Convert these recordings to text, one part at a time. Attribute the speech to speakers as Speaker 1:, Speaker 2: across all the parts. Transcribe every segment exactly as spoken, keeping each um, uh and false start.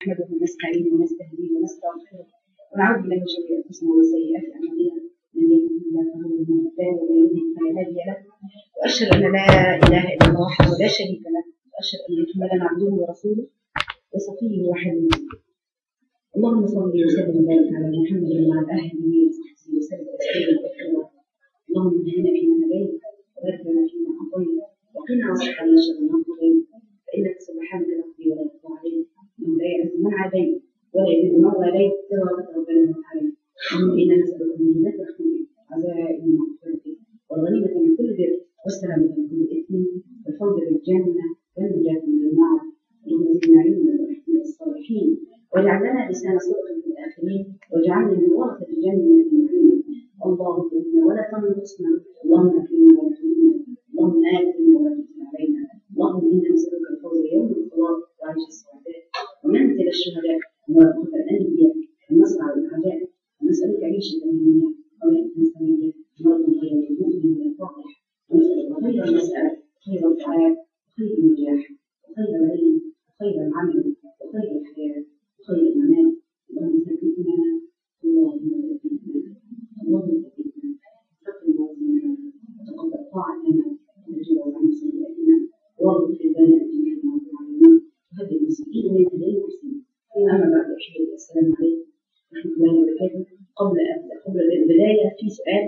Speaker 1: نحمده ونستعينه ونستهديه ونستغفره ونعوذ بالله من شرور انفسنا وسيئات اعمالنا من يهده الله فهو المهتدي ومن يضلل فلا هادي له واشهد ان لا اله الا الله وحده لا شريك له واشهد ان محمدا عبده ورسوله وصفيه وحبيبه. اللهم صل وسلم وبارك على محمد وعلى اهله وصحبه وسلم تسليما كثيرا. اللهم اهدنا فيما هديت وبارك لنا فيما اعطيت وقنا واصرف عنا شر ما قضيت فانك سبحانك لا تقضي ولا يقضى عليك من لا يعز من عاديت ولا يذل من واليت تبارك ربنا وتعالى. اللهم انا نسالك من جنات رحمتك عزائم مغفرتك والغنيمه من كل بر والسلامه من كل اثم والفوز بالجنه والنجاه من النار. اللهم زدنا علما ورحمه الصالحين واجعل لنا لسان صدق في الاخرين واجعلنا من ورثه الجنه المؤمنين. اللهم زدنا ولا تنقصنا اللهم اكرمنا ولا تهنا اللهم آتنا ولا تؤثر علينا. اللهم انا نسالك الفوز يوم الخلاص وعيش السعداء ومنزل الشهداء ومرافقه الانبياء والنصر على الاعداء. ونسالك عيشه امنيه وميته سويه مرضا غير المؤمن والفاضح. ونسالك خير المساله خير الدعاء وخير النجاح وخير العلم وخير العمل وخير الحياه وخير الممات. اللهم ثبتنا اللهم ثبتنا اللهم ثبتنا ثقل موازيننا وتقبل طاعتنا وتجاوز عن سيئاتنا واغفر لنا جميع ما علمنا وهدي المسلمين من هدايه المسلمين. اما بعد احبتي السلام عليكم ورحمه الله وبركاته. قبل ابدا قبل البدايه في سؤال: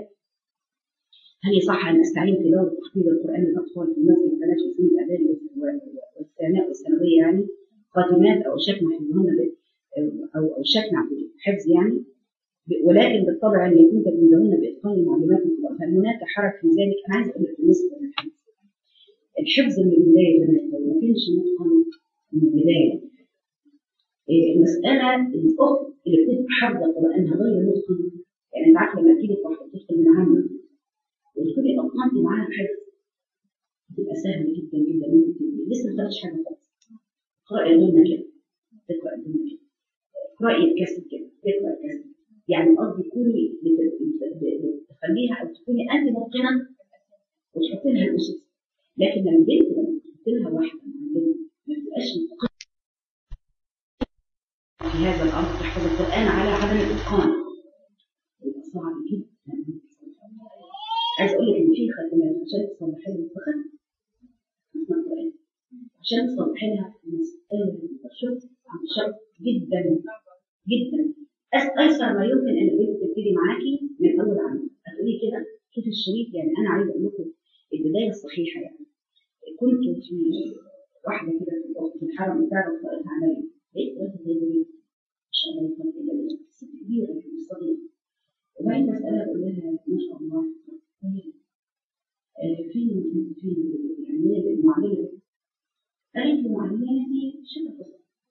Speaker 1: هل يصح ان استعين في دوره تحفيظ القران للاطفال في المسجد البنات في سن الاعدادي والثانويه والثانويه يعني خاتمات او شكل حفظهن او او شكل حفظ يعني، ولكن بالطبع ان يكون تلميذهن باتقان المعلومات القرآن. هل هناك حرج في ذلك؟ انا عايز اقول لك بالنسبه للحفظ الحفظ من البدايه لو ما كانش متقن من البدايه، المساله الاخت اللي بتبقى حافظه قرانها غير متقن، يعني انت عارفه لما تيجي واحده تدخل من عامه وتكوني اتقنتي معاها الحفظ بتبقى سهله جدا جدا. ممكن لسه ما خدتش حاجه خالص، اقراي ضمن كده تقرا ضمن كده اقراي الكسر كده تقرا الكسر، يعني قصدي تكوني تخليها او تكوني انت متقنه وتحطي لها الاسس. لكن البنت لما تحط لها واحده معلمه ما تبقاش متقنه في هذا الامر تحفظ القران على عدم الاتقان، يبقى صعب جدا. عايز اقول لك ان في ختمات عشان تصلحي لها الفخر اسمها القران، عشان تصلحي لها مساله الشرط عن شرط جدا جدا. ايسر ما يمكن ان البنت تبتدي معاكي من اول عام. هتقولي كده شوفي الشريط، يعني انا عايزه اقول لكم البدايه الصحيحه. يعني كنت في واحده كده في الحرم بتاع قرأت عليا لقيت قرأت زي دي ما شاء الله قرأت الى ست كبيره في الصغير، وبعدين بسالها اقول لها ما شاء الله فين فين يعني المعلمه؟ قالت لي معلمتي شبه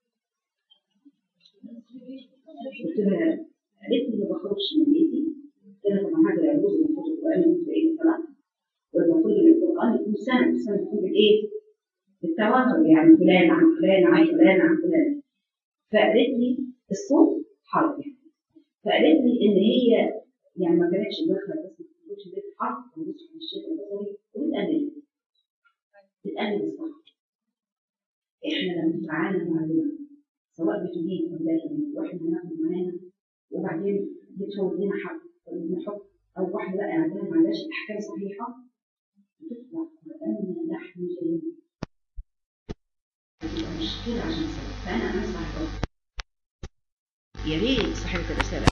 Speaker 1: قلت لها، قالت لي ما بخرجش من بيتي. قلت لها طبعا هذا يجوز من كتب القرآن يكون ايه طبعا، والمفروض ان القرآن يكون سنة السنة تكون بالايه؟ بالتواتر، يعني فلان عن فلان عن فلان عن فلان. فقالت لي الصوت حرف، يعني فقالت لي ان هي يعني ما كانتش داخله بس ما كانتش بيت حرف ونص في الشيخ البصري وبتقلد بتقلد الصح. احنا لما نتعامل مع الناس سواء بتجيب او لا تجيب واحنا هناخد معانا وبعدين بتفوت لنا حق نحط، او واحده بقى عندها ما عندهاش احكام صحيحه بتطلع قرآن لحم جليل بتبقى مشكله عشان نسوي. فانا انصح يا ريت صاحبه الرساله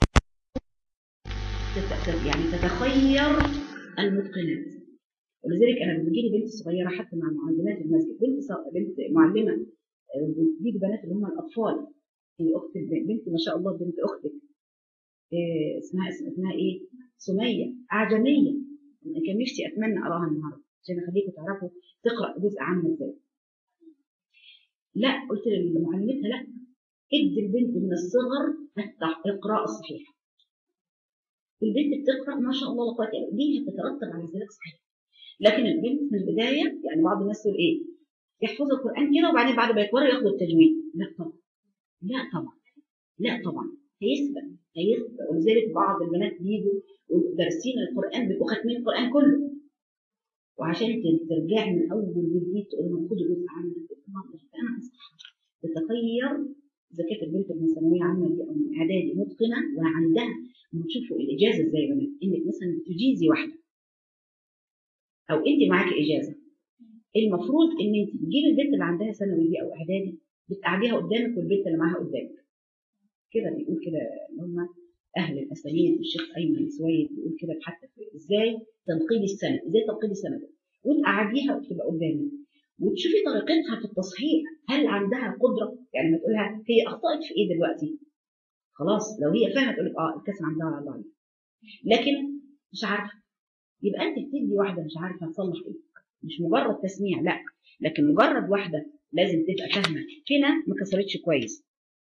Speaker 1: يعني تتخير المتقنات. ولذلك انا لما بتجيلي بنت صغيره حتى مع معلمات المسجد، بنت بنت معلمه دي بنات اللي هم الاطفال، هي اخت بنت ما شاء الله بنت اختك إيه اسمها اسمها ايه سميه اعجميه. كان نفسي اتمنى اراها النهارده عشان اخليكم تعرفوا تقرا جزء عنها ازاي. لا قلت لمعلمتها لا ادي البنت من الصغر القراءه الصحيحه. البنت بتقرا ما شاء الله لا قوه الا بالله دي هتترتب على ذلك صحيح. لكن البنت من البدايه يعني بعض الناس تقول ايه يحفظوا القرآن كده وبعدين بعد ما يكبروا ياخدوا التجويد. لا طبعا لا طبعا لا طبعا هيسبق هيسبق. ولذلك بعض البنات بيجوا ودارسين القرآن بيبقوا خاتمين القرآن كله، وعشان ترجعي من أول وجديد تقول لهم خدوا جزء عنه. أنا أنصح تتخير اذا كانت البنت من ثانويه عامه دي او من اعدادي متقنه وعندها، بتشوفوا الاجازه ازاي يا بنات، انك مثلا بتجيزي واحده او انت معاكي اجازه، المفروض ان انت تجيبي البنت اللي عندها ثانوي دي او اعدادي بتقعديها قدامك والبنت اللي معاها قدامك كده. بيقول كده اللي هم اهل الاسانيد، الشيخ ايمن سويد بيقول كده حتى ازاي تنقيب السند، ازاي تنقيب السند وتقعديها وتبقى قدامك وتشوفي طريقتها في التصحيح، هل عندها قدره، يعني ما تقولها هي اخطات في ايه دلوقتي، خلاص لو هي فاهمه تقول لك اه الكسر عندها ضعيف، لكن مش عارفه، يبقى انت بتدي واحده مش عارفه تصلح ايه، مش مجرد تسميع لا، لكن مجرد واحده لازم تبقى فاهمه هنا ما كسرتش كويس.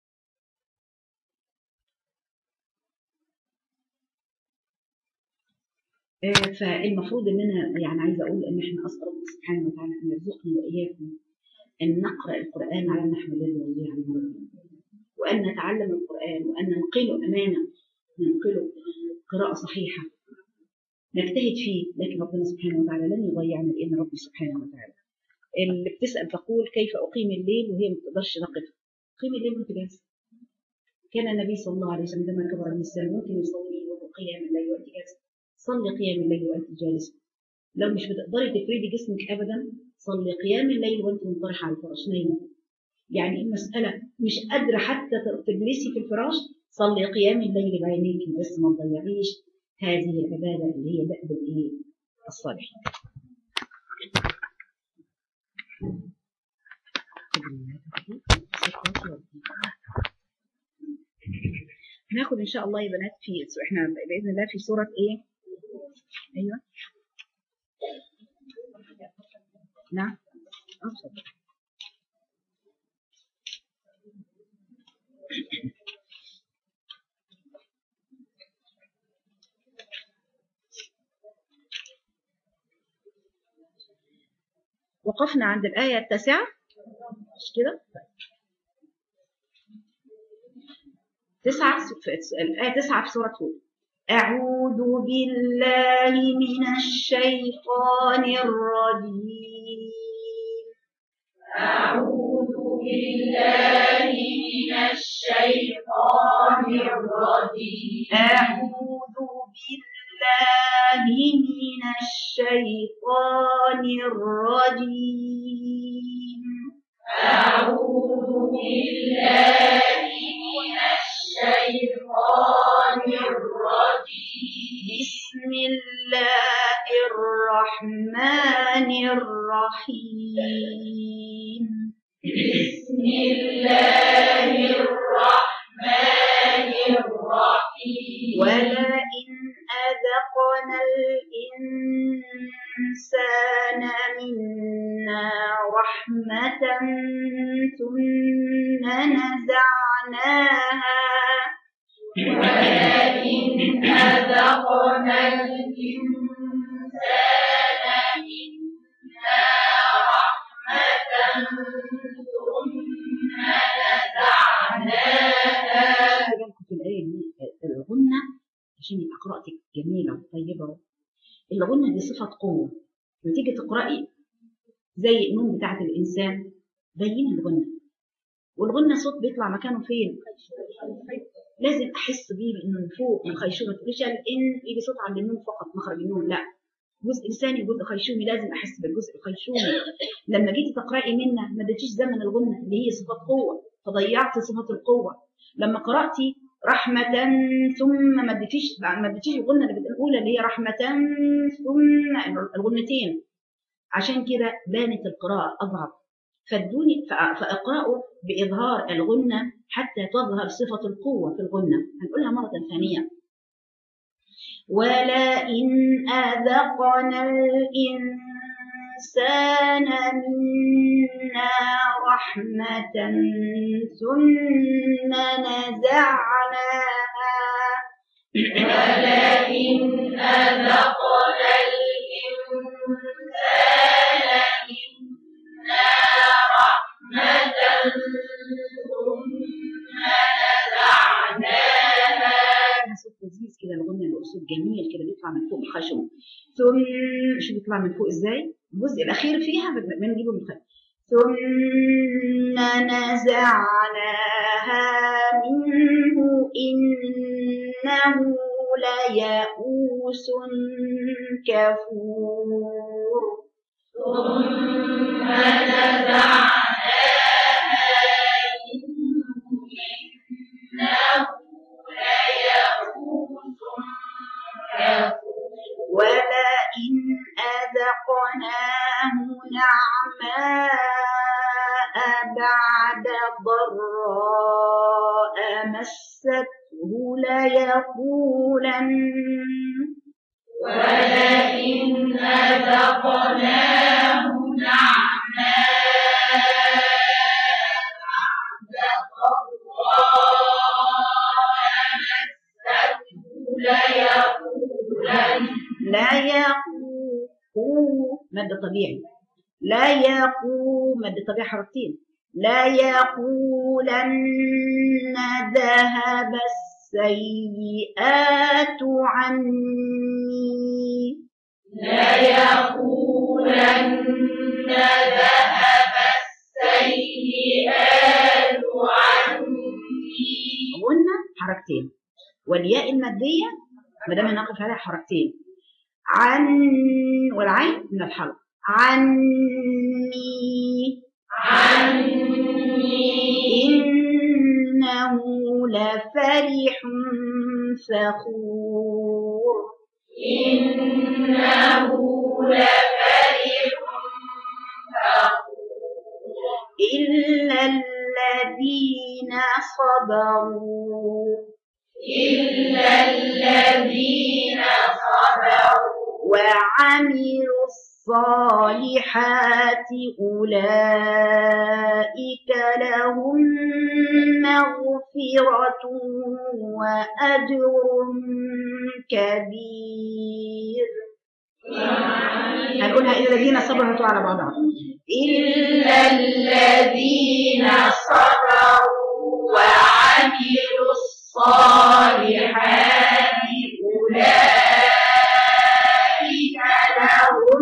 Speaker 1: فالمفروض ان انا يعني عايزه اقول ان احنا اسال الله سبحانه وتعالى ان يرزقني واياكم ان نقرا القران على النحو الذي يرضيه عنا، وان نتعلم القران وان ننقله امانه، ننقله قراءه صحيحه نجتهد فيه، لكن ربنا سبحانه وتعالى لن يضيعنا بإذن ربي سبحانه وتعالى. اللي بتسأل تقول كيف أقيم الليل وهي ما بتقدرش تقف، قيم الليل وانت جالسة. كان النبي صلى الله عليه وسلم عندما كبر من السن ممكن يصلي وهو قيام الليل وانت جالسة، صلي قيام الليل وانت جالسة. لو مش بتقدري تفردي جسمك أبدا صلي قيام الليل وانت منطرحة على الفراش نايمة، يعني المسألة مش قادرة حتى تجلسي في الفراش صلي قيام الليل بعينيك بس ما تضيعيش هذه العبادة اللي هي دأب الايه الصالحين. هناخد ان شاء الله يا بنات في احنا باذن الله في سوره ايه؟ ايوه نعم اتفضل. وقفنا عند الآية التاسعة مش كده؟ تسعة الآية تسعة في سورة هود. أعوذ بالله من الشيطان الرجيم.
Speaker 2: أعوذ بالله من الشيطان الرجيم.
Speaker 1: أعوذ بالله من الشيطان الرجيم.
Speaker 2: أعوذ بالله من الشيطان الرجيم.
Speaker 1: بسم الله الرحمن الرحيم.
Speaker 2: بسم الله الرحمن الرحيم.
Speaker 1: ولئن أذقنا الإنسان منا رحمة ثم نزعناها
Speaker 2: ولئن أذقنا الإنسان منا رحمة ثم نزعناها.
Speaker 1: في الآية دي الغنة عشان يبقى قراءتك جميلة وطيبة. الغنة دي صفة قوة، لما تيجي تقرأي زي النون بتاعت الإنسان بين الغنة، والغنة صوت بيطلع مكانه فين؟ لازم أحس بيه إنه من فوق من خيشومة، مش الإن يجي صوت عند النون فقط مخرج النون، لا جزء لساني جزء خيشومي لازم أحس بالجزء الخيشومي. لما جيتي تقرأي منا ما اديتيش زمن الغنة اللي هي صفة قوة فضيعتي صفة القوة. لما قرأتي رحمة ثم ما اديتيش ما اديتيش الغنة الأولى اللي هي رحمة ثم الغنتين، عشان كده بانت القراءة أضعف. فادوني فأقرأوا بإظهار الغنة حتى تظهر صفة القوة في الغنة. هنقولها مرة ثانية. ولئن أذقنا الإنسان منا رحمة ثم نزعناها
Speaker 2: ولئن أذقنا الإنسان منا رحمة ثم نزعناها.
Speaker 1: صوت لذيذ كده الغنى الأسود جميل كده بيطلع من فوق الخشم. ثم شو بيطلع من فوق ازاي؟ الجزء الأخير فيها بنجيبه من الخلف. ثم نزعناها منه إنه ليئوس كفور
Speaker 2: ثم نزعناها منه إنه ليئوس كفور
Speaker 1: ولئن أذقناه نعماء بعد ضراء مسته ليقولن
Speaker 2: ولئن أذقناه نعماء بعد ضراء مسته ليقولن
Speaker 1: لا يقول مد طبيعي لا يقول مد طبيعي حركتين لا يقولن ذهب السيئات عني
Speaker 2: لا يقولن ذهب السيئات عني
Speaker 1: قلنا حركتين والياء المادية ما دام نقف عليها حركتين عن والعين من الحلق عني
Speaker 2: عني
Speaker 1: إنه لفرح فخور
Speaker 2: إنه لفرح فخور
Speaker 1: إلا الذين صبروا
Speaker 2: إلا الذين صبروا
Speaker 1: وعملوا الصالحات أولئك لهم مغفرة وأجر كبير. هنقولها إلا الذين صبروا على بعضها
Speaker 2: إلا الذين صبروا وعملوا الصالحات أولئك لهم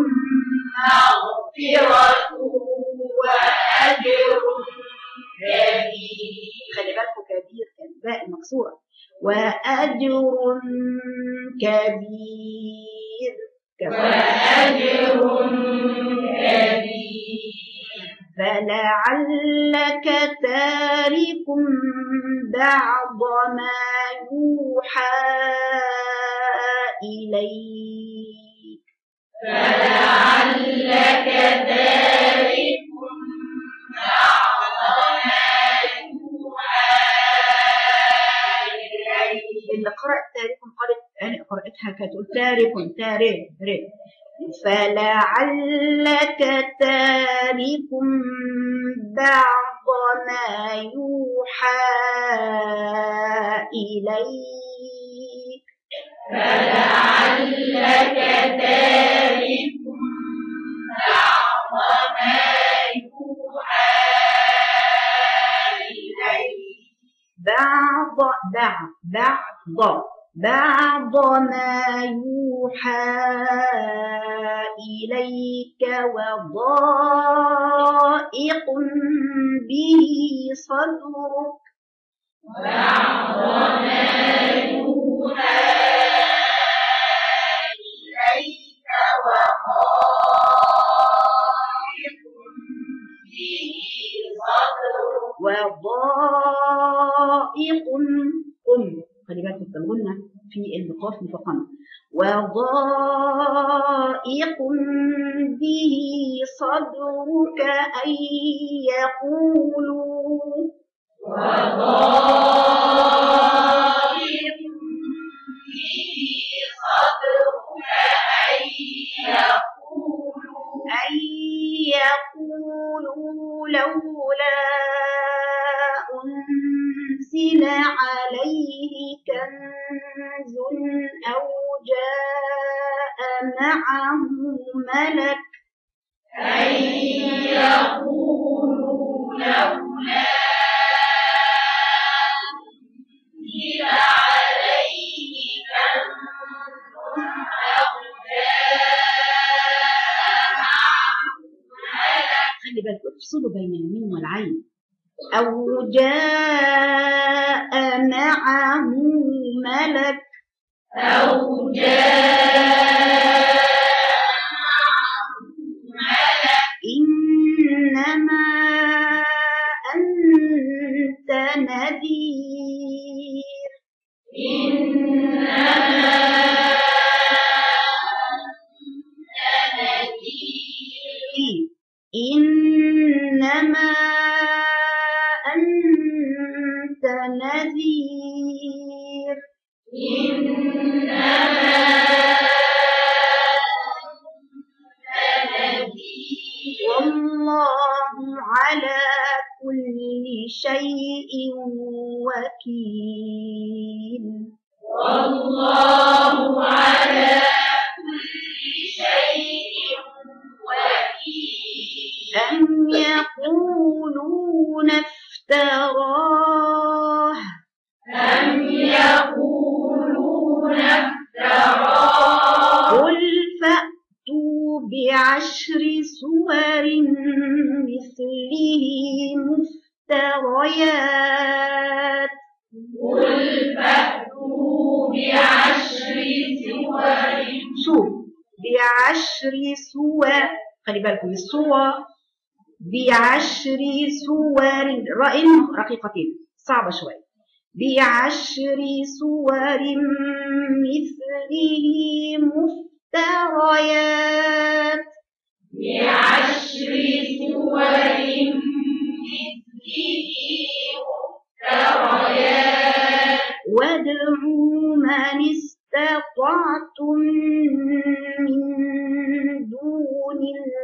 Speaker 2: مغفرة وأجر كبير.
Speaker 1: خلي بالكم كبير الباء المكسورة وأجر كبير
Speaker 2: وأجر كبير.
Speaker 1: فلعلك تارك بعض ما يوحى إليك
Speaker 2: فلعلك تارك بعض ما يوحى إليك.
Speaker 1: اللي قرأت تارك قرأت أنا قرأتها كتقول تارك تارك تارك فلعلك تارك بعض ما يوحى إليك
Speaker 2: فلعلك تارك بعض ما يوحى إليك.
Speaker 1: بعض بعض بعض بعض ما يوحى إليك وضائق به صدرك
Speaker 2: بعض ما يوحى إليك وضائق به صدرك
Speaker 1: وضائق قم خلي بالك الغنة في القاف مفخمة وضائق به صدرك أن يقولوا
Speaker 2: وضائق به صدرك أن يقولوا
Speaker 1: أن يقولوا لولا أنزل عليه كنز أو جاء معه ملك
Speaker 2: أن يقولوا لولا أنزل عليه كنز أو جاء معه ملك.
Speaker 1: خلي بالك افصل بين الميم والعين. أو جاء معه ملك.
Speaker 2: أو جاء معه ملك.
Speaker 1: إنما أنت نذير.
Speaker 2: إنما أنت نذير.
Speaker 1: إنما أنت نذير.
Speaker 2: إنما أنت نذير.
Speaker 1: والله على كل شيء وكيل.
Speaker 2: والله على كل شيء وكيل.
Speaker 1: أم يقولون افتراه.
Speaker 2: أم يقولون افتراه.
Speaker 1: قل فأتوا بعشر سور مثله مفتريات.
Speaker 2: قل فأتوا بعشر سور.
Speaker 1: سور بعشر سور، خلي بالكم السور بعشر سور، رأي رقيقتين صعبة شوي. بعشر سور مثله مفتريات.
Speaker 2: بعشر سور مثله مفتريات.
Speaker 1: وادعوا من استطعتم من دون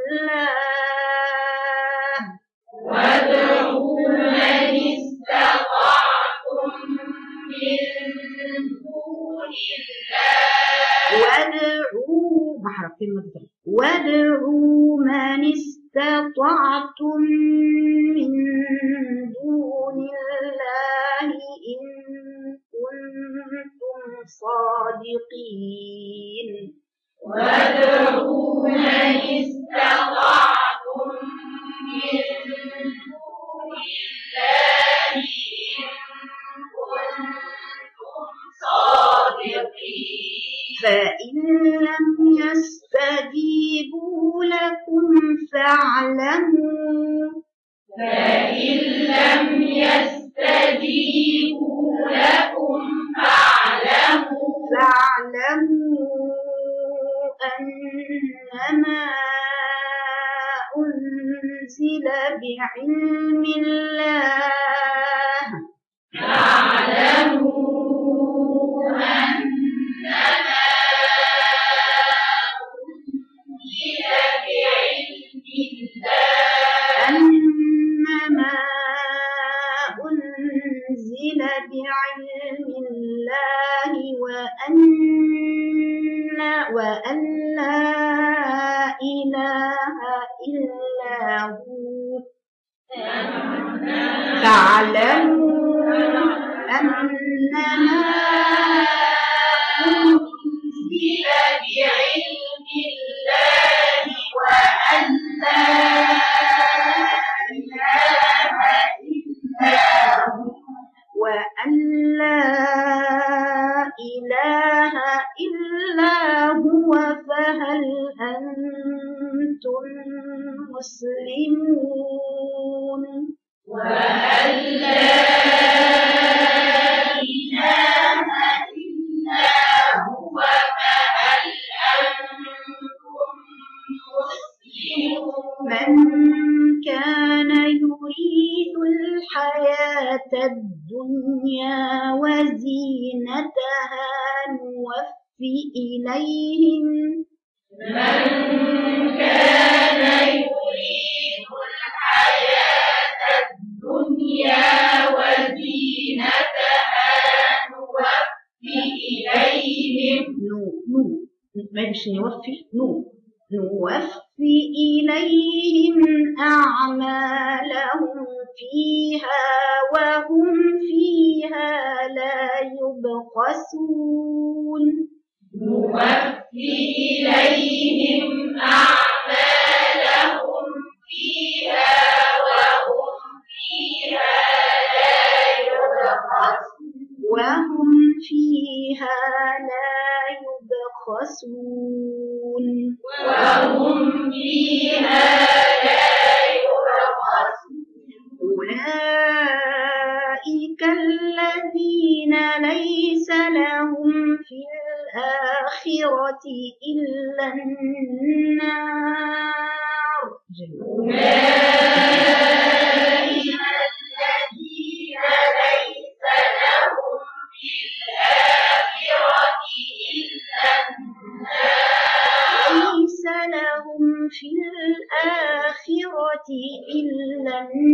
Speaker 1: الله.
Speaker 2: وادعوا من استطعتم من دون الله.
Speaker 1: وادعوا مع حرفين متتاليين. وادعوا من استطعتم من دون الله إن كنتم صادقين.
Speaker 2: وادعوا من استطعتم من دون الله إن كنتم صادقين.
Speaker 1: فإن لم يستجيبوا لكم فاعلموا.
Speaker 2: فإن لم يستجيبوا لكم فاعلموا.
Speaker 1: فاعلموا أنما أنزل بعلم الله.
Speaker 2: فاعلموا أنما أنزل بعلم الله.
Speaker 1: أنما أنزل بعلم الله وأن وأن لا إله إلا هو. فاعلموا أنما
Speaker 2: أنزل بعلم الله وأن لا إله إلا هو.
Speaker 1: وأن لا إله إلا هو. فهل أنتم مسلمون؟
Speaker 2: وأن لا إله إلا هو. فهل أنتم مسلمون؟
Speaker 1: من كان يريد الحياة الدنيا وزينتها نوفي إليهم.
Speaker 2: من كان يريد الحياة الدنيا وزينتها نوفي إليهم.
Speaker 1: نو نو ما مش نوفي نو نوفي إليهم أعمالهم فيها وهم فيها لا يبخسون.
Speaker 2: نوفي إليهم أعمالهم فيها وهم
Speaker 1: وهم فيها لا يبخسون
Speaker 2: وهم فيها لا يبخسون
Speaker 1: أولئك الذين ليس لهم في الآخرة إلا النار.
Speaker 2: أولئك الذين ليس لهم في الآخرة إلا النار.
Speaker 1: ليس لهم في الآخرة إلا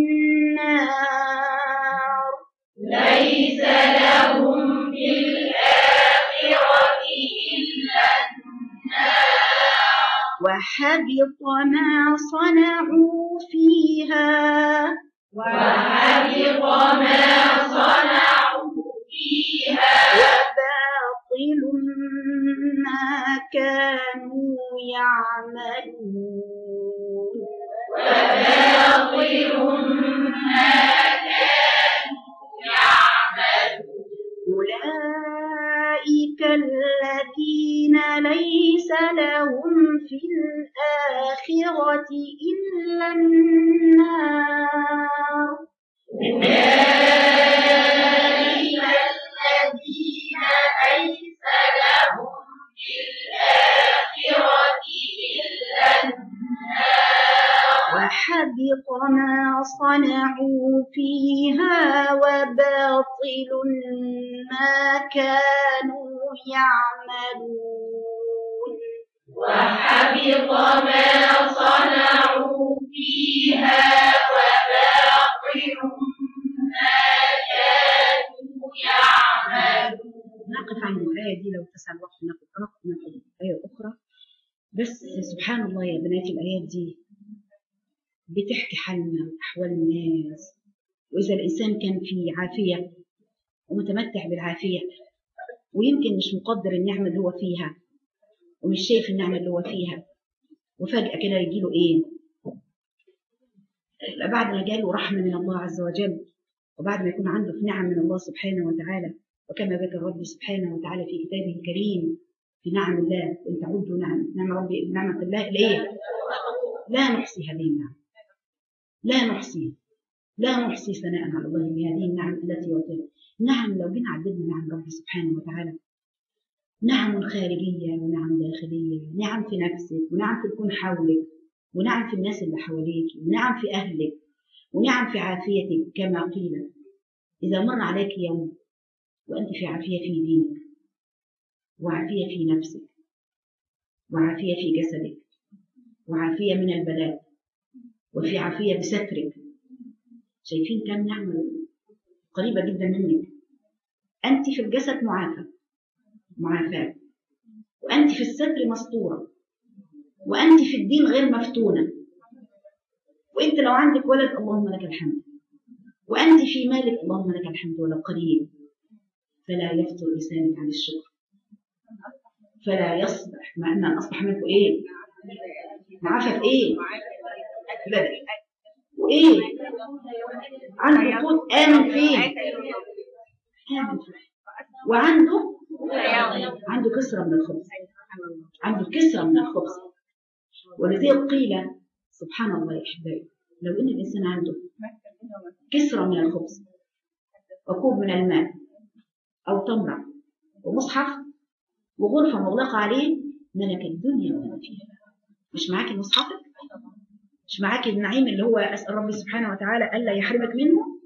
Speaker 1: النار.
Speaker 2: ليس لهم في الآخرة إلا النار.
Speaker 1: وحبط ما صنعوا فيها
Speaker 2: وحبط ما صنعوا فيها
Speaker 1: وباطل ما كانوا يعملون.
Speaker 2: وباطل ما كانوا يعملون.
Speaker 1: أولئك الذين ليس لهم في الآخرة إلا النار.
Speaker 2: أولئك الذين ليس لهم في الآخرة إلا النار.
Speaker 1: وحبط ما صنعوا فيها وباطل ما كانوا يعملون.
Speaker 2: وحبط ما صنعوا فيها وباطل ما كانوا يعملون.
Speaker 1: نقف عند الآية دي لو تسع الوقت نقف نقف آية أخرى. بس سبحان الله يا بنات، الآيات دي بتحكي حالنا وأحوال الناس. وإذا الإنسان كان في عافية ومتمتع بالعافية ويمكن مش مقدر النعمة اللي هو فيها ومش شايف النعمة اللي هو فيها، وفجأة كده يجيله إيه؟ بعد ما جاله رحمة من الله عز وجل، وبعد ما يكون عنده في نعم من الله سبحانه وتعالى، وكما ذكر ربي سبحانه وتعالى في كتابه الكريم في نعم الله، وإن تعودوا نعم نعم ربي نعمة الله ليه؟ لا نحصي هذه النعم، لا نحصي لا نحصي ثناء على الله بهذه النعم التي يعطينا. نعم لو جينا عددنا نعم ربي سبحانه وتعالى، نعم خارجية ونعم داخلية، نعم في نفسك ونعم في الكون حولك ونعم في الناس اللي حواليك ونعم في أهلك ونعم في عافيتك. كما قيل إذا مر عليك يوم وأنت في عافية في دينك وعافية في نفسك وعافية في جسدك وعافية من البلاء وفي عافية بسترك، شايفين كم نعمة قريبة جدا منك. أنت في الجسد معافى معافاة، وأنت في الستر مستورة، وأنت في الدين غير مفتونة، وأنت لو عندك ولد اللهم لك الحمد، وأنت في مالك اللهم لك الحمد ولو قليل. فلا يفطر لسانك عن الشكر، فلا يصبح مع أن أصبح منكم إيه؟ معافى إيه؟ بدل وإيه؟ عنده قوت آمن فيه آمن فيه، وعنده عنده كسرة من الخبز، عنده كسرة من الخبز. ولذلك قيل سبحان الله يا أحبائي، لو إن الإنسان عنده كسرة من الخبز وكوب من الماء أو تمرة ومصحف وغرفة مغلقة عليه ملك الدنيا وما فيها. مش معاك مصحفك؟ مش معاك النعيم اللي هو أسأل ربي سبحانه وتعالى ألا يحرمك منه؟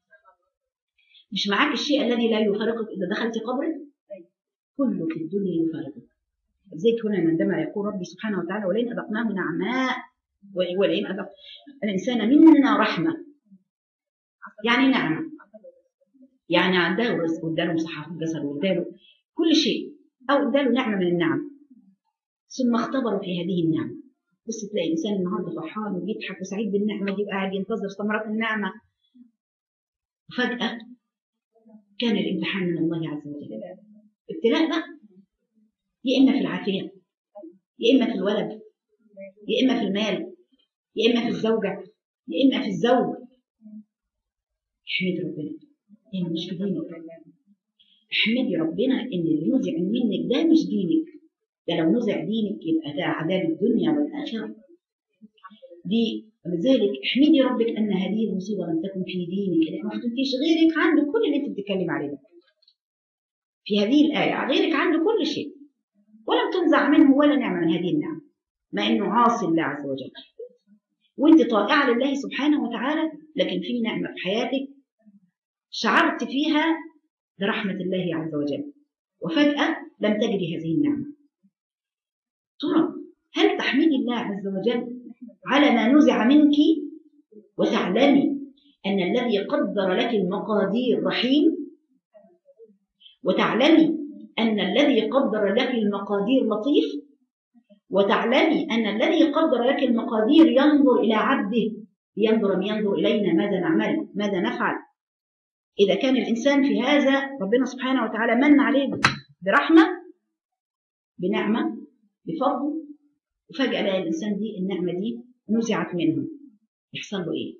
Speaker 1: مش معاك الشيء الذي لا يفارقك إذا دخلت قبرك؟ كلك الدنيا يفارقك. ذلك هنا عندما يقول ربي سبحانه وتعالى ولئن أذقناه نعماء ولئن أذق الإنسان منا رحمة، يعني نعمة، يعني اداله رزق واداله مصحف الجسد واداله كل شيء، أو اداله نعمة من النعم ثم اختبروا في هذه النعمة. بص تلاقي الإنسان النهارده فرحان وبيضحك وسعيد بالنعمة دي وقاعد ينتظر ثمرات النعمة، وفجأة كان الامتحان من الله عز وجل. ابتلاء بقى، يا إما في العافية، يا إما في الولد، يا إما في المال، يا إما في الزوجة، يا إما في الزوج. احمد ربنا، يعني مش في دينك، احمدي ربنا ان اللي نزع منك ده مش دينك، ده لو نزع دينك يبقى ده عذاب الدنيا والاخره. دي ولذلك احمدي ربك ان هذه المصيبه لم تكن في دينك، انك ما حطيتيش غيرك عنده كل اللي انت بتتكلم عليه ده. في هذه الايه غيرك عنده كل شيء ولم تنزع منه ولا نعمه من هذه النعمه، مع انه عاصي الله عز وجل وانت طائعه لله سبحانه وتعالى، لكن في نعمه في حياتك شعرت فيها برحمه الله عز وجل وفجاه لم تجري هذه النعمه. ترى هل تحمدي الله عز وجل على ما نزع منك وتعلمي أن الذي قدر لك المقادير رحيم، وتعلمي أن الذي قدر لك المقادير لطيف، وتعلمي أن الذي قدر لك المقادير ينظر إلى عبده ينظر من ينظر إلينا ماذا نعمل ماذا نفعل. إذا كان الإنسان في هذا ربنا سبحانه وتعالى من عليه برحمة بنعمة بفضل، وفجأة لا الإنسان دي النعمة دي نزعت منه، يحصل له إيه؟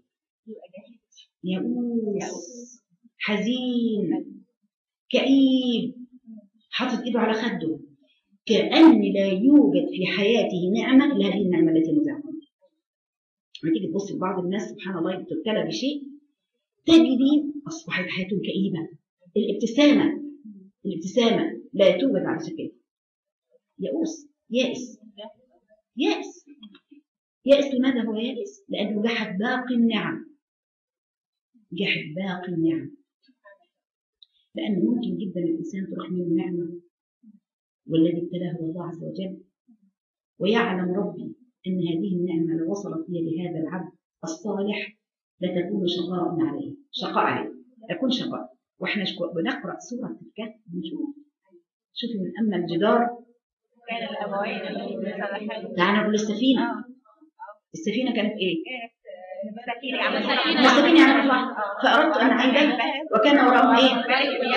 Speaker 1: يئوس حزين كئيب حاطط إيده على خده، كأن لا يوجد في حياته نعمة إلا هذه النعمة التي نزعت منه. لما تيجي تبص لبعض الناس سبحان الله تبتلى بشيء تجدي أصبحت حياتهم كئيبة. الابتسامة الابتسامة لا توجد على شكلها. يئوس يائس يائس يائس لماذا هو يائس؟ لأنه جحد باقي النعم جحد باقي النعم. لأن ممكن جدا الإنسان تروح منه نعمة والذي ابتلاه الله عز وجل، ويعلم ربي أن هذه النعمة لو وصلت يد هذا العبد الصالح لتكون شقاء عليه شقاء عليه تكون شقاء. واحنا بنقرأ سورة الكهف بنشوف شوفي من أما الجدار
Speaker 2: كان الأبوين
Speaker 1: تعالى نقول السفينة. السفينة كانت إيه؟
Speaker 2: مساكين يعملون
Speaker 1: مساكين يعملون فأردت أن أعيدها وكان وراءهم إيه؟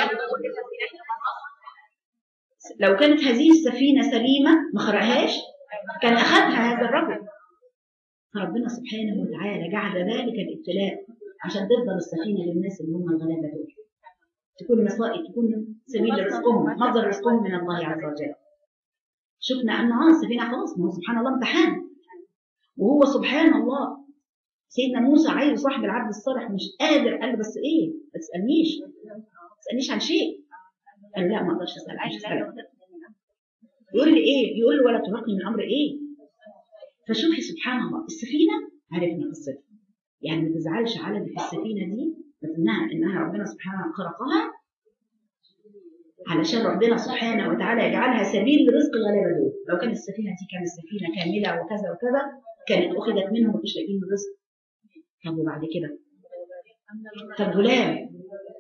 Speaker 1: لو كانت هذه السفينة سليمة ما خرقهاش كان أخذها هذا الرجل. فربنا سبحانه وتعالى جعل ذلك الابتلاء عشان تفضل السفينة للناس اللي هم الغلابة دول، تكون مصائب تكون سبيل رزقهم مصدر رزقهم من الله عز وجل. شفنا أن اه السفينة خلاص، ما هو سبحان الله امتحان، وهو سبحان الله سيدنا موسى عايز صاحب العبد الصالح مش قادر، قال له بس ايه ما تسألنيش ما تسألنيش عن شيء. قال لا ما اقدرش اسألك. يقول لي ايه؟ يقول له ولا ترهقني من امر ايه. فشوفي سبحان الله السفينة عرفنا قصتها، يعني ما تزعلش على اللي في السفينة دي انها انها ربنا سبحانه خلقها علشان ربنا سبحانه وتعالى يجعلها سبيل لرزق الغلابة دول. لو كانت السفينة دي كانت سفينة كاملة وكذا وكذا كانت أخذت منهم ومش لاقيين الرزق. طب وبعد كده؟ طب غلام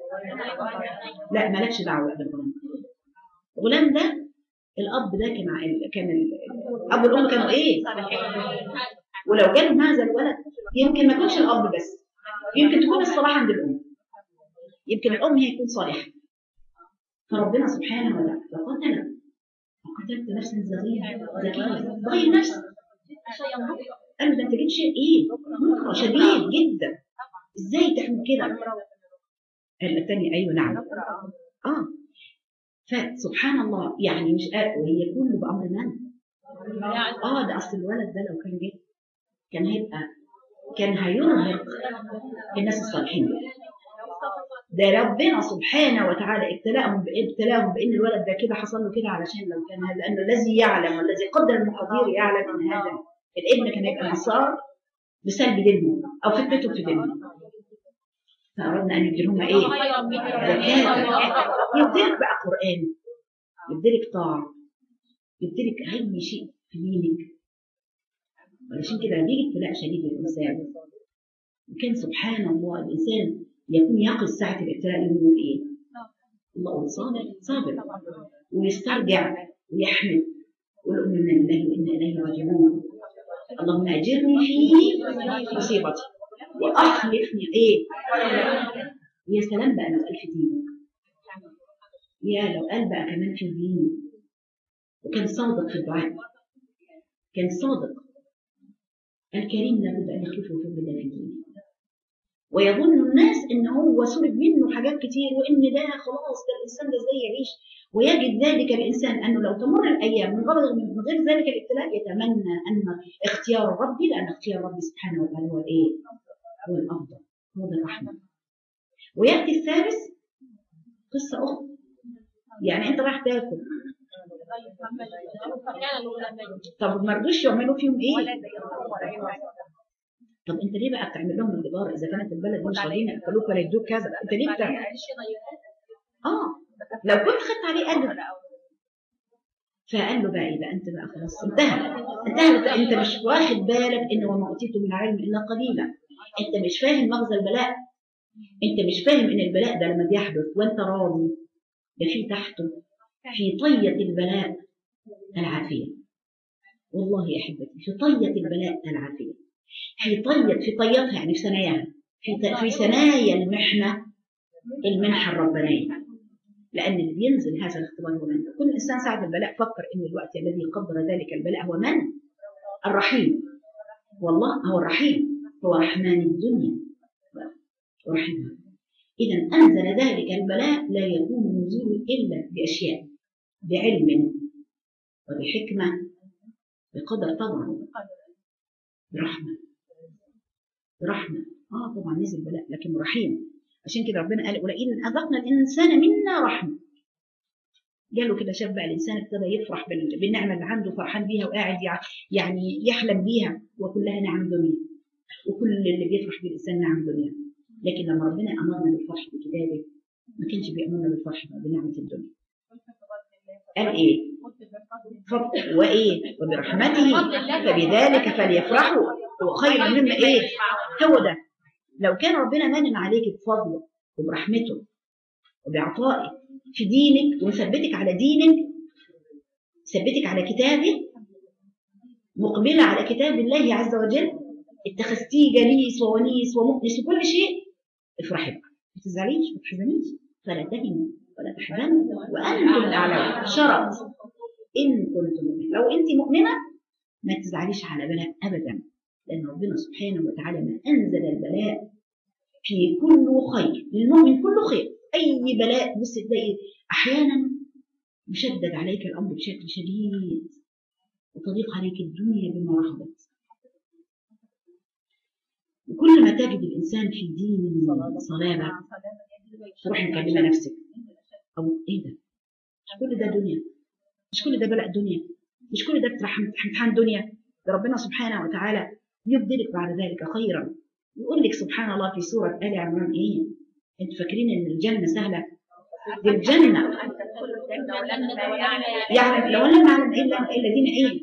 Speaker 1: لا مالكش دعوة بالغلام. الغلام ده الأب ده كان كان الأب والأم كانوا إيه؟ ولو جالهم هذا الولد يمكن ما يكونش الأب بس، يمكن تكون الصلاح عند الأم، يمكن الأم هي تكون صالحة. فربنا سبحانه وتعالى فقتل وقتلت نفسا زكية بغير نفس. قال ده انت جيت شيء ايه؟ منكر شديد جدا، ازاي تعمل كده؟ قال الثاني ايوه نعم اه. فسبحان الله يعني مش قال وهي كله بامر من؟ اه ده اصل الولد ده لو كان جه كان هيبقى كان هيرهق الناس الصالحين. ده ربنا سبحانه وتعالى ابتلاهم ابتلاهم بان الولد ده كده حصل له كده علشان لو كان هذا لانه الذي يعلم والذي قدر المقادير يعلم ان هذا الابن كان هيبقى مسار بسلب دينهم او فتنته في دينهم. فاردنا ان يبدلهم ايه؟ زكاه. يبدلك بقى قران، يبدلك طاعه، يبدلك اي شيء في دينك. علشان كده بيجي ابتلاء شديد للانسان، وكان سبحان الله الانسان يكون يقظ ساعة الابتلاء يقول ايه؟ الله صابر صابر ويسترجع ويحمد ويقول إنا لله وإنا إليه راجعون. اللهم أجرني في مصيبتي وأخلفني ايه؟ يا سلام بقى لو قال في دينك، يا لو قال بقى كمان في دينك وكان صادق في الدعاء، كان صادق. الكريم لابد أن يخلفه في الله في دينه، ويظن الناس ان هو سلب منه حاجات كتير وان ده خلاص ده الانسان ده ازاي يعيش ويجد ذلك الإنسان أنه لو تمر الأيام من غير من غير ذلك الابتلاء يتمنى أن اختيار ربي، لأن اختيار ربي سبحانه وتعالى هو الإيه؟ هو الأفضل، هو الرحمة. ويأتي الثالث قصة أخرى، يعني أنت رايح تاكل، طب ما رضوش يعملوا فيهم إيه؟ طب أنت ليه بقى بتعمل لهم الجدار إذا كانت البلد مش راضيين يأكلوك ولا يدوك كذا؟ أنت ليه بتعمل؟ آه لو كنت خدت عليه أجر. فقال له بقى إيه بقى، أنت بقى خلاص انتهى انتهى أنت مش واخد بالك إن وما أوتيتم من علم إلا قليلا. أنت مش فاهم مغزى البلاء، أنت مش فاهم إن البلاء ده لما بيحدث وأنت راضي ده في تحته في طية البلاء العافية. والله يا أحبتي في طية البلاء العافية، في طية في طيتها يعني في ثناياها، في في ثنايا المحنة المنحة الربانية. لأن اللي بينزل هذا الاختبار هو من كل إنسان ساعد البلاء فكر إن الوقت الذي قدر ذلك البلاء هو من؟ الرحيم. والله هو الرحيم، هو رحمن الدنيا ورحمها. إذا أنزل ذلك البلاء لا يكون نزوله إلا بأشياء، بعلم وبحكمة بقدر طبعا، برحمة برحمة. آه طبعا نزل بلاء لكن رحيم. عشان كده ربنا قال ولئن أذقنا الإنسان منا رحمة. قالوا كده شاف بقى الإنسان ابتدى يفرح بالنعمة اللي عنده، فرحان بيها وقاعد يعني يحلم بيها، وكلها نعم دنيا، وكل اللي بيفرح بيه الإنسان نعم دنيا. لكن لما ربنا أمرنا بالفرح بكتابه ما كانش بيأمرنا بالفرح بنعمة الدنيا. قال إيه؟ فضل وإيه؟ وبرحمته فبذلك فليفرحوا هو خير مما إيه؟ هو ده. لو كان ربنا منن عليك بفضله وبرحمته وبعطائه في دينك وثبتك على دينك، ثبتك على كتابه، مقبلة على كتاب الله عز وجل، اتخذتيه جليس وونيس ومؤنس وكل شيء، افرحي بقى، ما تزعليش ما تحزنيش، فلا تهنوا ولا تحزنوا وانتم الاعلون. شرط ان كنتم مؤمنين. لو انت مؤمنه ما تزعليش على بلاء ابدا، لان ربنا سبحانه وتعالى ما انزل البلاء في كله خير للمؤمن، كله خير. اي بلاء بص تلاقي احيانا مشدد عليك الامر بشكل شديد وتضيق عليك الدنيا بما رحبت. وكل ما تجد الإنسان في دين صلابة تروح مكلمة نفسك أو إيه ده؟ مش كل ده دنيا، مش كل ده بلاء دنيا، مش كل ده امتحان دنيا. ده ربنا سبحانه وتعالى يبدلك بعد ذلك خيرا. يقول لك سبحان الله في سورة آل عمران إيه؟ أنتوا فاكرين إن الجنة سهلة؟ دي الجنة يعني لو لم نعلم إلا الذين إيه؟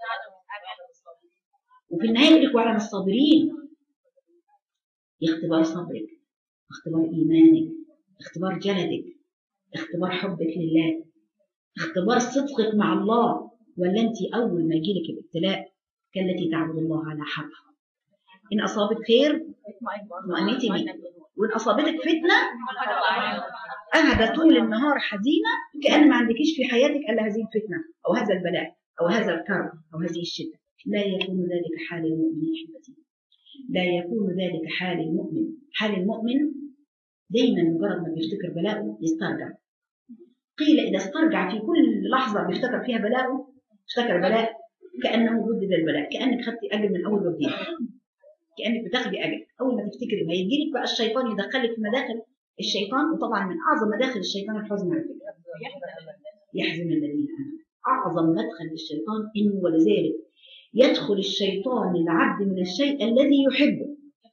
Speaker 1: وفي النهاية يقول لك وعلى الصابرين. اختبار صبرك، اختبار إيمانك، اختبار جلدك، اختبار حبك لله، اختبار صدقك مع الله. ولا أنت أول ما يجيلك الابتلاء كالتي تعبد الله على حرف، إن أصابت خير اطمأنيتي بيه، وإن أصابتك فتنة قاعدة طول النهار حزينة كأن ما عندكيش في حياتك إلا هذه الفتنة أو هذا البلاء أو هذا الكرب أو هذه الشدة. لا يكون ذلك حال المؤمن أحبتي، لا يكون ذلك حال المؤمن. حال المؤمن دايما مجرد ما بيفتكر بلاءه يسترجع. قيل إذا استرجع في كل لحظة بيفتكر فيها بلاءه، افتكر بلاء كأنه جدد البلاء، كأنك خدتي أجر من أول وجديد، كأنك بتاخدي أجر. أول ما تفتكري ما يجيلك بقى الشيطان يدخلك في مداخل الشيطان. وطبعا من أعظم مداخل الشيطان الحزن على فكرة، يحزن الذين آمنوا. أعظم مدخل للشيطان إنه ولذلك يدخل الشيطان العبد من الشيء الذي يحبه.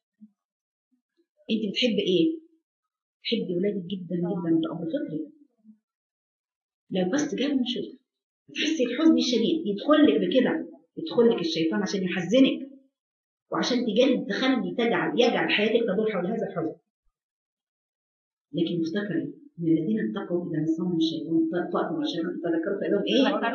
Speaker 1: انت بتحب ايه؟ تحبي ولادك جدا جدا بأمر فطري. لو بس جاب من شغل تحسي الحزن الشديد يدخل لك بكده، يدخل لك الشيطان عشان يحزنك وعشان تجلد تخلي تجعل يجعل حياتك تدور حول هذا الحزن. لكن افتكري ان الذين اتقوا اذا مسهم الشيطان طاقوا الشيطان تذكروا فإذا ايه؟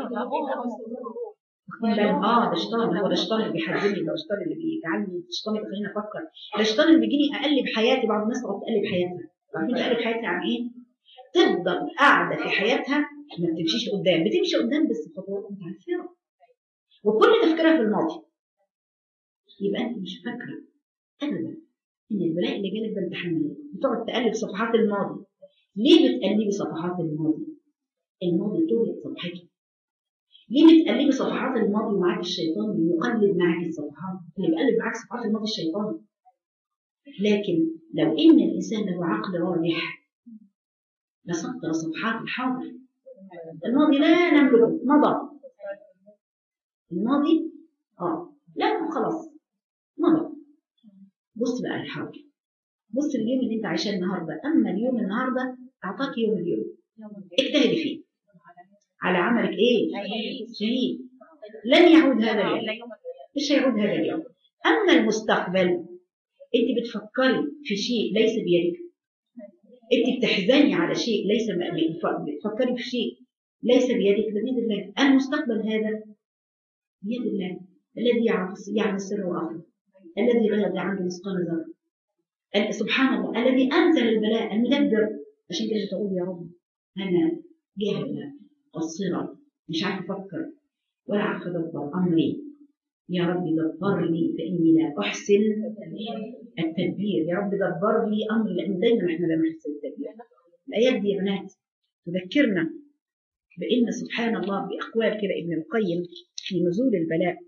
Speaker 1: اه ده الشيطان، هو ده الشيطان اللي بيحزنني، ده الشيطان اللي بيجعلني، الشيطان اللي بيخليني افكر، ده الشيطان اللي بيجيني اقلب حياتي. بعض الناس تقعد تقلب حياتها، عارفين تقلب حياتها عن ايه؟ تفضل قاعده في حياتها ما بتمشيش قدام، بتمشي قدام بس بخطوات متعثره وكل تفكيرها في الماضي. يبقى انت مش فاكره ابدا ان البلاء اللي جالك ده امتحان. بتقعد تقلب صفحات الماضي. ليه بتقلبي صفحات الماضي؟ الماضي طول صفحته. ليه بتقلبي صفحات الماضي ومعاك الشيطان بيقلب معاك الصفحات؟ اللي بيقلب معاك صفحات الماضي الشيطان. لكن لو ان الانسان له عقل راجح لسطر صفحات الحاضر. الماضي لا نملكه، مضى. الماضي اه لا خلاص مضى. بص بقى الحاضر، بص اليوم اللي انت عايشاه النهارده. اما اليوم النهارده اعطاك يوم اليوم اجتهدي فيه على عملك ايه؟ شهيد. لن يعود هذا اليوم، مش هيعود هذا اليوم. اما المستقبل انت بتفكري في شيء ليس بيدك، انت بتحزني على شيء ليس بتفكري في شيء ليس بيدك. بيد الله. المستقبل هذا بيد الله الذي يعلم السر واخر، الذي لا يضيع عنه مثقال ذره، سبحان الله الذي انزل البلاء المدبر. عشان كده تقول يا رب انا جاهله قصيره مش عارفه افكر ولا عارفه ادبر امري، يا رب دبر لي فاني لا احسن التدبير. يا رب دبر لي امري، لان دايما احنا لا نحسن التدبير. الايات دي يا بنات تذكرنا بان سبحان الله باقوال كده ابن القيم في نزول البلاء،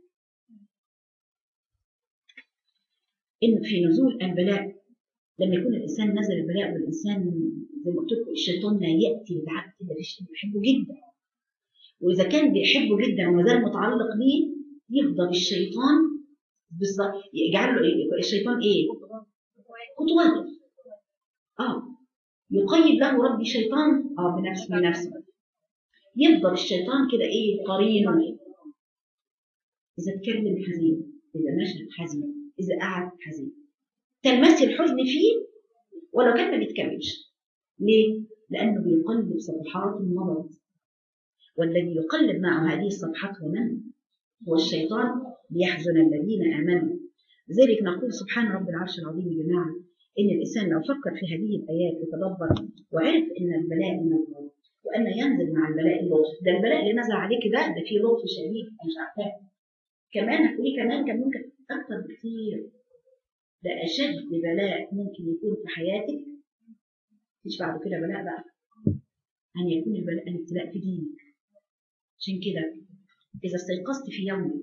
Speaker 1: ان في نزول البلاء لما يكون الانسان نزل البلاء والانسان زي ما قلت لكم الشيطان لا ياتي للعبد الا بشيء بيحبه جدا، واذا كان بيحبه جدا وما زال متعلق بيه يفضل الشيطان بالظبط يجعل له إيه؟ الشيطان ايه؟ خطواته. اه يقيد له ربي شيطان اه بنفس بنفسه. يفضل الشيطان كده ايه؟ قرينه. اذا اتكلم حزين، اذا مشى حزين، اذا قعد حزين، تلمسي الحزن فيه ولو كان ما بيتكلمش. ليه؟ لانه بيقلب صفحات المرض، والذي يقلب معه هذه الصفحات هو من؟ هو الشيطان ليحزن الذين امنوا. لذلك نقول سبحان رب العرش العظيم يا جماعه ان الانسان لو فكر في هذه الايات وتدبر وعرف ان البلاء من الله وان ينزل مع البلاء اللطف. ده البلاء اللي نزل عليك ده ده فيه لطف شديد مش عارفاه. كمان هتقولي كمان كان ممكن اكثر بكثير. ده اشد بلاء ممكن يكون في حياتك مش بعد كده بلاء بقى ان يكون البلاء الابتلاء في دينك. عشان كده اذا استيقظت في يومك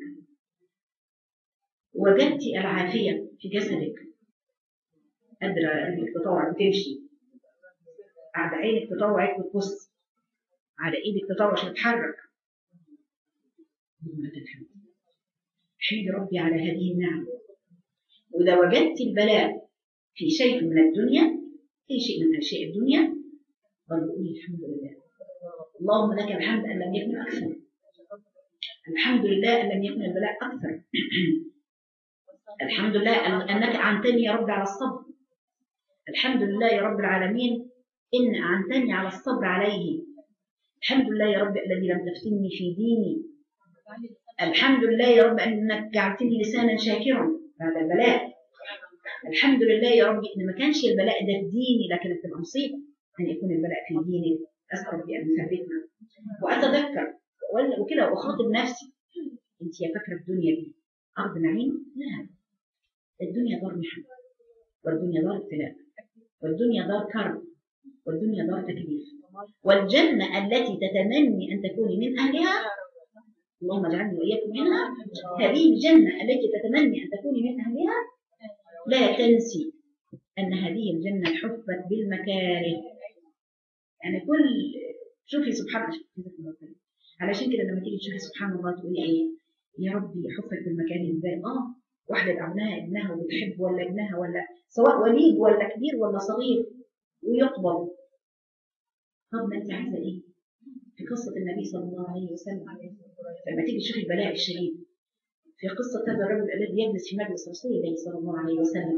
Speaker 1: وجدت العافيه في جسدك، قادره انك تطوعك وتمشي، على عينك تطوعك وتبص، على ايدك تطوعك وتتحرك، حمد ربي على هذه النعمه. واذا وجدت البلاء في شيء من الدنيا، اي شيء من اشياء الدنيا، برضه قولي الحمد لله. اللهم لك الحمد ان لم يكن اكثر. الحمد لله ان لم يكن البلاء اكثر. الحمد لله انك اعنتني يا رب على الصبر. الحمد لله يا رب العالمين ان اعنتني على الصبر عليه. الحمد لله يا رب الذي لم تفتني في ديني. الحمد لله يا رب انك جعلتني لسانا شاكرا بعد البلاء. الحمد لله يا رب ان ما كانش البلاء ده في ديني لكن تبقى مصيبه ان يكون البلاء في ديني. اسال ربي ان يثبتنا واتذكر وكده واخاطب نفسي. انت يا فاكره الدنيا دي ارض نعيم؟ لا، الدنيا دار محن، والدنيا دار ابتلاء، والدنيا دار كرب، والدنيا دار تكليف. والجنه التي تتمني ان تكوني من اهلها، اللهم اجعلني واياكم منها، هذه الجنه التي تتمني ان تكوني من اهلها لا تنسي ان هذه الجنه حفت بالمكاره. يعني كل شوفي سبحان الله، علشان كده لما تيجي تشوفي سبحان الله تقولي ايه؟ يا ربي حفت بالمكاره ازاي؟ اه واحده ابنها ابنها وبتحب ولا ابنها ولا سواء وليد ولا كبير ولا صغير ويقبل. طب ما انت عايزه ايه؟ في قصه النبي صلى الله عليه وسلم لما تيجي تشوفي البلاء الشديد في قصه هذا الرجل الذي يجلس في مجلس رسول الله صلى الله عليه وسلم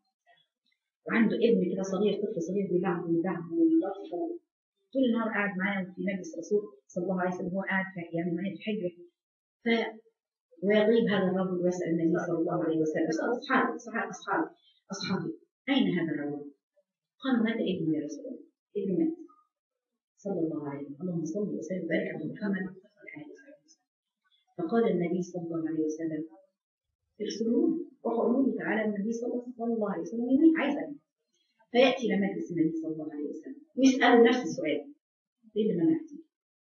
Speaker 1: وعنده ابن كده صغير، طفل صغير بيلعب ويلعب ويلف طول النهار قاعد معاه في مجلس رسول صلى الله عليه وسلم. هو قاعد في يعني معاه في حجره ف ويغيب هذا الرجل ويسال النبي صلى الله عليه وسلم. يسال اصحابه اصحاب اصحابه اصحابه اين هذا الرجل؟ قالوا مات ابنه يا رسول الله. ابن مات صلى الله عليه وسلم. اللهم صل وسلم وبارك على محمد. فقال النبي صلى الله عليه وسلم ارسلوه وقولوا له تعالى النبي صلى الله عليه وسلم يمين عايزه. فياتي الى مجلس النبي صلى الله عليه وسلم ويسالوا نفس السؤال ليه ما نحكي؟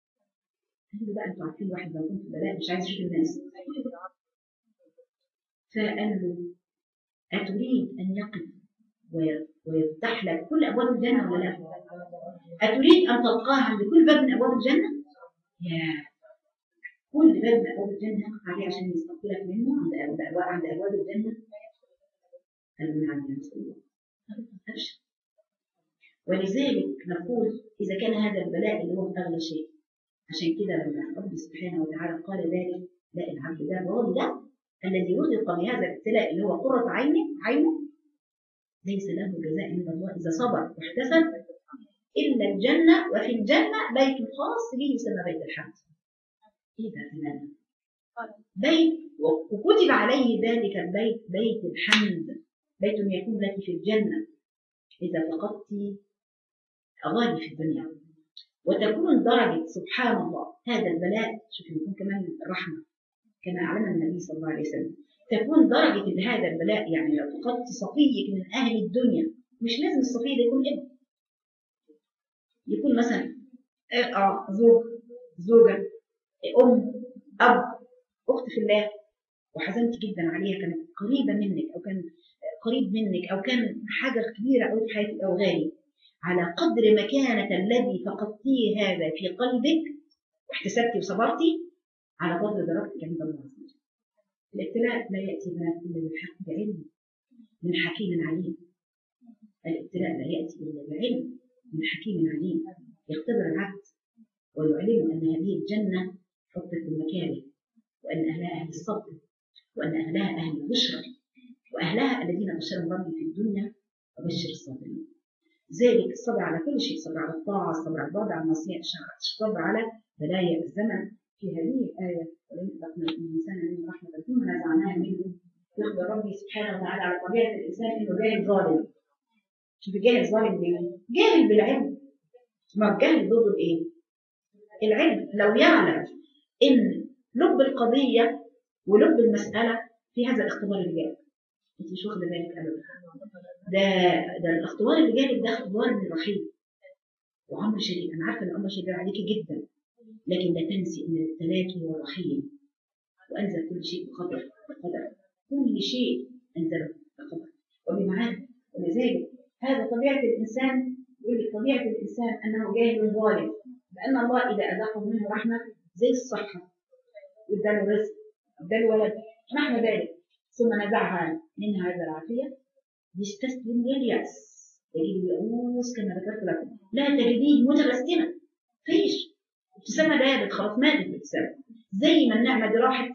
Speaker 1: قال له بقى انتوا عارفين واحد لو كنت في بلاء مش عايز يشوف الناس. فقال له أتريد أن يقف ويفتح لك كل أبواب الجنة ولا لا؟ أتريد أن تلقاه عند كل باب من أبواب الجنة؟ يا كل باب من أبواب الجنة يقف عليه عشان يستقبلك منه عند عند أبواب الجنة؟ قال له نعم يا رسول الله. أبشر. ولذلك نقول إذا كان هذا البلاء اللي هو أغلى شيء، عشان كده لما ربي سبحانه وتعالى قال ذلك لا العبد ده الراضي ده الذي رزق بهذا الابتلاء اللي هو قرة عينه عينه ليس له جزاء عند الله إذا صبر واحتسب إلا الجنة، وفي الجنة بيت خاص به يسمى بيت الحمد. إيه ده تماما بيت وكتب عليه ذلك البيت بيت الحمد، بيت يكون لك في الجنة إذا فقدت أغاني في الدنيا، وتكون درجة سبحان الله هذا البلاء. شوف يكون كمان الرحمة كما أعلم النبي صلى الله عليه وسلم، تكون درجة هذا البلاء يعني لو فقدت صفيك من أهل الدنيا، مش لازم الصفي ده يكون ابن، يكون مثلا اه زوج زوجة أم أب أخت في الله وحزنت جدا عليها، كانت قريبة منك أو كان قريب منك أو كان حاجة كبيرة أو في حياتك أو غالي، على قدر مكانة الذي فقدتيه هذا في قلبك واحتسبتي وصبرتي على قدر درجتك عند الله عز وجل. الابتلاء لا يأتي إلا بالحق بعلم من حكيم عليم. الابتلاء لا يأتي إلا بعلم من حكيم عليم، يختبر العبد ويعلم أن هذه الجنة حطت المكاره، وأن أهلها أهل الصبر، وأن أهلها أهل البشرى، وأهلها الذين بشرهم ربي في الدنيا وبشر الصابرين. ذلك الصبر على كل شيء، الصبر على الطاعة، الصبر على البعد عن المعصية، الصبر على بلايا الزمن. في هذه الآية ولن تقنع الإنسان من رحمة ثم نزعناها منه، يخبر ربي سبحانه وتعالى على طبيعة الإنسان إنه جاهل ظالم. شوف الجاهل ظالم ليه؟ جاهل بالعلم. ما الجهل ضد الإيه؟ العلم. لو يعلم إن لب القضية ولب المسألة في هذا الاختبار اللي جاي، أنت مش واخدة بالك أبدا. ده ده الاختبار اللي جاي ده اختبار من الرحيم وأمر شديد. أنا عارفة إن الأمر شديد عليكي جدا، لكن لا تنسي أن التلاكي هو رحيم، وأنزل كل شيء بقدر بقدر كل شيء أنزله بقدر وبمعاد. ولذلك هذا طبيعة الإنسان، يقول لك طبيعة الإنسان أنه جاهل ظالم، لأن الله إذا أذاقه منه رحمة زي الصحة واداله رزق واداله ولد نحو ذلك ثم نزعها منها هذا العافية يستسلم لليأس، يجد اليأوس كما ذكرت لكم لا تجديه متبسما، فيش ابتسامة دابت خلاص ماتت الابتسامة. زي ما النعمة دي راحت،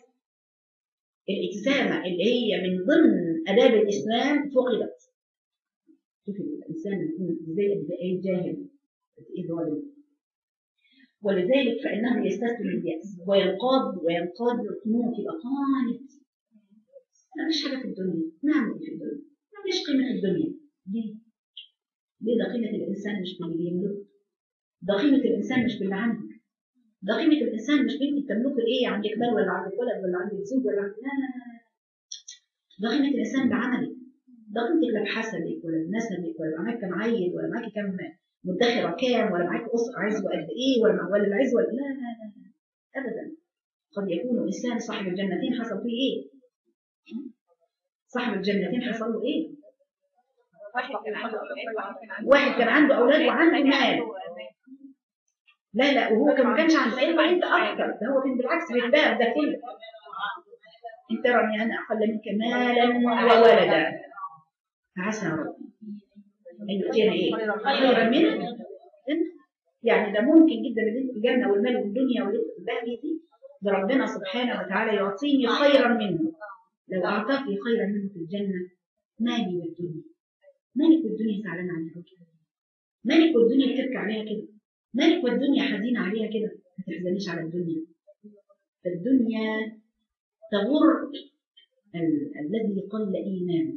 Speaker 1: الابتسامة اللي هي من ضمن آداب الإسلام فقدت. شوف الإنسان زي الدقايق جاهل إيه ظالم، ولذلك فإنه يستسلم لليأس وينقاد وينقاد للقنوط، يبقى قانت. أنا مش حاجة في الدنيا، ما أعمل في الدنيا، ما ليش قيمة في الدنيا. ليه؟ ليه؟ ده قيمة الإنسان مش باللي بيملكه، ده قيمة الإنسان مش باللي عندك، ده قيمة الإنسان مش بنتي بتملكي إيه، عندك مال ولا عندك ولد ولا عندك زوج ولا عندك، لا لا لا، ده قيمة الإنسان بعملك، ده قيمتك لا بحسبك ولا بنسبك ولا معاك كم عيل ولا معاك كم مدخرة كام ولا معاك أسرة عزوة قد إيه ولا ولا العزوة، لا لا لا لا أبدا. قد يكون إنسان صاحب الجنتين حصل فيه إيه؟ صاحب الجنتين حصل له إيه؟ واحد كان عنده أولاد وعنده مال، لا لا وهو كان ما كانش عنده علم وانت اكتر، ده هو كان بالعكس بالباب ده كله. انت راني انا اقل منك مالا وولدا فعسى ربي ان يؤتينا ايه خيرا منه. يعني ده ممكن جدا اللي في الجنه والمال والدنيا واللي في الباقي دي ده ربنا سبحانه وتعالى يعطيني خيرا منه. لو اعطاكي خيرا منه في الجنه مالي والدنيا، مالك والدنيا زعلان عليها كده، مالك والدنيا بتبكي عليها كده، مالك والدنيا حزينة عليها كده، ما تحزنيش على الدنيا. فالدنيا تغر ال- الذي قل إيمانه،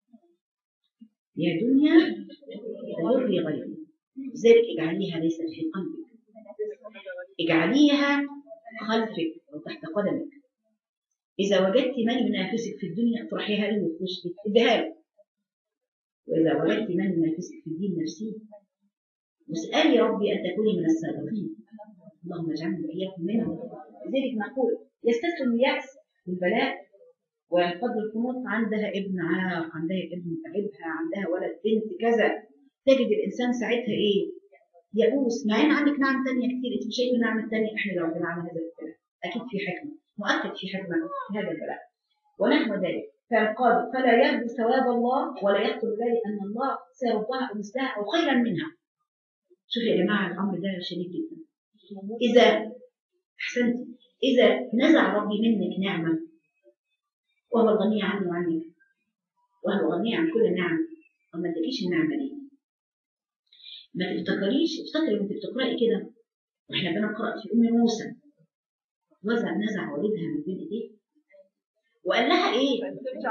Speaker 1: يا دنيا تغري غيري، لذلك اجعليها ليست في قلبك، اجعليها خلفك أو تحت قدمك. إذا وجدت من ينافسك في الدنيا اطرحيها له في وشك اديها له، وإذا وجدت من ينافسك في الدين نفسه واسألي ربي أن تكوني من السابقين. اللهم اللهم اجعلنا واياكم منهم. لذلك نقول يستسلم اليأس والبلاء وينقض القنوط، عندها ابن عاق، عندها ابن تعبها، عندها ولد بنت كذا، تجد الانسان ساعتها ايه؟ يئوس، مع ان عندك نعم ثانيه كثير انت مش شايفه النعم الثانيه. احنا لو ربنا عمل هذا البلاء اكيد في حكمه، مؤكد في حكمه في هذا البلاء ونحو ذلك. فينقاد فلا يرجو ثواب الله ولا يخطر بالي ان الله سيرضاها او مثلها او خيرا منها. شوف يا جماعه الامر ده شديد جدا. اذا احسنت، اذا نزع ربي منك نعمه وهو الغني عني وعنك، وهو غني عن كل النعم، وما ادكيش النعمه دي، ما تفتكريش، افتكري وانت بتقراي كده واحنا بنقرا في ام موسى، وزع نزع والدها من بين ايديه وقال لها ايه؟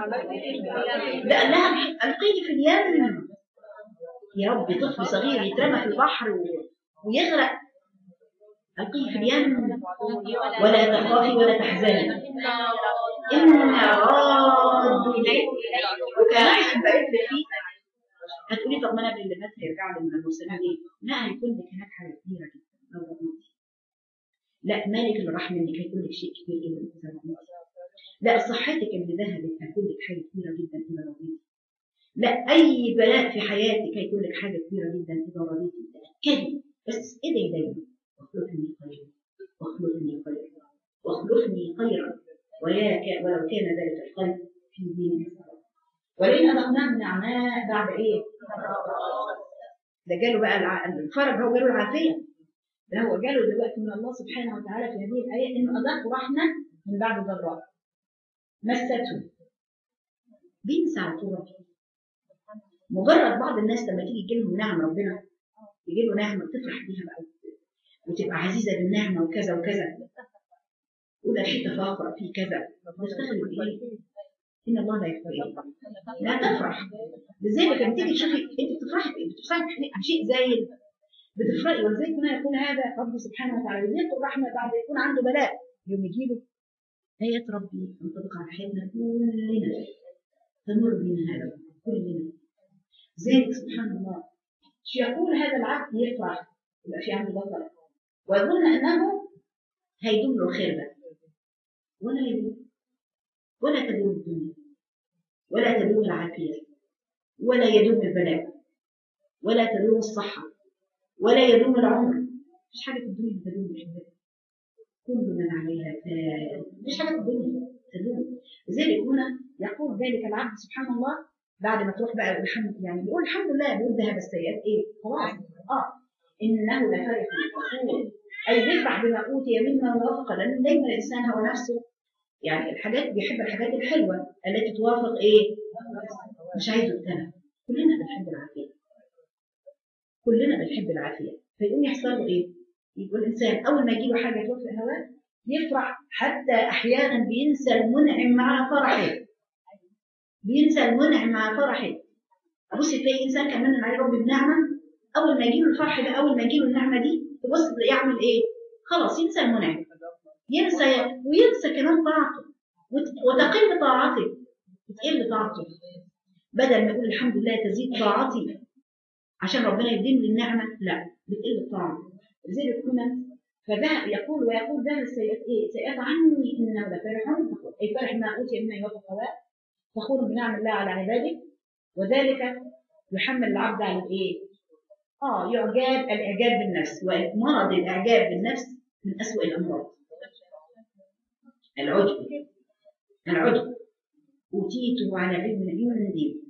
Speaker 1: ده قال لها القيه في اليم. يا رب طفل صغير يترمى في البحر ويغرق، القيه في اليم ولا تخافي ولا تحزني إنا رادوا إليك. وكمان حبيت فيه هتقولي طب ما انا اللي مات هيرجع لي من المرسلين ايه؟ لا، هيكون لك هناك حاجه كبيره جدا لو رضيتي. لا، مالك اللي راح منك هيكون لك شيء كبير جدا اذا رضيتي. لا، صحتك اللي ذهبت هيكون لك حاجه كبيره جدا اذا رضيتي. لا، اي بلاء في حياتك هيكون لك حاجه كبيره جدا اذا رضيتي. تاكدي بس ادعي دايما واخلفني خيرا واخلفني خيرا واخلفني خيرا وياك ولو كان ذلك الخير في دينك. ولئن أذقناه نعماء بعد إيه؟ ده جاله بقى الفرج، هو جاله العافية، ده هو جاله دلوقتي من الله سبحانه وتعالى في هذه الآية إنه أذاقه رحمة من بعد ضراء مسته. بينسى على طول. مجرد بعض الناس لما تيجي تجي لهم نعم ربنا، يجي له نعمة تفرح بيها بقى وتبقى عزيزة بالنعمة وكذا وكذا، وده الحتة فاقرة في كذا، تفتخر بإيه؟ إن الله لا يفرح، لا تفرح. لذلك لما تيجي تشوفي أنت بتفرحي بإيه؟ بتفرحي بشيء زايد، بتفرحي. ولذلك هنا يقول هذا ربي سبحانه وتعالى يذيق الرحمة بعد يكون عنده بلاء، يوم يجي له آيات ربي تنطبق على حياتنا كلنا، تمر بنا هذا كلنا. ذلك سبحان الله يقول هذا العبد يفرح، يبقى في عنده بطل ويظن أنه هيدوم له خير بقى، ولا يدوم، ولا تدوم الدنيا، ولا تدوم العافية، ولا يدوم البلاء، ولا تدوم الصحة، ولا يدوم العمر. مفيش حاجة في الدنيا تدوم بالحمد. كل من عليها فان، مفيش حاجة في الدنيا تدوم. لذلك هنا يقول ذلك العبد سبحان الله بعد ما تروح بقى الحمد، يعني بيقول الحمد لله، بيقول ذهب السيئات ايه؟ خلاص. اه انه لفرح فخور، اي بيفرح بما اوتي مما وافق، لان دايما الانسان هو نفسه يعني الحاجات بيحب الحاجات الحلوه التي توافق ايه؟ مش عايز يبتلى. كلنا بنحب العافيه، كلنا بنحب العافيه. فيقوم يحصل له ايه؟ يقول الانسان اول ما يجي له حاجه توافق هواه يفرح، حتى احيانا بينسى المنعم مع فرحه، بينسى المنعم مع فرحه. ابص تلاقي انسان كان من عليه ربي بنعمه، اول ما يجي له الفرح ده، اول ما يجي له النعمه دي، تبص تلاقيه يعمل ايه؟ خلاص ينسى المنعم، ينسى وينسى كمان طاعته، وتقل طاعته، تقل طاعته. بدل ما يقول الحمد لله تزيد طاعتي عشان ربنا يديم لي النعمه، لا، بتقل الطاعه. لذلك هنا فده يقول ويقول ده السيئات ايه؟ سيئات عني انه لفرح، اي فرح ما اوتي مما يوافق هواه، فخور بنعم الله على عباده، وذلك يحمل العبد على الايه؟ اه يعجاب، الاعجاب بالنفس، ومرض الاعجاب بالنفس من اسوأ الامراض. العجب، العجب اوتيته على علم من دين.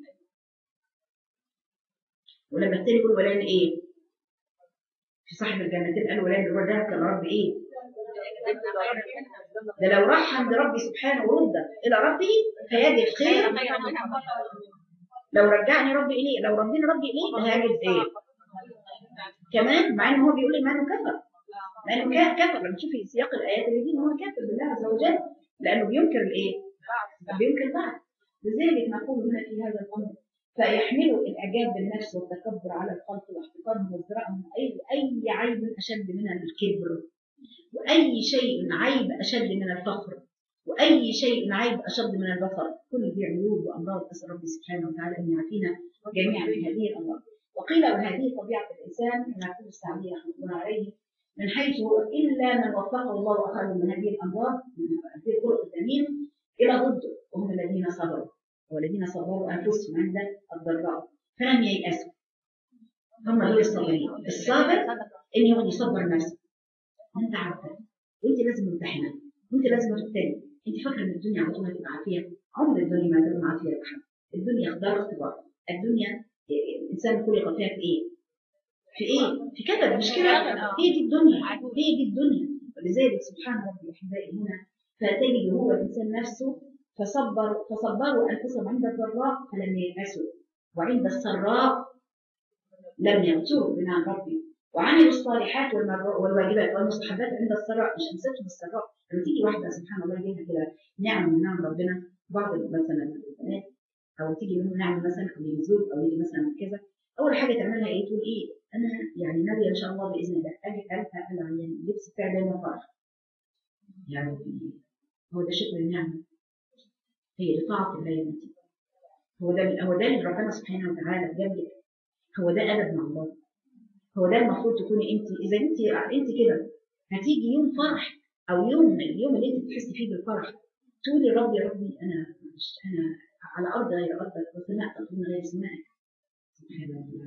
Speaker 1: ولما التاني يقول ولان ايه؟ في صاحب الجنتين قال ولان هو ده كان رب ايه؟ ده لو راح عند ربي سبحانه ورد الى ربي فيجد خير. لو رجعني ربي اليه، لو ردني ربي اليه هيجد ايه؟ كمان مع ان هو بيقول لي ما انه كفر، مع انه كفر. لما تشوفي سياق الايات اللي دي هو كافر بالله عز وجل، لانه بينكر الايه؟ بينكر بعد. لذلك نقول هنا في هذا الامر فيحملوا الاعجاب بالنفس والتكبر على الخلق واحتقارهم وازدراءهم اي اي عيب اشد من الكبر، واي شيء عيب اشد من الفخر، واي شيء عيب اشد من البصر. كل دي عيوب وامراض، اسال ربي سبحانه وتعالى ان يعافينا جميعا في هذه الامراض. وقيل وهذه طبيعه الانسان كما يقول السعدي رحمه الله عليه، من حيث إلا من وفقه الله وأخذ من هذه الأمراض من هذه الطرق التميم إلى ضده، وهم الذين صبروا والذين صبروا أنفسهم عند الضراء فلم ييأسوا. هم دول الصابرين. الصابر إن يقعد يصبر نفسه. أنت عارفة وأنت لازم ممتحنة وأنت لازم تبتلي. أنت فاكرة إن الدنيا على طول هتبقى عافية؟ عمر الدنيا ما هتبقى عافية يا حبيبي. الدنيا اختبار اختبار. الدنيا الإنسان خلق فيها في إيه؟ في إيه؟ في كبد مش كده؟ هي دي الدنيا هي دي الدنيا. ولذلك سبحان ربي أحبائي هنا فتجد هو الإنسان نفسه فصبر فصبروا أنفسهم عند الضراء فلم ييأسوا وعند السراء لم يغتروا بنعم ربي وعملوا الصالحات والواجبات والمستحبات عند السراء. مش أنسيتهم السراء. لما تيجي واحدة سبحان الله يجيها كده نعم من نعم ربنا بعض مثلا البنات أو تيجي لهم نعم مثلا أو يجي زوج أو يجي مثلا كذا أول حاجة تعملها إيه؟ تقول إيه؟ أنا يعني ناوية إن شاء الله بإذن الله أجي ألقى العيان اللبس بتاعي دايما فرح. يعني هو ده شكر النعمة. هي لطاعة الله يا بنتي. هو ده هو ده اللي ربنا سبحانه وتعالى جنبك. هو ده أدب مع الله. هو ده المفروض تكوني أنت. إذا أنت أنت كده هتيجي يوم فرح أو يوم اليوم اللي أنت بتحسي فيه بالفرح تقولي ربي يا ربي أنا أنا على أرض غير أرضك وسماء تقوم غير سمائك. سبحان الله.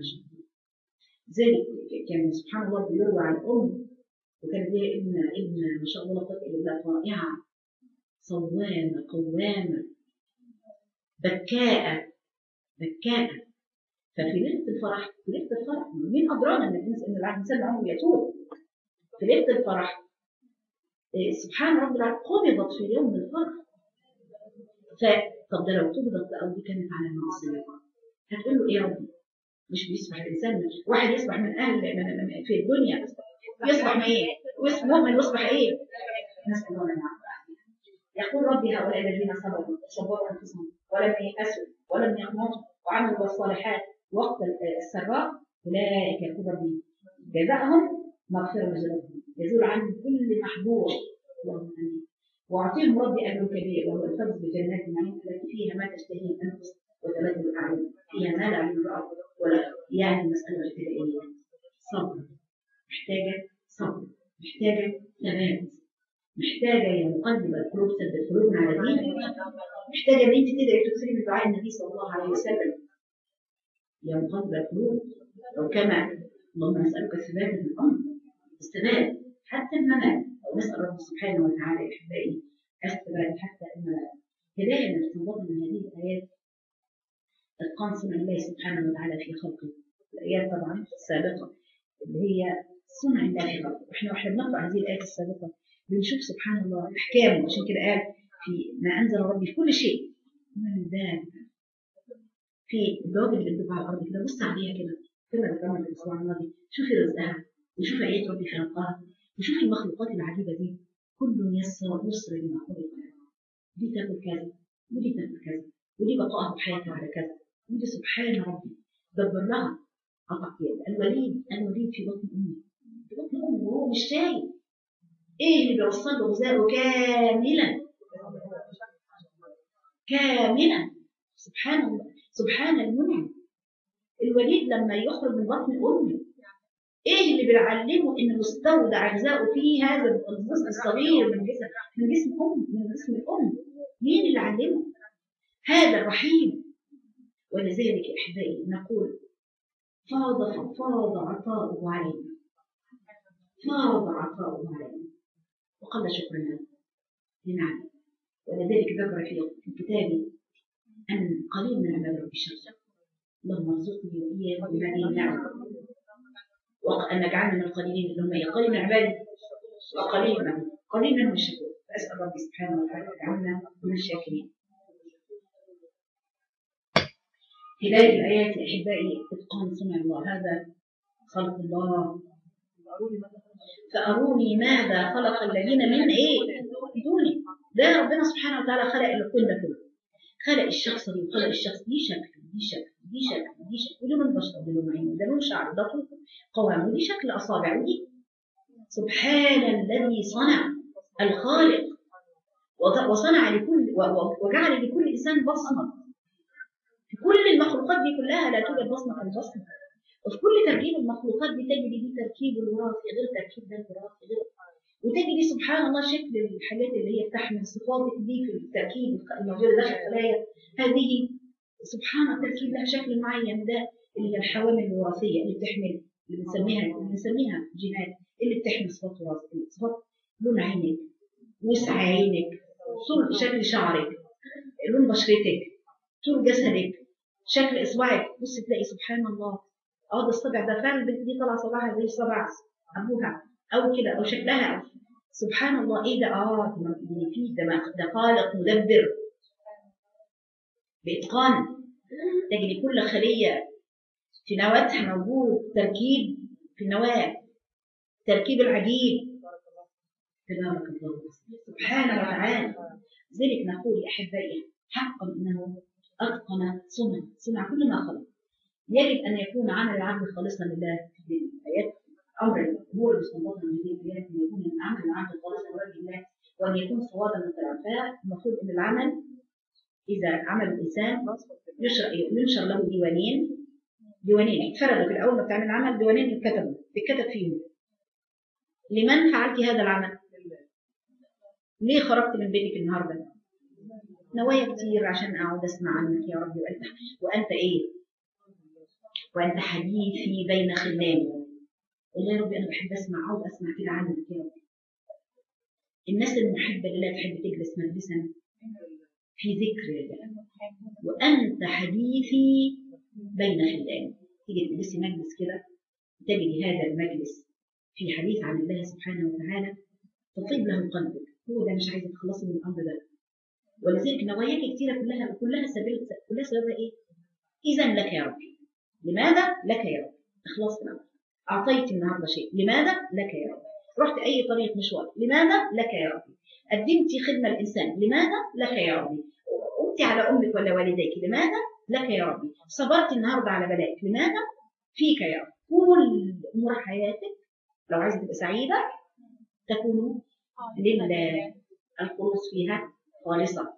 Speaker 1: ذلك كان سبحان الله بيروى عن أم وكان ليها ابن ابن ما شاء الله لا قوة إلا بالله رائعة صوامة قوامة بكاءة بكاءة. ففي ليلة الفرح في ليلة الفرح مين أدرانا إن الإنسان الإنسان عمره يتوب في ليلة الفرح سبحان رب العالمين قبضت في يوم الفرح. فطب ده لو قبضت أو دي كانت على المعصية هتقول له إيه يا ربي؟ مش بيصبح الإنسان واحد يصبح من أهل في الدنيا يصبح من إيه؟ مؤمن يصبح إيه؟ نسأل الله العافية. يقول ربي هؤلاء الذين صبروا صبروا أنفسهم ولم ييأسوا ولم يقنطوا وعملوا الصالحات وقت السراء أولئك يقول ربي جزاءهم مغفرة لذنوبهم يزول عنهم كل محظور اللهم آمين وأعطيهم ربي أجر كبير وهو الفوز بجنات النعيم التي فيها ما تشتهي الأنفس وتلذ الأعين فيها ما لا عين رأت ولا يعني المسألة محتاجة صبر محتاجة صبر محتاجة ثبات محتاجة يا مقلب القلوب ثبت قلوبنا على دينك. محتاجة ان انت تدعي تكثري من دعاء النبي صلى الله عليه وسلم يا مقلب القلوب لو كما اللهم نسألك الثبات في الأمر الثبات حتى الممات أو نسأل رب سبحانه وتعالى أحبائي الثبات حتى الممات. هداية نستنبط من هذه الآيات إتقان صنع الله سبحانه وتعالى في خلقه. الآيات طبعا السابقة اللي هي صنع الله في خلقه. واحنا واحنا بنقرأ هذه الآيات السابقة بنشوف سبحان الله احكامه. عشان كده قال في ما انزل ربي في كل شيء من ذلك في الدواب اللي بتدب على الارض كده بص عليها كده كما ذكرنا في الاسبوع الماضي شوفي رزقها وشوفي ايات ربي في خلقها وشوفي المخلوقات العجيبه دي كل يسر يسر لما خلق له. دي تاكل كذا ودي تاكل كذا ودي بقائها بحياتها على كذا ودي سبحان ربي دبر لها قطع الوليد الوليد في بطن امه في بطن امه وهو مش شايف ايه اللي بيوصل له غذاءه كاملا كاملا. سبحان الله سبحان المنعم. الوليد لما يخرج من بطن امه ايه اللي بيعلمه انه يستودع غذاءه في هذا الجزء الصغير من جسم من جسم ام من جسم الام. مين اللي علمه؟ هذا الرحيم. ولذلك احبائي نقول فاض فاض عطاؤه علينا فاض عطاؤه علينا وقل شكرنا لنعم. ولذلك ذكر في الكتاب أن قليل من عباد رب الشر اللهم ارزقني وإياك بهذه النعم وأن نجعلنا من القليلين اللي هم قليل من عبادي وقليل منهم قليل منهم الشكور. فأسأل ربي سبحانه وتعالى يجعلنا من الشاكرين. هداية الآيات أحبائي إتقان صنع الله. هذا خلق الله. فأروني ماذا خلق الذين من إيه دوني. ده ربنا سبحانه وتعالى خلق الكون ده كله. خلق الشخص دي وخلق الشخص دي شكل دي شكل دي شكل دي شكل ولون البشرة ودي لون عين وده لون شعر ده طول قوام ودي شكل أصابع ودي. سبحان الذي صنع الخالق وصنع لكل وجعل لكل إنسان بصمة. في كل المخلوقات دي كلها لا توجد بصمة كالبصمة وفي كل تركيب المخلوقات دي تجري دي تركيب الوراثي غير تركيب ده الوراثي غير، وتجري سبحان الله شكل الحاجات اللي هي بتحمل صفات دي في التركيب الموجود داخل الخلايا هذه سبحان الله تركيب لها شكل معين، ده اللي هي الحوامل الوراثيه اللي بتحمل اللي بنسميها اللي بنسميها جينات اللي بتحمل صفات وراثيه، صفات لون عينك، وسع عينك، طول شكل شعرك، لون بشرتك، طول جسدك، شكل اصبعك، بص تلاقي سبحان الله اه ده الصبع ده فعلا البنت دي طالعه صباعها زي صبع ابوها او كده او شكلها أو. سبحان الله ايه ده اه ده في ده ده خالق مدبر باتقان، تجري كل خليه في نواتها موجود تركيب في النواه، تركيب العجيب تبارك الله سبحانه وتعالى. ذلك نقول يا احبائي حقا انه اتقن صنع صنع كل ما خلق. يجب ان يكون عمل العبد خالصا لله في الايات امر الامور المستنبطه من هذه الايات ان يكون عمل العبد خالصا لوجه الله وان يكون صوابا متعفاه. المفروض ان العمل اذا عمل الانسان ينشر له ديوانين ديوانين يتفرغوا في الاول ما بتعمل العمل ديوانين يتكتبوا يتكتب فيهم لمن فعلت هذا العمل؟ ليه خرجت من بيتك النهارده؟ نوايا كتير عشان اقعد اسمع عنك يا رب، وانت وانت ايه؟ وانت حديثي بين خلاني. والله يا رب انا بحب اسمع اقعد اسمع كده عنك كده. الناس المحبه لله تحب تجلس مجلسا في ذكر الله وانت حديثي بين خلاني. تيجي تجلسي مجلس كده تجري هذا المجلس في حديث عن الله سبحانه وتعالى تطيب له قلبك. هو ده مش عايزه تخلصي من الامر ده، ولذلك نواياك كتيره كلها كلها سبيل كلها سببها ايه؟ اذا لك يا ربي. لماذا؟ لك يا رب. اخلصت الامر. اعطيت النهارده شيء، لماذا؟ لك يا رب. رحت اي طريق مشوار، لماذا؟ لك يا ربي. قدمتي خدمه الانسان، لماذا؟ لك يا ربي. قمت على امك ولا والديك، لماذا؟ لك يا ربي. صبرت النهارده على بلائك، لماذا؟ فيك يا رب. كل امور حياتك لو عايزه تبقى سعيده تكون لله. الخلوص فيها خالصه،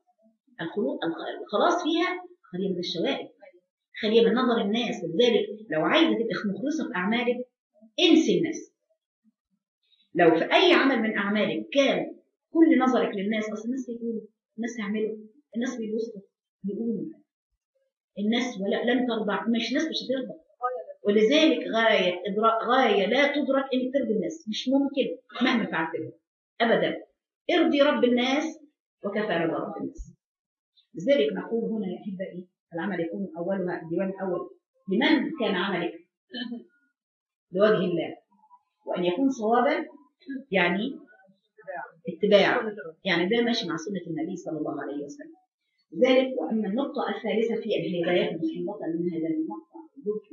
Speaker 1: الخلاص فيها خاليه من الشوائب، خاليه من نظر الناس. ولذلك لو عايزه تبقى مخلصه في اعمالك انسي الناس. لو في اي عمل من اعمالك كان كل نظرك للناس، اصل الناس بيقولوا، الناس يعملوا، الناس بيبصوا بيقولوا، الناس ولا لن ترضى، مش ناس مش هترضى. ولذلك غايه إدراك غايه لا تدرك انك ترضي الناس، مش ممكن مهما فعلت ابدا. ارضي رب الناس وكفى رضا رب الناس. لذلك نقول هنا يا احبائي العمل يكون اولها الديوان الاول لمن كان عملك لوجه الله، وان يكون صوابا يعني اتباع، يعني ده ماشي مع سنه النبي صلى الله عليه وسلم. ذلك. واما النقطه الثالثه في الهدايات المستنبطه من هذا النقطه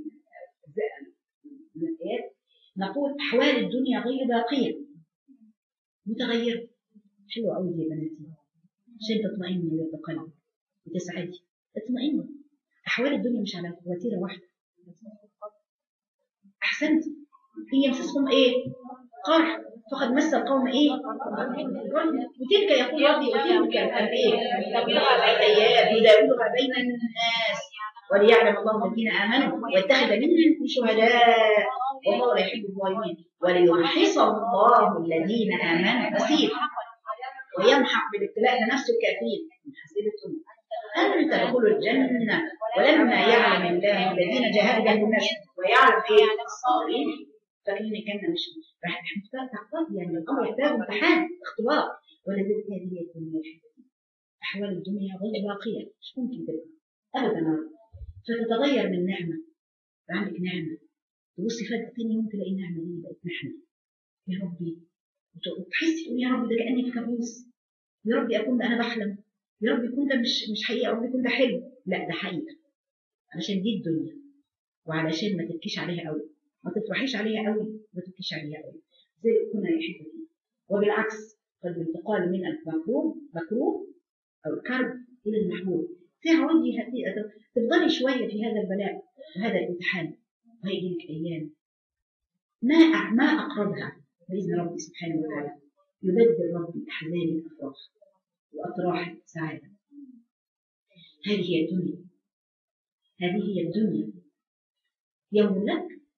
Speaker 1: من الايات نقول احوال الدنيا غير باقيه متغيره. حلوه قوي يا بناتي عشان تطمئني بقلبك وتسعدي. اطمئني. احوال الدنيا مش على وتيره واحده. احسنتي. هي مسسهم ايه؟ قرح. فقد مس القوم ايه؟ وتلك يقول ربي وتلك الايه؟ الايات يداولها بين الناس وليعلم الله الذين امنوا ويتخذ منهم شهداء والله لا يحب الظالمين وليمحص الله الذين امنوا بصير ويمحق بالابتلاء نفس الكافرين. حسبتم أن تدخلوا الجنة ولما يعلم الله الذين جاهدوا بالناس ويعلم ايه الصابرين. فاكرين كان مش راح تحتاج يعني الامر يحتاج امتحان اختبار. ولذلك هذه الدنيا احوال الدنيا غير باقيه مش ممكن تبقى ابدا. فتتغير من نعمه عندك نعمه تبصي فجاه ثاني يوم تلاقي النعمه دي بقت محنه يا ربي وتحسي تقولي يا رب ده كاني في كابوس، يا رب اكون ده انا بحلم، يا رب يكون ده مش مش حقيقه، يا رب يكون ده حلم. لا ده حقيقه علشان دي الدنيا وعلشان ما تبكيش عليها قوي ما تفرحيش عليها قوي ما تبكيش عليها قوي زي كنا يا حبيبتي. وبالعكس قد الانتقال من المكروه مكروه او الكرب الى المحبوب تعودي تفضلي شويه في هذا البلاء وهذا الامتحان وهيجي لك ايام ما ما اقربها باذن ربي سبحانه وتعالى. يبدل ربي احزانك افراح واطراحك سعاده. هذه هي الدنيا. هذه هي الدنيا. يوم لك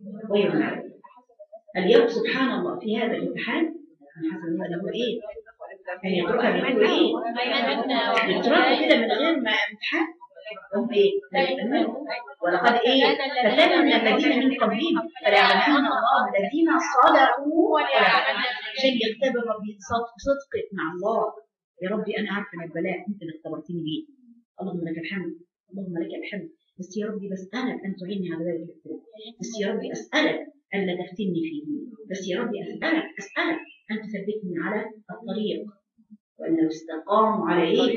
Speaker 1: ويوم عليه. اليوم سبحان الله في هذا الامتحان من حسب ما نقول ايه؟ يعني يتركها بيقولوا ايه؟ يتركوا كده من غير ما امتحان. هم ايه؟ ولقد ايه؟ فتنا الذين من قبلهم فليعلمن الله الذين صدقوا عشان يختبر ربي صدقك مع الله. يا ربي انا عارفه ان البلاء انت اللي اختبرتني بيه. اللهم لك الحمد، اللهم لك الحمد، بس يا ربي بسالك ان تعيني على ذلك الابتلاء، بس يا ربي اسالك ان لا تفتني فيه، بس يا ربي اسالك اسالك ان تثبتني على الطريق، وان لو استقاموا على ايه؟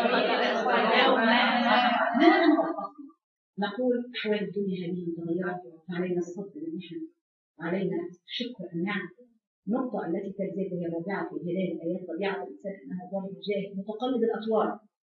Speaker 1: ما نقول احوال الدنيا هذه متغيره، فعلينا الصبر بالمحن وعلينا شكر النعم. النقطة التي تلزم هي الرابعة في هداية الآيات طبيعة الإنسان أنه ظالم جاهل متقلب الأطوار.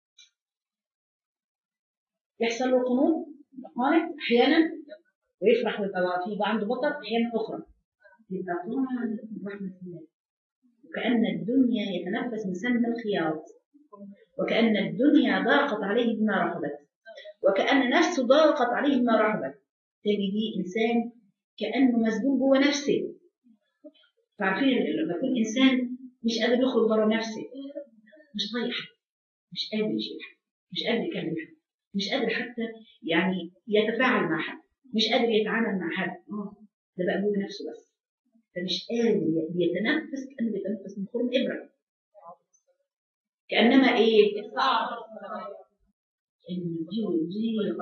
Speaker 1: يحصل له قنوط قانت أحيانا ويفرح ويبقى في عنده بطر أحيانا أخرى، يبقى طمعا من رحمة الله، وكأن الدنيا يتنفس من سم الخياط، وكأن الدنيا ضاقت عليه بما رحبت، وكأن نفسه ضاقت عليه بما رحبت. تجدي إنسان كأنه مسجون جوه نفسه. فعارفين لما يكون إنسان مش قادر يخرج بره نفسه، مش طايق حد، مش قادر يشيل حد، مش قادر يكلم حد، مش قادر حتى يعني يتفاعل مع حد، مش قادر يتعامل مع حد، اه ده بقى جوه نفسه بس، فمش قادر يتنفس، كأنه بيتنفس من خرم إبرة، كأنما إيه؟ الجيل جيل.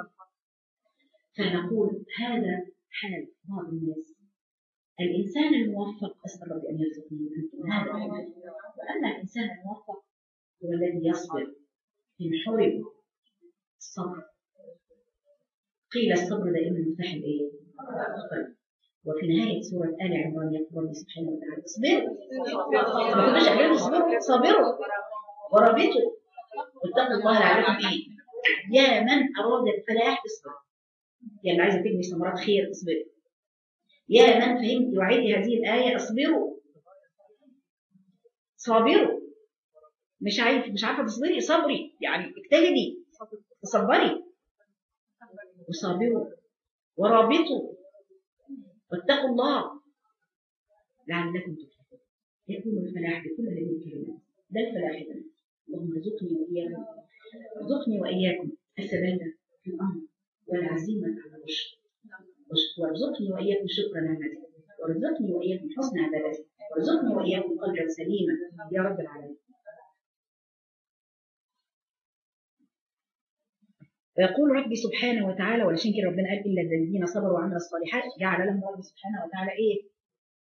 Speaker 1: فنقول هذا حال بعض الناس. الإنسان الموفق أسأل ربي أن يرزقني وأنتم هذا، وأما الإنسان الموفق هو الذي يصبر إن حرم الصبر. قيل الصبر دائما مفتاح الإيه؟ وفي نهاية سورة آل عمران يقول ربي سبحانه وتعالى اصبروا، ما كناش قادرين اصبروا، صابروا ورابطوا واتقوا الله لعلكم إيه؟ يا من أراد الفلاح اصبر، يا اللي عايزة تجني ثمرات خير اصبروا، يا من فهمت وعيدي هذه الآية اصبروا، صابروا، مش عارف مش عارفة تصبري صبري يعني اجتهدي تصبري وصابروا ورابطوا واتقوا الله لعلكم تفلحون. يكون الفلاح بكل هذه الكلمات، ده الفلاح ده. اللهم ارزقني وإياكم ارزقني وإياكم الثبات في الأمر والعزيمة على الرشد، وارزقني وإياكم شكر نعمتك، وارزقني وإياكم حسن عبادتك، وارزقني وإياكم قلبا سليما يا رب العالمين. ويقول ربي سبحانه وتعالى، ولشان كده ربنا قال إلا الذين صبروا وعملوا الصالحات جعل لهم ربي سبحانه وتعالى إيه؟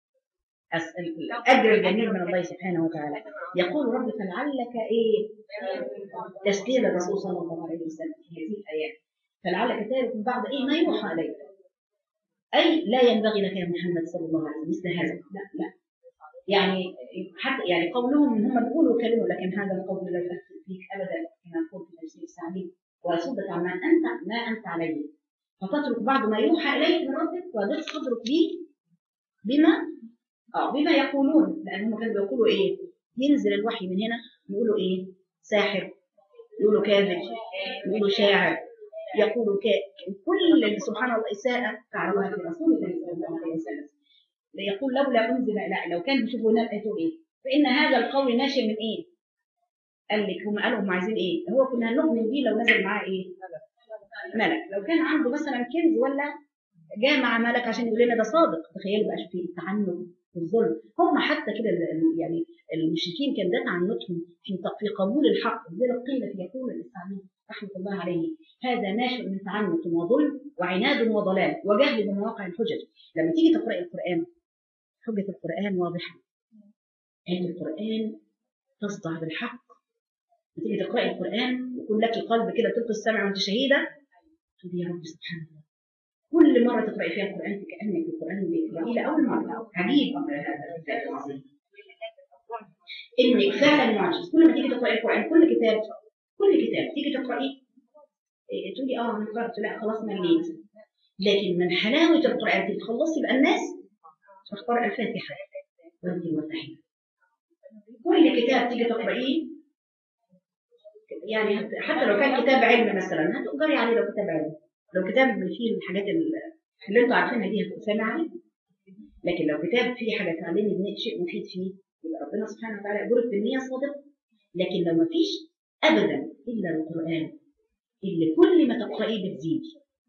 Speaker 1: الأجر الجميل من الله سبحانه وتعالى. يقول ربي فلعلك إيه؟ تسليل الرسول صلى الله عليه وسلم في هذه الآيات، فلعلك تارك بعض إيه ما يوحى إليك، أي لا ينبغي لك يا محمد صلى الله عليه وسلم مثل هذا، لا لا يعني حتى يعني قولهم إن هم بيقولوا كلمة، لكن هذا القول لا يؤثر فيك أبدا كما نقول في تفسير السعدي، ويصدك عما أنت ما أنت عليه، فتترك بعض ما يوحى إليك من ربك وضيق صدرك به بما اه بما يقولون، لأن هم كانوا بيقولوا إيه؟ ينزل الوحي من هنا يقولوا إيه؟ ساحر، يقولوا كاذب، يقولوا شاعر، يقولوا كا كل سبحان الله إساءة فعلوها في رسول الله صلى الله عليه وسلم. يقول لولا أنزل، لا لو كان بيشوفوا هنا الآية إيه؟ فإن هذا القول ناشئ من إيه؟ قال لك هم قالوا هم عايزين إيه؟ هو كنا نؤمن بيه لو نزل معاه إيه؟ ملك، لو كان عنده مثلا كنز ولا جاء مع ملك عشان يقول لنا ده صادق. تخيلوا بقى في التعنت والظلم، هم حتى كده يعني المشركين كان ده تعنتهم في في قبول الحق. لذلك قيل في يقول الإسلامي رحمة الله عليه هذا ناشئ من تعنت وظلم وعناد وضلال وجهل بمواقع الحجج. لما تيجي تقرأ القرآن حجة القرآن واضحة، آية القرآن تصدع بالحق. تيجي تقرأي القرآن ويكون لك قلب كده تلقي السمع وانت شهيدة، تقول يا رب سبحان الله. كل مرة تقرأي فيها القرآن كأنك القرآن بيقرأي لأول مرة. عجيب أمر هذا الكتاب العظيم، إنك فعلا معجز. كل ما تيجي تقرأي القرآن كل كتاب كل كتاب تيجي تقرأي إيه تقولي اه أنا قرأت، لا خلاص مليت. لكن من حلاوة القرآن تخلصي بقى الناس تقرأ الفاتحة وانت مرتاحة. كل كتاب تيجي تقرأيه يعني حتى لو كان كتاب علم مثلا هتقدري عليه، لو كتاب علم، لو كتاب فيه الحاجات اللي انتوا عارفينها دي هتقسم عليه. لكن لو كتاب فيه حاجه تعلمني شيء مفيد فيه يبقى ربنا سبحانه وتعالى يجرك بالنيه الصادقه. لكن لو مفيش ابدا الا القران اللي كل ما تقرأيه بتزيد.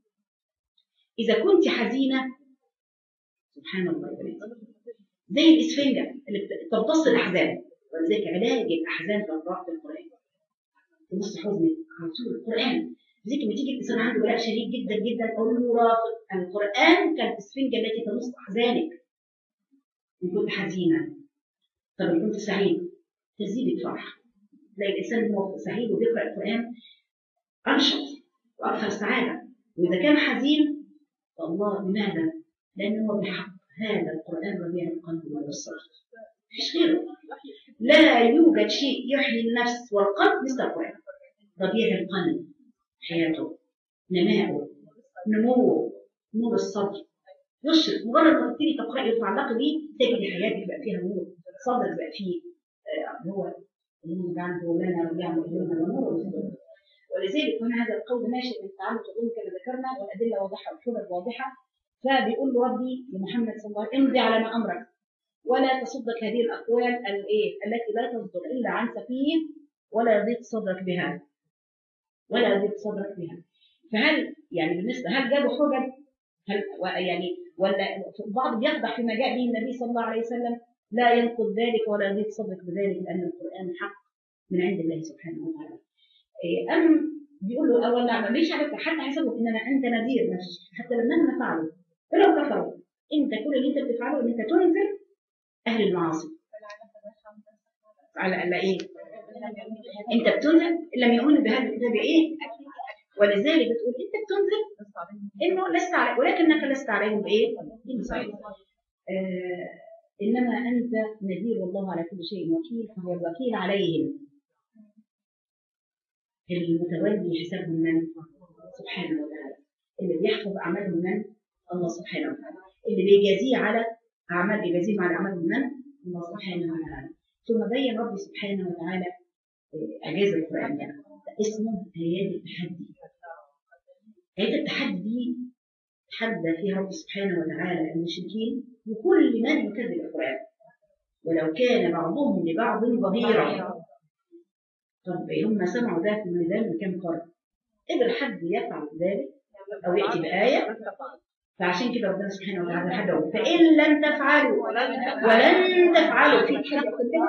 Speaker 1: اذا كنت حزينه سبحان الله زي الاسفنجه اللي بتمتص الاحزان، ولذلك علاج الاحزان في قراءه القران تمص حزنك على طول القران. زي لما تيجي الانسان عنده بلاء شديد جدا جدا اقول له رافق القران كالاسفنجه التي تمص احزانك. ان كنت حزينه طب ان كنت سعيد تزيد الفرح. تلاقي الانسان هو سعيد وبيقرا القران انشط واكثر سعاده. واذا كان حزين فالله لماذا؟ لانه هو بحق هذا القران ربيع القلب والبصر مفيش غيره. لا يوجد شيء يحيي النفس والقلب مثل القران. ربيع القلب حياته نماؤه نموه نور الصدر يشرق. مجرد ما تبتدي تقراي وتتعلقي بيه تجدي حياتك بقى فيها نور. صدرك بقى فيه آه هو النور ده عنده لنا ربيع قلوبنا ونور. ولذلك هنا هذا القول ماشي من تعلق العلوم كما ذكرنا والادله واضحه والحجج واضحه. فبيقول له ربي لمحمد صلى الله عليه وسلم امضي على ما امرك ولا تصدق هذه الاقوال الايه التي لا تصدق الا عن سفيه ولا يضيق صدرك بها ولا يضيق صدرك بها. فهل يعني بالنسبه هل جابوا حجج؟ هل يعني ولا البعض بيخضع فيما جاء به النبي صلى الله عليه وسلم؟ لا ينقض ذلك ولا يضيق صدرك بذلك لان القران حق من عند الله سبحانه وتعالى. أم بيقول له أول لا ليش عرفت حتى حسبوا إننا أنت نذير نفسك حتى لما ما فعلوا فلو كفروا أنت كل اللي أنت بتفعله إن أنت تنذر أهل المعاصي. على على إيه؟ أنت بتنذر إن لم يؤمنوا بهذا الكتاب إيه؟ ولذلك بتقول أنت بتنذر إنه لست عليك ولكنك لست عليهم بإيه؟ بمسيطر. آه إنما أنت نذير والله على كل شيء وكيل فهو الوكيل عليهم. المتولي حسابهم من سبحانه وتعالى. اللي بيحفظ اعمالهم من الله سبحانه وتعالى. اللي بيجازيه على اعمال بيجازيهم على اعمالهم من الله سبحانه وتعالى. ثم بين ربي سبحانه وتعالى اعجاز القران ده اسمه ايات التحدي. ايات التحدي دي تحدى فيها ربي سبحانه وتعالى المشركين وكل من يكذب القران ولو كان بعضهم لبعض ظهيرا. طب هم سمعوا ذلك من الميدان بكم قرن؟ قدر حد يفعل ذلك او ياتي بايه؟ فعشان كده ربنا سبحانه وتعالى حدوا فان لم تفعلوا ولن تفعلوا في حد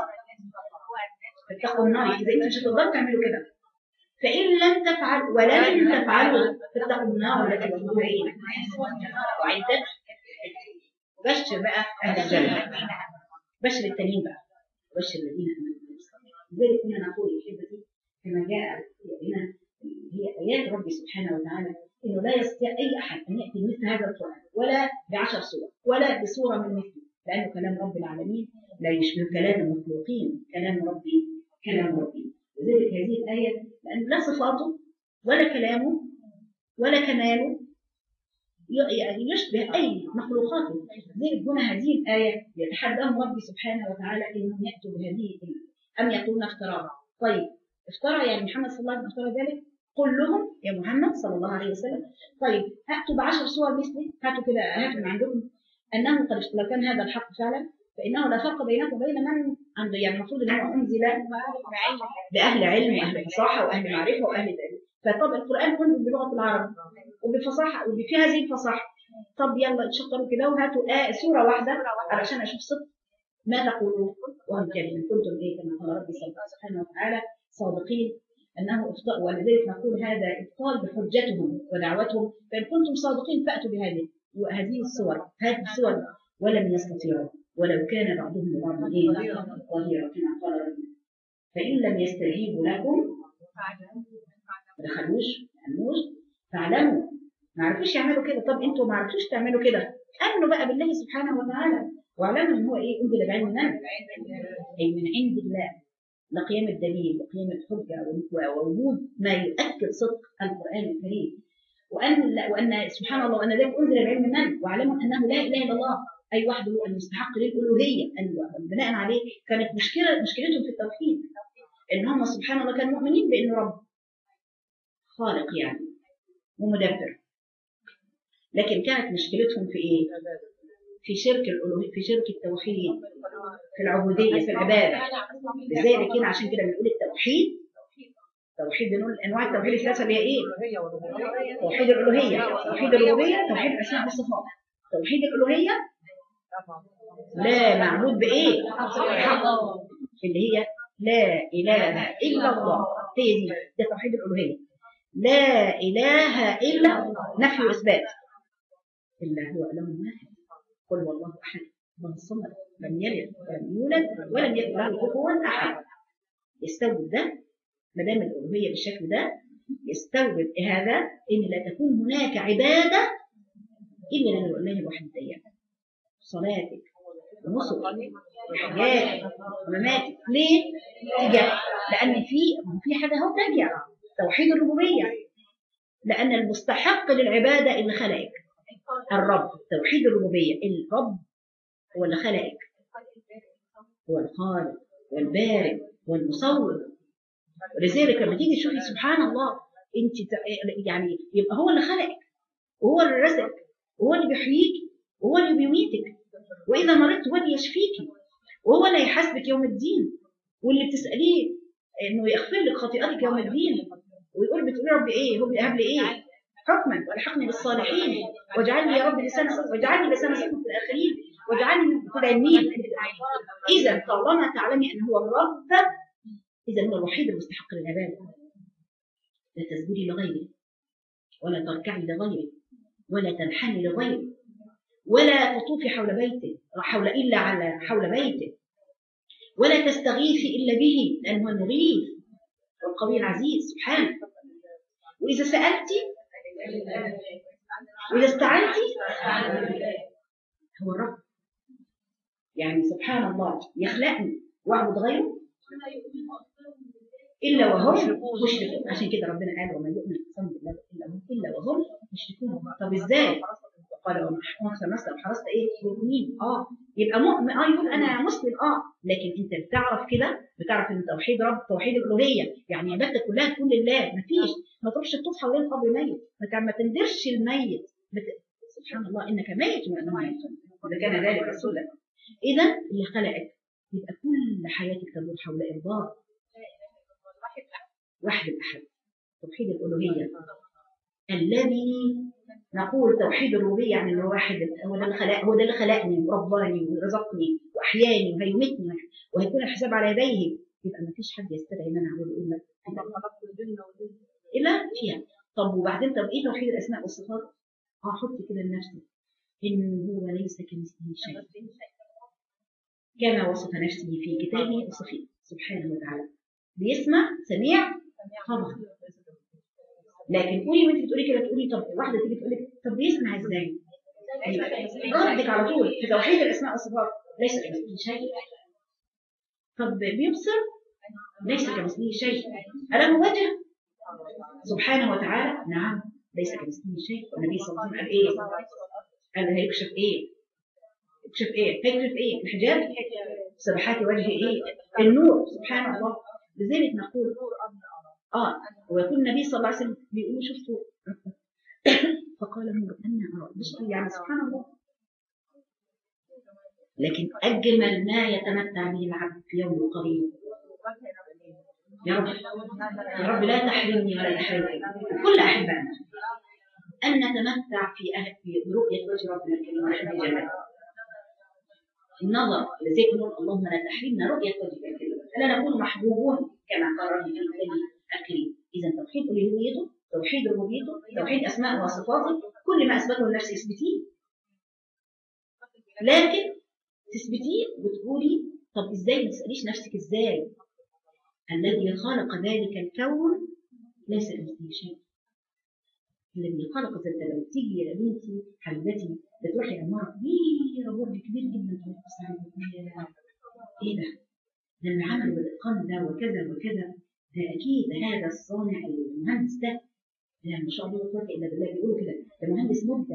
Speaker 1: اتقوا النار. اذا انتوا مش هتقدروا تعملوا كده فان لم تفعلوا ولن تفعلوا فاتقوا النار التي وقودها ايه؟ وعدت. بشر بقى اهل الجنه بشر التانيين بقى بشر الذين امنوا. لذلك كنا نقول احبتي كما جاء هنا هي ايات ربي سبحانه وتعالى انه لا يستطيع اي احد ان ياتي مثل هذا القران ولا بعشر سور ولا بسوره من مثله لانه كلام رب العالمين لا يشبه كلام المخلوقين. كلام ربي كلام ربي. لذلك هذه الايه لان لا صفاته ولا كلامه ولا كماله يشبه اي مخلوقاته. لذلك هنا هذه الايه يتحداهم ربي سبحانه وتعالى انهم ياتوا بهذه أم يقولون افتراها. طيب افترى يعني محمد صلى الله عليه وسلم افترى ذلك؟ قل لهم يا محمد صلى الله عليه وسلم طيب هاتوا بعشر صور مثلي هاتوا كده هاتوا من عندكم أنه قد لو كان هذا الحق فعلا فإنه لا فرق بينكم وبين من عنده يعني المفروض أنه أنزل بأهل علم وأهل فصاحة وأهل معرفة وأهل ذلك. فطب القرآن أنزل بلغة العرب وبفصاحة وفي هذه الفصاحة. طب يلا اتشطروا كده وهاتوا آه سورة واحدة علشان أشوف صدق ما تقولون وهم كاذبون كنتم ايه كما قال ربي سبحانه وتعالى صادقين انه اخطاء. ولذلك نقول هذا ابطال بحجتهم ودعوتهم. فان كنتم صادقين فاتوا بهذه وهذه الصور هذه الصور ولم يستطيعوا ولو كان بعضهم لبعض ايه ظهيرا كما قال ربي. فان لم يستجيبوا لكم ما دخلوش ما فاعلموا ما عرفوش يعملوا كده. طب انتوا ما عرفتوش تعملوا كده امنوا بقى بالله سبحانه وتعالى واعلموا ان هو ايه انزل بعلم من اي من عند الله لقيام الدليل وقيام الحجه ووجود ما يؤكد صدق القران الكريم. وان وان سبحان الله وان ذلك انزل بعلم من واعلموا انه لا اله الا الله اي وحده المستحق للالوهيه. بناء عليه كانت مشكله مشكلتهم في التوحيد ان هم سبحان الله كانوا مؤمنين بانه رب خالق يعني ومدبر. لكن كانت مشكلتهم في ايه؟ في شرك الالوهيه، في شرك التوحيد، في العبوديه، في العباده. لذلك هنا عشان كده بنقول التوحيد، توحيد بنقول انواع التوحيد الثلاثه اللي هي ايه؟ توحيد الالوهيه، توحيد الربوبيه، توحيد الاسماء والصفات. توحيد الالوهيه لا معبود بايه؟ حق، اللي هي لا اله الا الله، هي دي ده توحيد الالوهيه. لا اله الا، نفي واثبات، الا هو اله واحد، قل والله احد الله الصمد لم يلد ولم يولد ولم يكن له كفوا احد. يستوجب ده ما دام الالوهيه بالشكل ده، يستوجب هذا ان لا تكون هناك عباده الا لله الواحد الديان. صلاتك ونسكك وحياتك ومماتك ليه؟ تجاه، لان في في حاجه اهو ترجع توحيد الربوبيه، لان المستحق للعباده اللي خلقك الرب. توحيد الربوبيه، الرب هو اللي خلقك، هو الخالق والبارئ والمصور. ولذلك لما تيجي تشوفي سبحان الله، انت يعني يبقى هو اللي خلقك وهو اللي رزقك وهو اللي بيحييك وهو اللي بيميتك، واذا مرضت هو اللي يشفيك وهو اللي يحاسبك يوم الدين، واللي بتساليه انه يغفر لك خطيئتك يوم الدين، ويقول بتقولي ربي ايه؟ هو بيهب لي ايه؟ حكما والحقني بالصالحين واجعلني يا رب لسان صدق واجعلني لسان صدق في الاخرين واجعلني من العلمين. اذا طالما تعلمي ان هو الرب، اذا هو الوحيد المستحق للعباده. لا تسجدي لغيره ولا تركعي لغيره ولا تنحني لغيره ولا تطوفي حول بيته حول الا على حول بيته ولا تستغيثي الا به، لانه المغيث والقوي العزيز سبحانه. واذا سالتي واذا استعنتي هو الرب. يعني سبحان الله يخلقني واعبد غيره الا وهم مشركون. عشان كده ربنا قال وما يؤمن اقسم بالله الا هم الا وهم مشركون. طب ازاي؟ قال وما نفسك حرصت ايه؟ مؤمنين. اه يبقى مؤمن، اه يقول انا مسلم، اه لكن انت بتعرف كده، بتعرف ان توحيد رب، توحيد الالوهيه، يعني عبادتك كلها تكون لله. ما فيش، ما تروحش تطوف حوالين القبر ميت، ما تندرش الميت. بت... سبحان الله انك ميت وانه ميت اذا كان ذلك رسولا. اذا اللي خلقك يبقى كل حياتك تدور حول ارضاء واحد الاحد، توحيد الالوهيه. الذي نقول توحيد الربوبيه يعني انه واحد، هو ده اللي خلق، هو ده اللي خلقني ورباني ورزقني واحياني وهيمتني وهيكون الحساب على يديه. يبقى ما فيش حد يستدعي ان انا اقول الا الا فيها. طب وبعدين طب ايه توحيد الاسماء والصفات؟ اه حط كده لنفسك ان هو ليس كمثله شيء كما وصف نفسه في كتابه وصفه سبحانه وتعالى. بيسمع سميع طبعا، لكن قولي وانت بتقولي كده، تقولي طب واحده تيجي تقول لك طب بيسمع ازاي؟ ردك على طول في توحيد الاسماء والصفات ليس كمثله شيء. طب بيبصر ليس كمثله شيء. أله وجه سبحانه وتعالى؟ نعم ليس كمثله شيء. والنبي صلى الله عليه وسلم قال ايه؟ قال هيكشف ايه؟ يكشف ايه؟ هيكشف ايه؟ الحجاب، سبحات وجه ايه؟ النور سبحان الله. لذلك نقول اه ويكون النبي صلى الله عليه وسلم بيقول شفتوا فقال نور أنا أرى بشر، يعني سبحان الله. لكن أجمل ما يتمتع به العبد في يوم القريب. يا رب يا رب لا تحرمني ولا تحرمني كل أحبائنا أن نتمتع في أهل في رؤية وجه ربنا الكريم ورحمة جلاله. النظر لذلك نقول اللهم لا تحرمنا رؤية وجهك الكريم فلا نكون محبوبون كما قال ربنا الكريم. إذا توحيد ألوهيته، توحيد ربوبيته، توحيد أسماء وصفاته، كل ما أثبته لنفسه اثبتيه. لكن تثبتيه وتقولي طب إزاي؟ ما تسأليش نفسك إزاي. الذي خلق ذلك الكون ليس كمثله شيء. الذي خلق ذلك، لو تيجي يا بنتي حبيبتي بتروحي عمارة كبيرة برج كبير جدا إيه ده؟ ده اللي عمل بالإتقان ده وكذا وكذا، ده أكيد هذا الصانع المهندس ده ده ما شاء الله لا قوة إلا بالله. بيقولوا كده ده مهندس مبدع،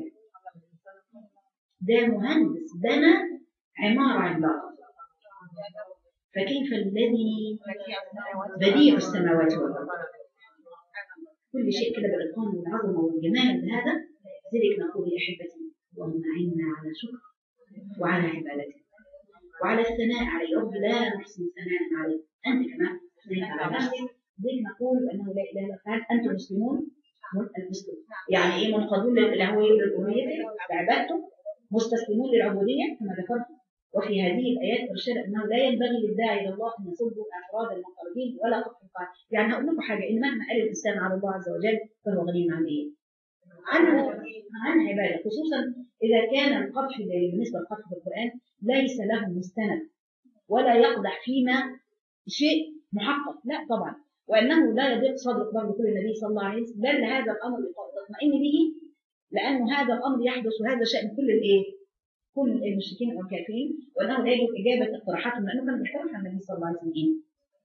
Speaker 1: ده مهندس بنى عمارة عملاقة. فكيف الذي بديع السماوات والأرض، كل شيء كده بالإتقان والعظمة والجمال هذا. لذلك نقول يا احبتي اللهم اعنا على شكر وعلى عبادتك وعلى الثناء عليه. رب لا نحسن ثناء عليه، انت كمان اثنيت على نفسك. لذلك نقول انه لا اله الا الله. انتم مسلمون، المسلم يعني ايه؟ منقادون للهويه وللالوهيه بعبادته، مستسلمون للعبوديه كما ذكرت. وفي هذه الايات ارشاد انه لا ينبغي للداعي الى الله ان يصب افراد المنقادين ولا قطع القاعده. يعني هقول لكم حاجه، ان مهما قال الانسان على الله عز وجل فهو غني عن ايه؟ عن عن عباده، خصوصا اذا كان القدح بالنسبه للقدح في القران ليس له مستند ولا يقدح فيما شيء محقق، لا طبعا. وانه لا يضيق صدر برضه كل النبي صلى الله عليه وسلم بل هذا الامر يطمئن به، لانه هذا الامر يحدث وهذا شان كل الايه؟ كل المشركين والكافرين، وانه لا يجب اجابه اقتراحاتهم لانه كان بيقترح على النبي صلى الله عليه وسلم ايه؟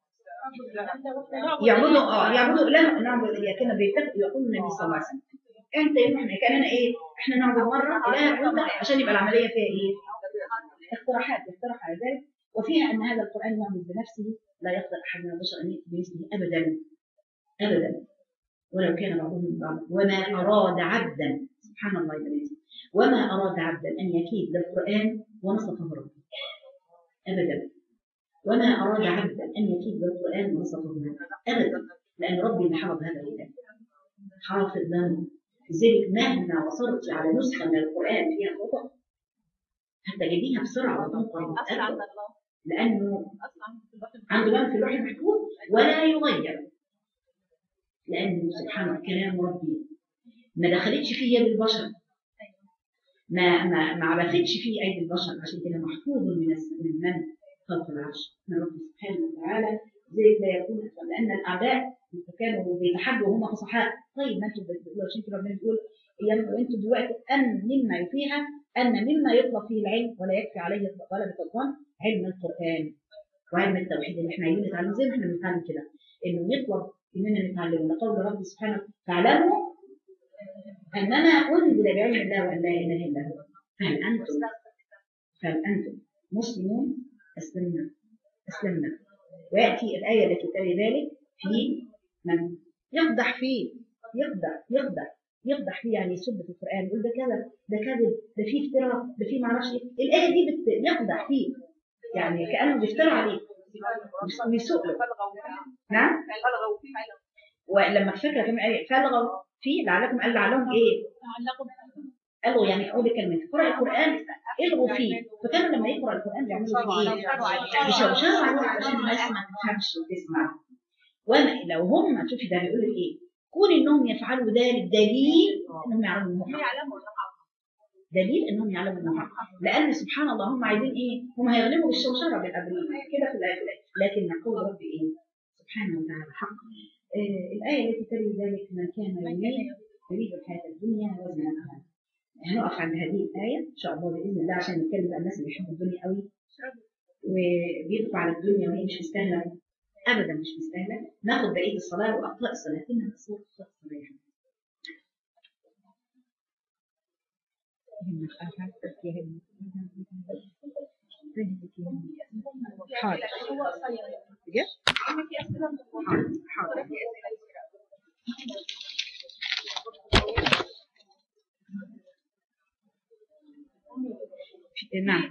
Speaker 1: يعبدوا اه يعبدوا اله نعبد اله. كان بيتفق يقول النبي صلى الله عليه وسلم انت احنا كاننا ايه؟ احنا نعبد مره اله وانت عشان يبقى العمليه فيها ايه؟ اقتراحات يقترح على ذلك. وفيها ان هذا القران يعبد بنفسه، لا يقدر احد من البشر ان ياتي بمثله ابدا ابدا ولو كان بعضهم من بعض. وما اراد عبدا، سبحان الله يا بنتي، وما اراد عبدا ان يكيد للقران ونصفه ربه ابدا. وما اراد عبدا ان يكيد للقران ونصفه ربه ابدا، لان ربي اللي حفظ هذا الكتاب حافظ له. لذلك مهما وصلت على نسخه من القران فيها خطا هتجديها بسرعه وتنقل متأكد، لانه عنده باب في اللوح المحفوظ ولا يغير، لانه سبحانه كلام ربي ما دخلتش في يد البشر، ما ما ما عبثتش في ايدي البشر، عشان كده محفوظ من من من فوق العرش من ربي سبحانه وتعالى. زي لا يكون، لان الاعداء كانوا بيتحدوا وهم فصحاء. طيب ما انتوا بتقولوا عشان كده ربنا بيقول انتوا دلوقتي ان مما يفيها ان مما يطلب فيه العلم ولا يكفي عليه غلبة الظن علم القران وعلم التوحيد اللي احنا عايزين نتعلمه زي ما احنا بنتعلم كده، انه يطلب اننا نتعلم لقول ربي سبحانه فاعلموا انما انزل بعلم الله وان لا اله الا هو فهل انتم فهل انتم مسلمون اسلمنا اسلمنا. وياتي الايه التي تلي ذلك في من يقدح فيه يقدح يقدح يقدح فيه، يعني يسب في القران يقول ده كذا ده كذب ده فيه افتراء ده فيه معرفش ايه. الايه دي بيقدح فيه، يعني كانه بيفترى عليه ويسوق له. نعم. ولما فاكره كمان ايه فالغوا فيه لعلكم قال لعلهم ايه؟ قالوا يعني اقول كلمه قرأ القران الغوا فيه. فكانوا لما يقرأ القران بيعملوا ايه؟ بيشوشروا عليه عشان الناس ما تفهمش وتسمع. وما لو هم شوفي ده بيقول لك ايه؟ كون انهم يفعلوا ذلك دليل انهم يعلموا انه دليل انهم يعلموا انه حق، لان سبحان الله هم عايزين ايه؟ هم هيغلبوا بالشوشره بالابريل كده في الايه، لكن يقول ربي ايه؟ سبحانه وتعالى حق. آه الايه التي تلي ذلك من كان يريد يريد الحياه الدنيا وزينتها. هنقف عند هذه الايه ان شاء الله باذن الله عشان نتكلم عن الناس اللي بيحبوا الدنيا قوي وبيدفعوا على الدنيا وهي مش مستاهله ابدا، مش مستاهله. ناخد بقيه الصلاه واقراء الصلاه كلها تصور الصلاه. حاضر حاضر نعم.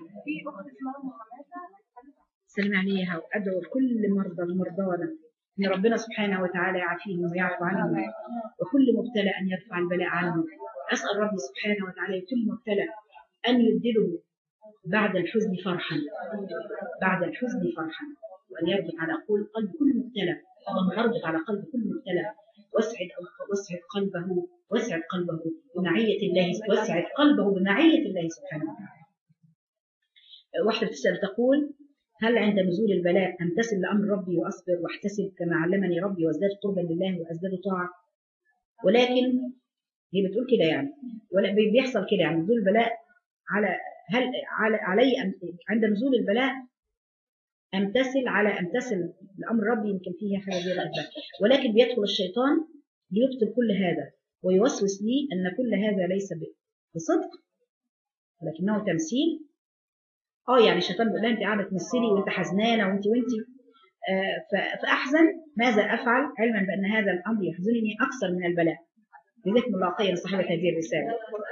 Speaker 1: سلم عليها وادعو لكل مرضى المرضى ان ربنا سبحانه وتعالى يعافيهم ويعفو عنهم، وكل مبتلى ان يرفع البلاء عنهم. اسال ربي سبحانه وتعالى كل مبتلى ان يبدله بعد الحزن فرحا بعد الحزن فرحا، وان يربط على قلب كل مبتلى. اللهم اربط على قلب كل مبتلى واسعد واسعد قلبه واسعد قلبه بمعيه الله واسعد قلبه بمعيه الله سبحانه وتعالى. واحده بتسال تقول هل عند نزول البلاء امتثل لامر ربي واصبر واحتسب كما علمني ربي وازداد قربا لله وازداد طاعه؟ ولكن هي بتقول كده يعني ولا بيحصل كده يعني نزول البلاء على هل على علي عند نزول البلاء امتثل على امتثل لامر ربي؟ يمكن فيها حاجه زي كده، ولكن بيدخل الشيطان ليبطل كل هذا ويوسوس لي ان كل هذا ليس بصدق ولكنه تمثيل. اه يعني الشيطان بيقول لها انت قاعده تمثلي وانت حزنانه وانت وانت آه فاحزن. ماذا افعل علما بان هذا الامر يحزنني اكثر من البلاء؟ جزاكم الله خيرا صاحبة هذه الرسالة.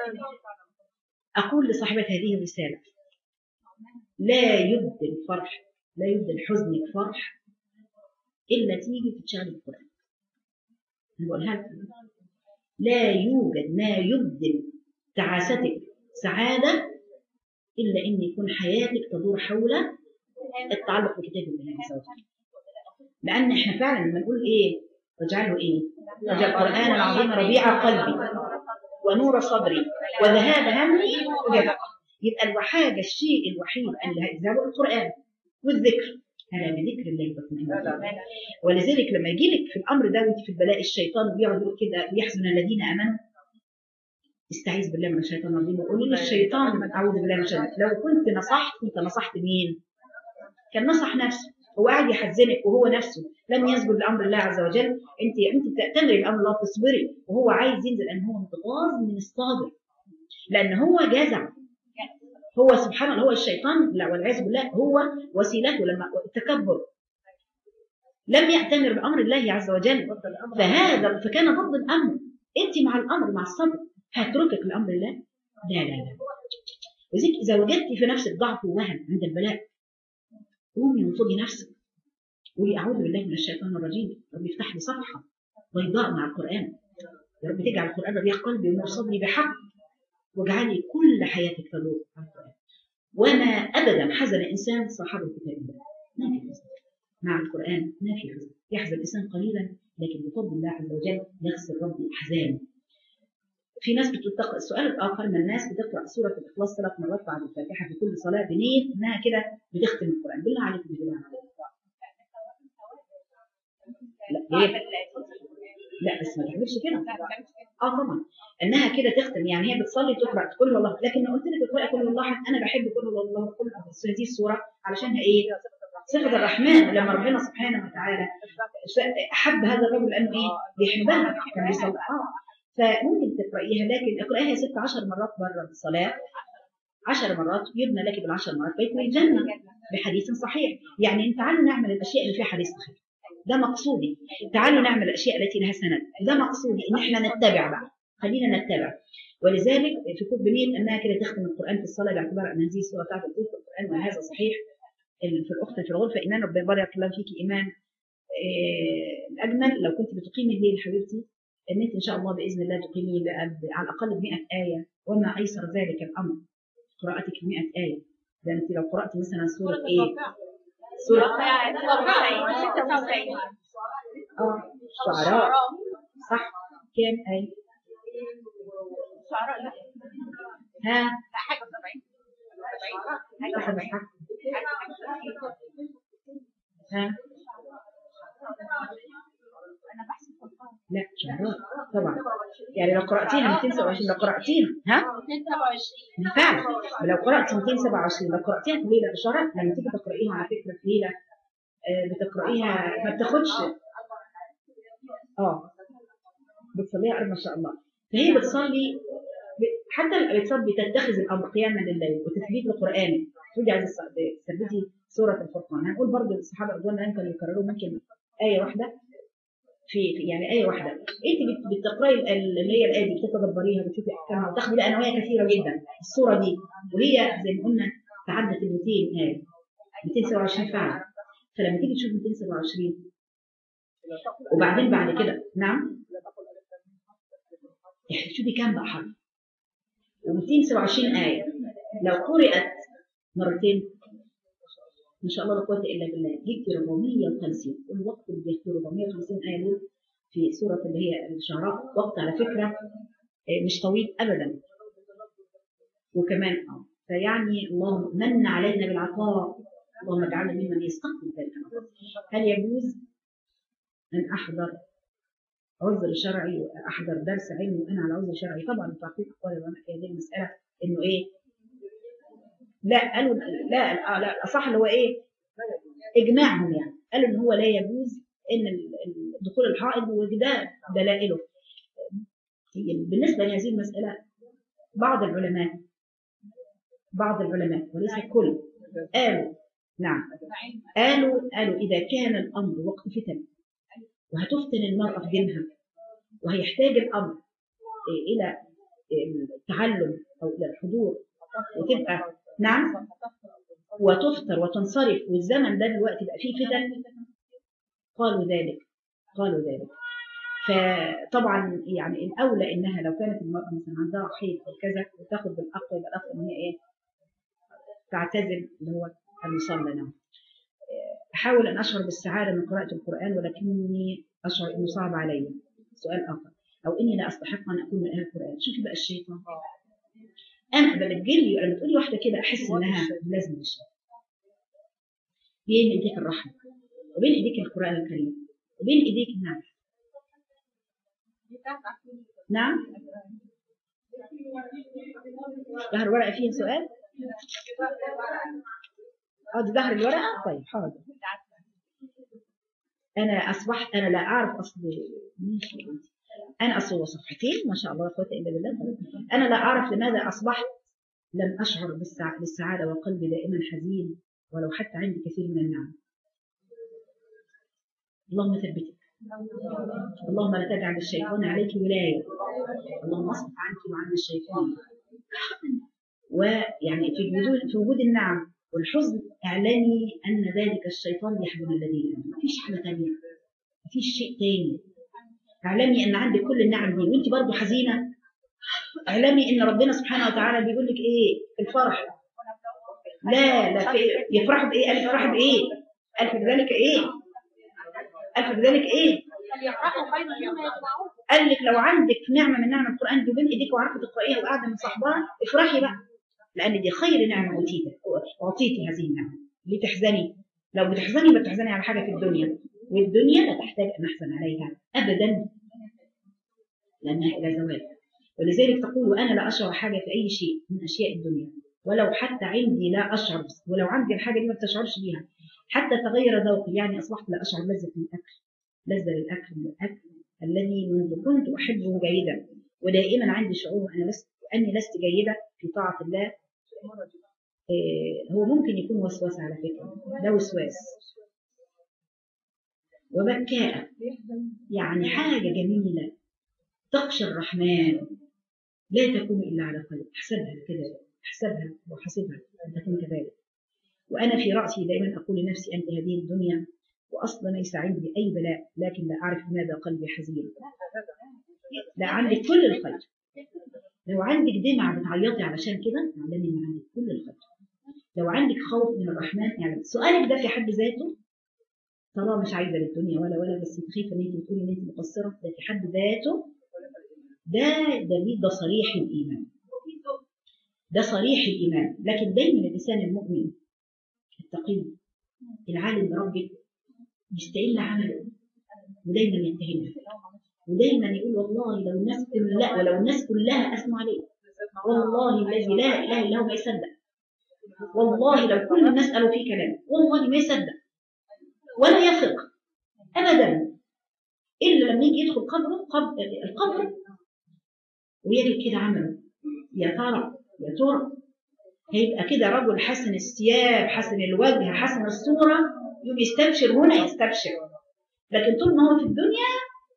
Speaker 1: أقول لصاحبة هذه الرسالة لا يبدل فرح، لا يبدل حزنك فرح إلا تيجي تشتغل القرآن. نقولها لكم لا يوجد ما يبدل تعاستك سعادة إلا أن يكون حياتك تدور حول التعلق بكتاب الله عز وجل. لأن إحنا فعلا لما نقول إيه واجعله إيه واجعل القرآن العظيم ربيع قلبي ونور صدري وذهاب همي وجزاء، يبقى الوحاجة الشيء الوحيد اللي هيذهبه القرآن والذكر. أنا بذكر الله بطمئن. ولذلك لما يجي لك في الأمر ده وانت في البلاء الشيطان بيقعد يقول كده ليحزن الذين آمنوا، استعيذ بالله من الشيطان الرجيم وقولي للشيطان أعوذ بالله من الشيطان. لو كنت نصحت كنت نصحت مين؟ كان نصح نفسه. هو قاعد يحزنك وهو نفسه لم يسجد لأمر الله عز وجل. انت انت بتأتمري بأمر الله تصبري وهو عايز ينزل لأن هو متغاظ من الصابر، لأن هو جزع. هو سبحان الله هو الشيطان لا والعياذ بالله هو وسيلته لما التكبر لم يأتمر بأمر الله عز وجل، فهذا فكان ضد الأمر. انت مع الأمر مع الصبر هتركك لأمر الله؟ لا لا لا. وذلك إذا وجدت في نفسك ضعف ووهن عند البلاء قومي وانفضي نفسك قولي أعوذ بالله من الشيطان الرجيم. رب يفتح لي صفحة بيضاء مع القرآن، يا رب تجعل القرآن ربيع قلبي ونور صدري بحق، واجعلي كل حياتك تدور على القرآن. وما أبدا حزن إنسان صاحب كتاب الله، ما في حزن مع القرآن، ما في حزن. يحزن الإنسان قليلا لكن بفضل الله عز وجل يغسل ربي أحزانه. في ناس بتقرأ السؤال الآخر من الناس بتقرأ سورة الإخلاص ثلاث مرات بعد الفاتحة في كل صلاة بنية إنها كده بتختم القرآن. بالله عليكم بالله عليكم. لا ليه؟ لا بس ما تعملش كده. اه طبعا انها كده تختم، يعني هي بتصلي تقرا كل والله، لكن قلت لك اقرأي كل والله. انا بحب كل والله كل هذه السوره علشانها ايه؟ صفه الرحمن. لما ربنا سبحانه وتعالى احب هذا الرجل لانه ايه؟ بيحبها كان بيصلي. اه فممكن تقرايها، لكن اقرايها ست عشر مرات بره الصلاه، عشر مرات يبنى لك بالعشر مرات بيت الجنه بحديث صحيح. يعني تعالوا نعمل الاشياء اللي فيها حديث صحيح، ده مقصودي. تعالوا نعمل الاشياء التي لها سند، ده مقصودي ان احنا نتبع بقى، خلينا نتبع. ولذلك في كتب بنية انها كده تختم القران في الصلاه باعتبار ان هذه السوره بتاعت القران وهذا صحيح. في الاخت في الغرفه ايمان ربنا يبارك الله فيكي ايمان. إيه الاجمل لو كنت بتقيمي الليل حبيبتي ان انت ان شاء الله باذن الله تقيمي على الاقل ب مئة ايه، وما ايسر ذلك الامر قراءتك ب مئة ايه. ده انت لو قرات مثلا سوره ايه؟ سوره اه شعراء صح كام ايه؟
Speaker 2: شعراء لا
Speaker 1: ها
Speaker 2: لا حاجه سبعين
Speaker 1: صح صح ها
Speaker 2: انا بحسب
Speaker 1: لا شعراء طبعا. يعني لو قرأتيها مئتين وسبعة وعشرين لو قرأتيها ها
Speaker 2: مئتين وسبعة وعشرين
Speaker 1: فعلا. لو قرأت مئتين وسبعة وعشرين لو قرأتيها في ليلة شعراء لما تيجي تقرأيها على فكرة في ليلة آه بتقرأيها ما بتاخدش اه بتصليها أربع ما شاء الله. فهي بتصلي حتى بتصلي بتتخذ الأمر قياما لليل وتثبيت القرآن. ترجع عايزة تثبتي سورة الفرقان. هنقول برضه الصحابة رضوان الله كانوا يكرروا ممكن آية واحدة في يعني آية واحدة. أنت بتقرأي اللي هي الآية دي بتتدبريها بتشوفي أحكامها وتاخدي لها نوايا كثيرة جدا السورة دي، وهي زي ما قلنا تعدت ال مئتين آية مئتين وسبعة وعشرين فعلا. فلما تيجي تشوف مئتين وسبعة وعشرين وبعدين بعد كده نعم يعني تشوفي كام بقى حرف ومئتين وسبعة وعشرين آية لو قرأت مرتين إن شاء الله لا قوة إلا بالله جبت أربعمئة وخمسين. الوقت اللي بياخدوا أربعمئة وخمسين آية دول في سورة اللي هي الشعراء وقت على فكرة مش طويل أبدا. وكمان اه فيعني الله من علينا بالعطاء، اللهم اجعلنا ممن يستقبل ذلك العطاء. هل يجوز أن أحضر عذر شرعي وأحضر درس علمي وأنا على عذر شرعي؟ طبعا تعقيد أقوال العلماء في هذه المسألة إنه إيه؟ لا قالوا لا لا, لا أصح اللي هو إيه؟ إجماعهم يعني قالوا إن هو لا يجوز إن دخول الحائض وده دلائله. بالنسبة لهذه المسألة بعض العلماء بعض العلماء وليس الكل قالوا نعم قالوا قالوا إذا كان الأمر وقت فتن وهتفتن المرأة في دينها وهيحتاج الأمر إلى التعلم أو إلى الحضور وتبقى نعم وتفطر وتنصرف، والزمن ده دلوقتي بقى فيه فتن، قالوا ذلك قالوا ذلك. فطبعا يعني الأولى إنها لو كانت المرأة مثلا عندها حيض أو كذا وتاخد بالأقوى، يبقى الأقوى إن هي إيه؟ تعتزل اللي هو المصلى. نعم. أحاول أن أشعر بالسعادة من قراءة القرآن ولكني أشعر إنه صعب علي. سؤال آخر، أو إني لا أستحق أن أكون من أهل القرآن. شوفي بقى الشيطان، أنا بلجلي لما تقولي واحدة كده أحس إنها لازم الشيطان بين إيديك الرحمة وبين إيديك القرآن الكريم وبين إيديك النعم. نعم. ظهر ورقة فيه سؤال؟ اه دي ظهر الورقة؟ طيب حاضر. أنا أصبحت أنا لا أعرف أصل ماشي. أنا أصل صفحتين ما شاء الله لا قوة إلا بالله. أنا لا أعرف لماذا أصبحت لم أشعر بالسعادة وقلبي دائما حزين ولو حتى عندي كثير من النعم. اللهم ثبتك، اللهم لا تجعل الشيطان عليك ولاية، اللهم اصرف عنك وعن الشيطان. ويعني في وجود في وجود النعم والحزن اعلمي ان ذلك الشيطان يحزن الذين امنوا. مفيش حاجه ثانيه، مفيش شيء ثاني. اعلمي ان عندك كل النعم دي وانت برضه حزينه. اعلمي ان ربنا سبحانه وتعالى بيقول لك ايه؟ الفرح. لا لا في يفرحوا بايه؟ قال يفرحوا بايه؟ قال في ذلك ايه؟ قال في ذلك ايه؟ قال لك لو عندك نعمه من نعم القران دي بين ايديك وعارفه تقرايها وقاعده مصاحباها افرحي بقى، لان دي خير نعمه اوتيتي اعطيتي هذه النعمه. ليه تحزني؟ لو بتحزني بتحزني على حاجه في الدنيا، والدنيا لا تحتاج ان نحزن عليها ابدا لانها الى زوال. ولذلك تقول وانا لا اشعر حاجه في اي شيء من اشياء الدنيا، ولو حتى عندي لا اشعر، ولو عندي الحاجه دي ما بتشعرش بيها، حتى تغير ذوقي. يعني اصبحت لا اشعر لذه الاكل، لذه للاكل من الاكل الذي منذ كنت احبه جيدا، ودائما عندي شعور انا لست اني لست جيده في طاعه الله. إيه هو ممكن يكون وسواس على فكره، ده وسواس وبكاء، يعني حاجه جميله تخشى الرحمن لا تكون الا على قلب. احسبها كده، احسبها وحسبها ان تكون كذلك. وانا في راسي دائما اقول لنفسي انت هذه الدنيا واصلا ليس عندي اي بلاء، لكن لا اعرف لماذا قلبي حزين. لا عندك كل الخير، لو عندك دمعه بتعيطي علشان كده اعلمي ان عندك كل الخير. لو عندك خوف من الرحمن يعني سؤالك ده في حد ذاته طالما مش عايزه للدنيا ولا ولا بس خايفه ان انت تقولي ان انت مقصره، ده في حد ذاته ده دليل، ده صريح الايمان، ده صريح الايمان. لكن دايما الانسان المؤمن التقي العالم بربه يستقل عمله ودايما يتهمها ودايما يقول والله لو الناس كلها ولو الناس كلها اسمع عليه والله الذي لا اله الا هو ما يصدق، والله لو كل الناس قالوا فيه كلام والله ما يصدق ولا يثق ابدا الا لما يجي يدخل قبره قبر القبر ويجد كده عمله. يا ترى يا ترى هيبقى كده رجل حسن الثياب حسن الوجه حسن الصوره يوم يستبشر هنا يستبشر. لكن طول ما هو في الدنيا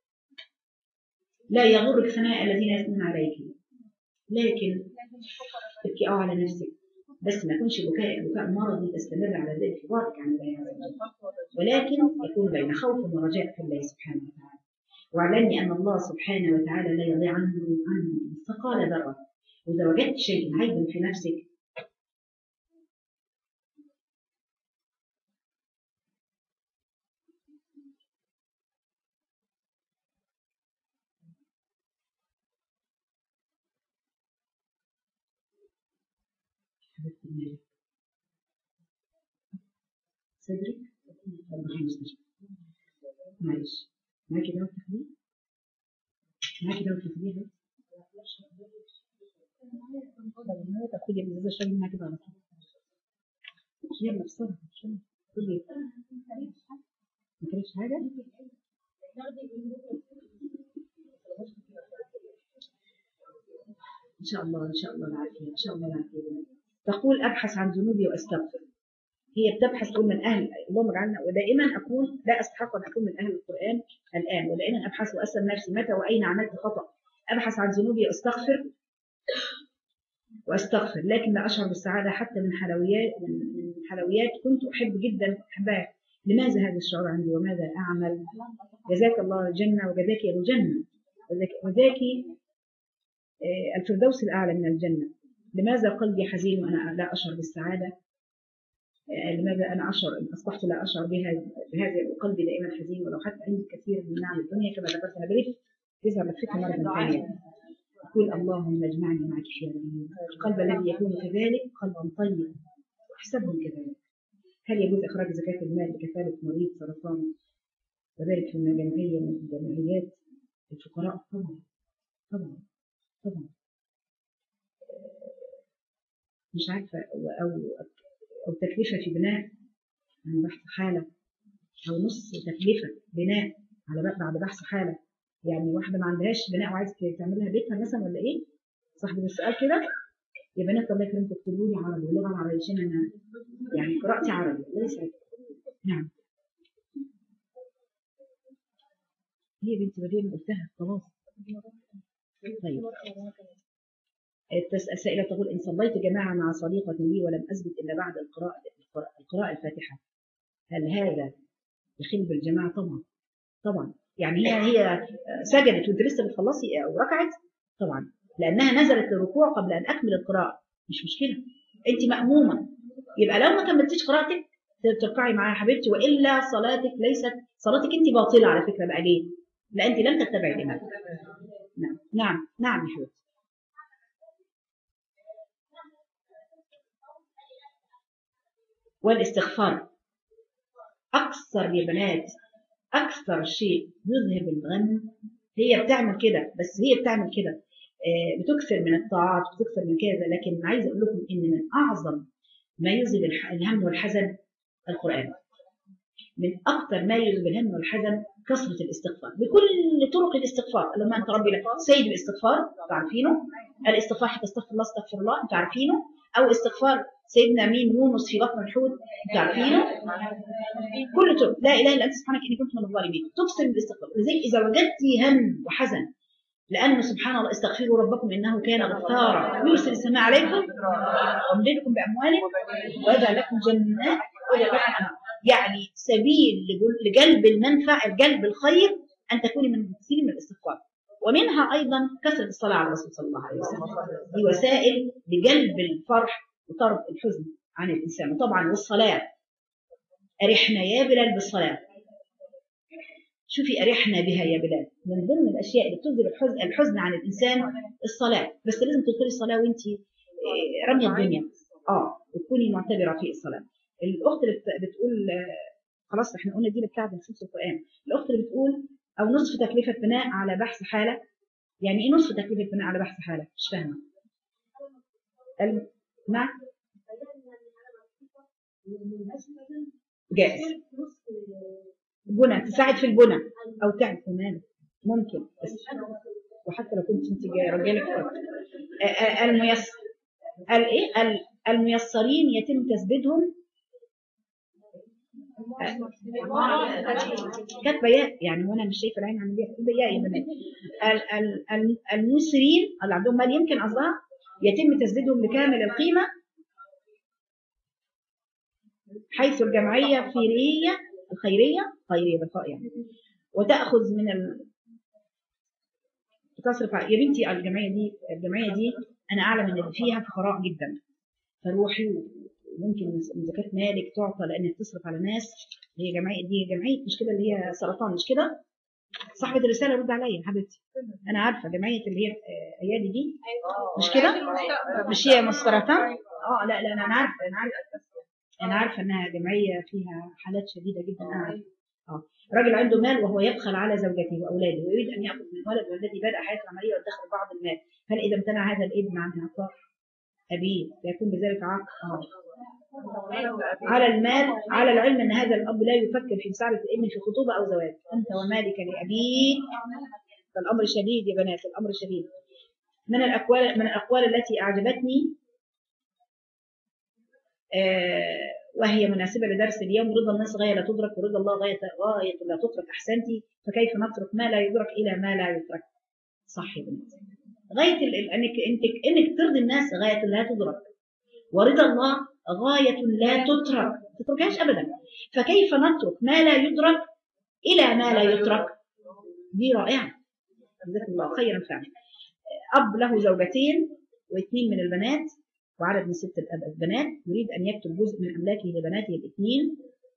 Speaker 1: لا يغرك ثناء الذين يثنون عليك، لكن تبكي اه على نفسك بس ما يكونش بكاء بكاء مرضي تستمر على ذلك وارك عن الله عز وجل، ولكن يكون بين خوف ورجاء في الله سبحانه وتعالى. واعلمي ان الله سبحانه وتعالى لا يضيع عنه عنه مثقال ذره. واذا وجدت شيء عيب في نفسك صدرك ربنا يستشفى. معلش معاكي دواء تخدير؟ معاكي دواء تخدير؟ طب تاخدي الازازه اشربي معاكي كده على طول. يلا بسرعه عشان كل ما كانش حاجه. ان شاء الله ان شاء الله العافيه ان شاء الله العافيه. تقول ابحث عن ذنوبي واستغفر. هي بتبحث تقول من اهل اللهم اجعلنا ودائما اكون لا استحق ان اكون من اهل القران الان، ودائما ابحث واسال نفسي متى واين عملت خطا أبحث عن ذنوبي وأستغفر وأستغفر لكن لا أشعر بالسعادة حتى من حلويات من حلويات كنت أحب جدا أحبها. لماذا هذا الشعور عندي وماذا أعمل؟ جزاك الله الجنة وجزاك يا الجنة وجزاك الفردوس الأعلى من الجنة. لماذا قلبي حزين وأنا لا أشعر بالسعادة؟ لماذا أنا أشعر أصبحت لا أشعر بها بهذا وقلبي دائما حزين ولو حتى عندي كثير من نعم الدنيا كما ذكرت أنا بلف تظهر لفتها مرة ثانية. أقول اللهم اجمعني معك في يومين. القلب الذي يكون كذلك قلبا طيب واحسبهم كذلك. هل يجوز إخراج زكاة المال لكفالة مريض سرطان وذلك في الجمعية من الجمعيات الفقراء؟ طبعا طبعا طبعا. مش عارفة أو أو تكلفة في بناء عن بحث حالة أو نص تكلفة بناء على بعد بحث حالة. يعني واحدة ما عندهاش بناء وعايزة تعملها بيتها مثلا ولا إيه؟ صاحب السؤال كده. يا بنات الله يكرمكم اكتبوا لي عربي اللغة العربية عشان أنا يعني قراءتي عربي ليس. نعم هي بنت بديل قلتها خلاص. طيب السائلة تقول إن صليت جماعة مع صديقة لي ولم أثبت إلا بعد القراءة القراءة الفاتحة هل هذا يخل بالجماعة؟ طبعا طبعا. يعني هي هي سجدت وانت لسه بتخلصي او ركعت طبعا لانها نزلت الركوع قبل ان اكمل القراءه مش مشكله. انت مامومه يبقى لو ما كملتيش قراءتك تركعي معاها حبيبتي والا صلاتك ليست صلاتك انت باطله على فكره. بقى ليه؟ لا انت لم تتبعي الامام. نعم نعم نعم يا حبيبتي. والاستغفار اكثر يا بنات أكثر شيء يذهب الغم. هي بتعمل كده بس هي بتعمل كده بتكثر من الطاعات بتكثر من كذا. لكن عايزة أقول لكم إن من أعظم ما يذهب الهم والحزن القرآن. من أكثر ما يذهب الهم والحزن كثرة الاستغفار بكل طرق الاستغفار. اللهم أنت ربي لك سيد الاستغفار تعرفينه. الاستغفار حتى استغفر الله استغفر الله أنت عارفينه. أو استغفار سيدنا مين يونس في بطن الحوت أنت عارفينه. كل طرق لا إله إلا أنت سبحانك إني كنت من الظالمين تكثر من الاستغفار. لذلك إذا وجدتي هم وحزن لأنه سبحان الله استغفروا ربكم إنه كان غفارا يرسل السماء عليكم ويمددكم بأموال ويجعل لكم جنات ويجعل لكم أنهار. يعني سبيل لجلب المنفع لجلب الخير أن تكوني من كثير من الاستغفار. ومنها أيضا كثرة الصلاة على الرسول صلى الله عليه وسلم. دي وسائل لجلب الفرح وطرد الحزن عن الإنسان. وطبعا والصلاة أرحنا يا بلال بالصلاة. شوفي أرحنا بها يا بلال من ضمن الأشياء اللي بتذهب الحزن, الحزن عن الإنسان الصلاة. بس لازم تدخلي الصلاة وأنت رمي الدنيا آه وتكوني معتبرة في الصلاة. الأخت اللي بتقول خلاص احنا قلنا دي بتاعت نصوص القرآن. الأخت اللي بتقول أو نصف تكلفة بناء على بحث حالة. يعني إيه نصف تكلفة بناء على بحث حالة؟ مش فاهمة. نعم جائز بنى تساعد في البنى او تعمل كمان ممكن بس وحتى لو كنت انت رجالك الميسر الايه الميسرين يتم تثبيتهم كاتبه ياء يعني وانا مش شايفه العين عندي كاتبه ياء يا بنات. الميسرين اللي عندهم مال يمكن قصدها يتم تسديدهم لكامل القيمه حيث الجمعيه الخيريه الخيريه خيريه بالخاء يعني وتاخذ من ال... تصرف يا بنتي. الجمعيه دي الجمعيه دي انا اعلم ان اللي فيها فقراء جدا فروحي وممكن من زكاه مالك تعطى لانك تصرف على ناس. هي جمعيه دي جمعيه مش كده اللي هي سرطان مش كده؟ صاحبه الرساله رد عليا حبيبتي. انا عارفه جمعيه اللي هي ايادي دي مش كده؟ مش هي مسرطان؟ اه لا لا انا عارفه انا عارفه انا عارفه انها جمعيه فيها حالات شديده جدا. انا عارفه. اه راجل عنده مال وهو يبخل على زوجته واولاده ويريد ان ياخذ من الولد والذي بدا حياته العمليه ويدخر بعض المال. هل اذا امتنع هذا الابن عن اعطاء ابيه فيكون بذلك عاق؟ اه على المال على العلم ان هذا الاب لا يفكر في مساعده الابن في خطوبه او زواج. انت ومالك لابيك. فالامر شديد يا بنات الامر شديد. من الاقوال من الاقوال التي اعجبتني آه وهي مناسبة لدرس اليوم رضا الناس غاية لا تدرك ورضا الله غاية غاية لا تترك. أحسنتي فكيف نترك ما لا يدرك إلى ما لا يترك. صح يا بنت. غايه ال- ال- انك انك انك ترضي الناس غايه لا تدرك، ورضا الله غايه لا تترك، ما تتركهاش ابدا. فكيف نترك ما لا يدرك الى ما لا يترك؟ دي رائعه، جزاك الله خيرا فعلا. اب له زوجتين واثنين من البنات وعدد من ست الأب- البنات، يريد ان يكتب جزء من املاكه لبناته الاثنين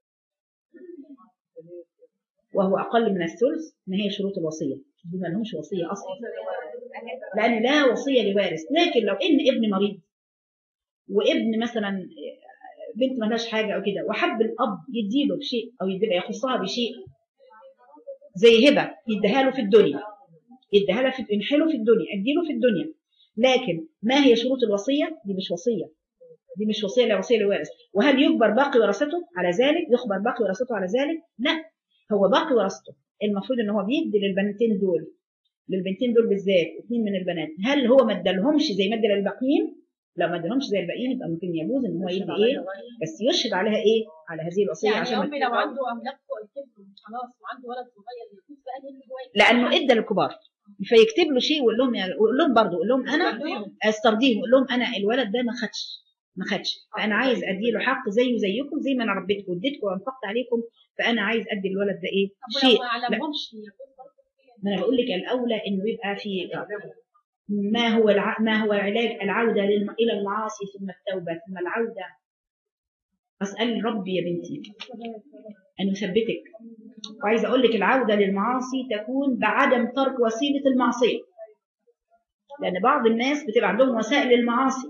Speaker 1: وهو اقل من الثلث. ما هي شروط الوصيه؟ دي ما لهمش وصيه اصلا، لان لا وصيه لوارث. لكن لو ان ابن مريض وابن مثلا بنت ما لهاش حاجه او كده، وحب الاب يديله بشيء او يديله يخصها بشيء زي هبه يديها له في الدنيا، يديها له في ينحله في الدنيا، اديله في الدنيا. لكن ما هي شروط الوصيه؟ دي مش وصيه، دي مش وصيه لا وصيه لوارث. وهل يجبر باقي ورثته على ذلك؟ يخبر باقي ورثته على ذلك؟ لا، هو باقي ورثته المفروض ان هو بيدي للبنتين دول، للبنتين دول بالذات اثنين من البنات، هل هو ما ادالهمش زي ما ادى للباقيين؟ لو ما ادالهمش زي الباقيين يبقى ممكن يجوز ان هو يدي ايه، بس يشهد عليها ايه، على هذه الوصيه.
Speaker 2: يعني
Speaker 1: عشان
Speaker 2: امي لو عنده املاك فوق الكتف خلاص وعنده ولد صغير يفوت بقى اللي جواه،
Speaker 1: لانه ادى للكبار، فيكتب له شيء ويقول لهم، يقول لهم برضه، يقول لهم انا استرضيهم، يقول لهم انا الولد ده ما خدش ما خدش فانا عايز ادي له حق زيه زيكم، زي ما انا ربيتكم واديتكم وانفقت عليكم، فانا عايز ادي الولد ده ايه شيء.
Speaker 2: ما علمهمش
Speaker 1: ما انا بقول لك الاولى انه يبقى في ما هو الع... ما هو علاج العوده للم... الى المعاصي ثم التوبه ثم العوده. اسال ربي يا بنتي ان يثبتك. وعايزه اقول لك العوده للمعاصي تكون بعدم ترك وسيله المعصيه، لان بعض الناس بتبقى عندهم وسائل للمعاصي.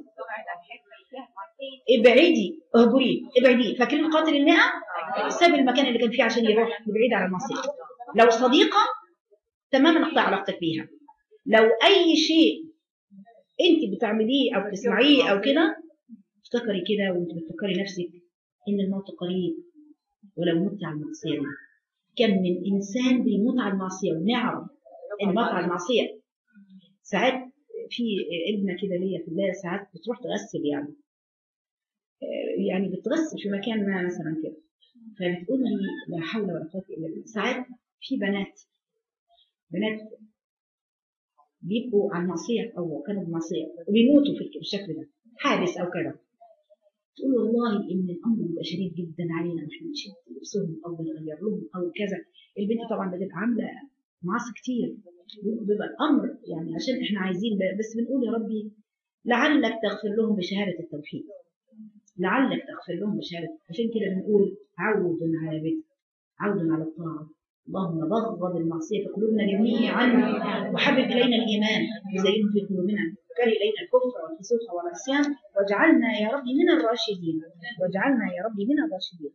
Speaker 1: ابعدي اهجري ابعدي. فاكرين قاتل المئة؟ ساب المكان اللي كان فيه عشان يروح يبعد عن المعصيه. لو صديقه تماما اقطع علاقتك بيها. لو اي شيء انت بتعمليه او بتسمعيه او كده، افتكري كده وانت بتفكري نفسك ان الموت قريب، ولو مت على المعصيه دي. كم من انسان بيموت على المعصيه ونعرف ان الموت على المعصيه. ساعات في ابنه كده ليا في الله ساعات بتروح تغسل، يعني يعني بتغسل في مكان ما مثلا كده، فبتقول لي لا حول ولا قوه الا بالله. ساعات في بنات بنات بيبقوا على المعصيه او كانوا بمعصيه وبيموتوا في الشكل ده، حادث او كذا. تقول والله ان الامر بيبقى شديد جدا علينا، احنا نشد لبسهم او بنغير لهم او كذا. البنت طبعا بتبقى عامله معاصي كتير، بيبقى الامر يعني عشان احنا عايزين بس بنقول يا ربي لعلك تغفر لهم بشهاده التوحيد، لعلك تغفر لهم بشهاده. عشان كده بنقول عود على بيت، عود على الطاعه. اللهم بغض المعصيه في قلوبنا جميعا، وحبب الينا الايمان وزينه في قلوبنا، وكره الينا الكفر والفسوق والعصيان، واجعلنا يا رب من الراشدين، واجعلنا يا رب من الراشدين.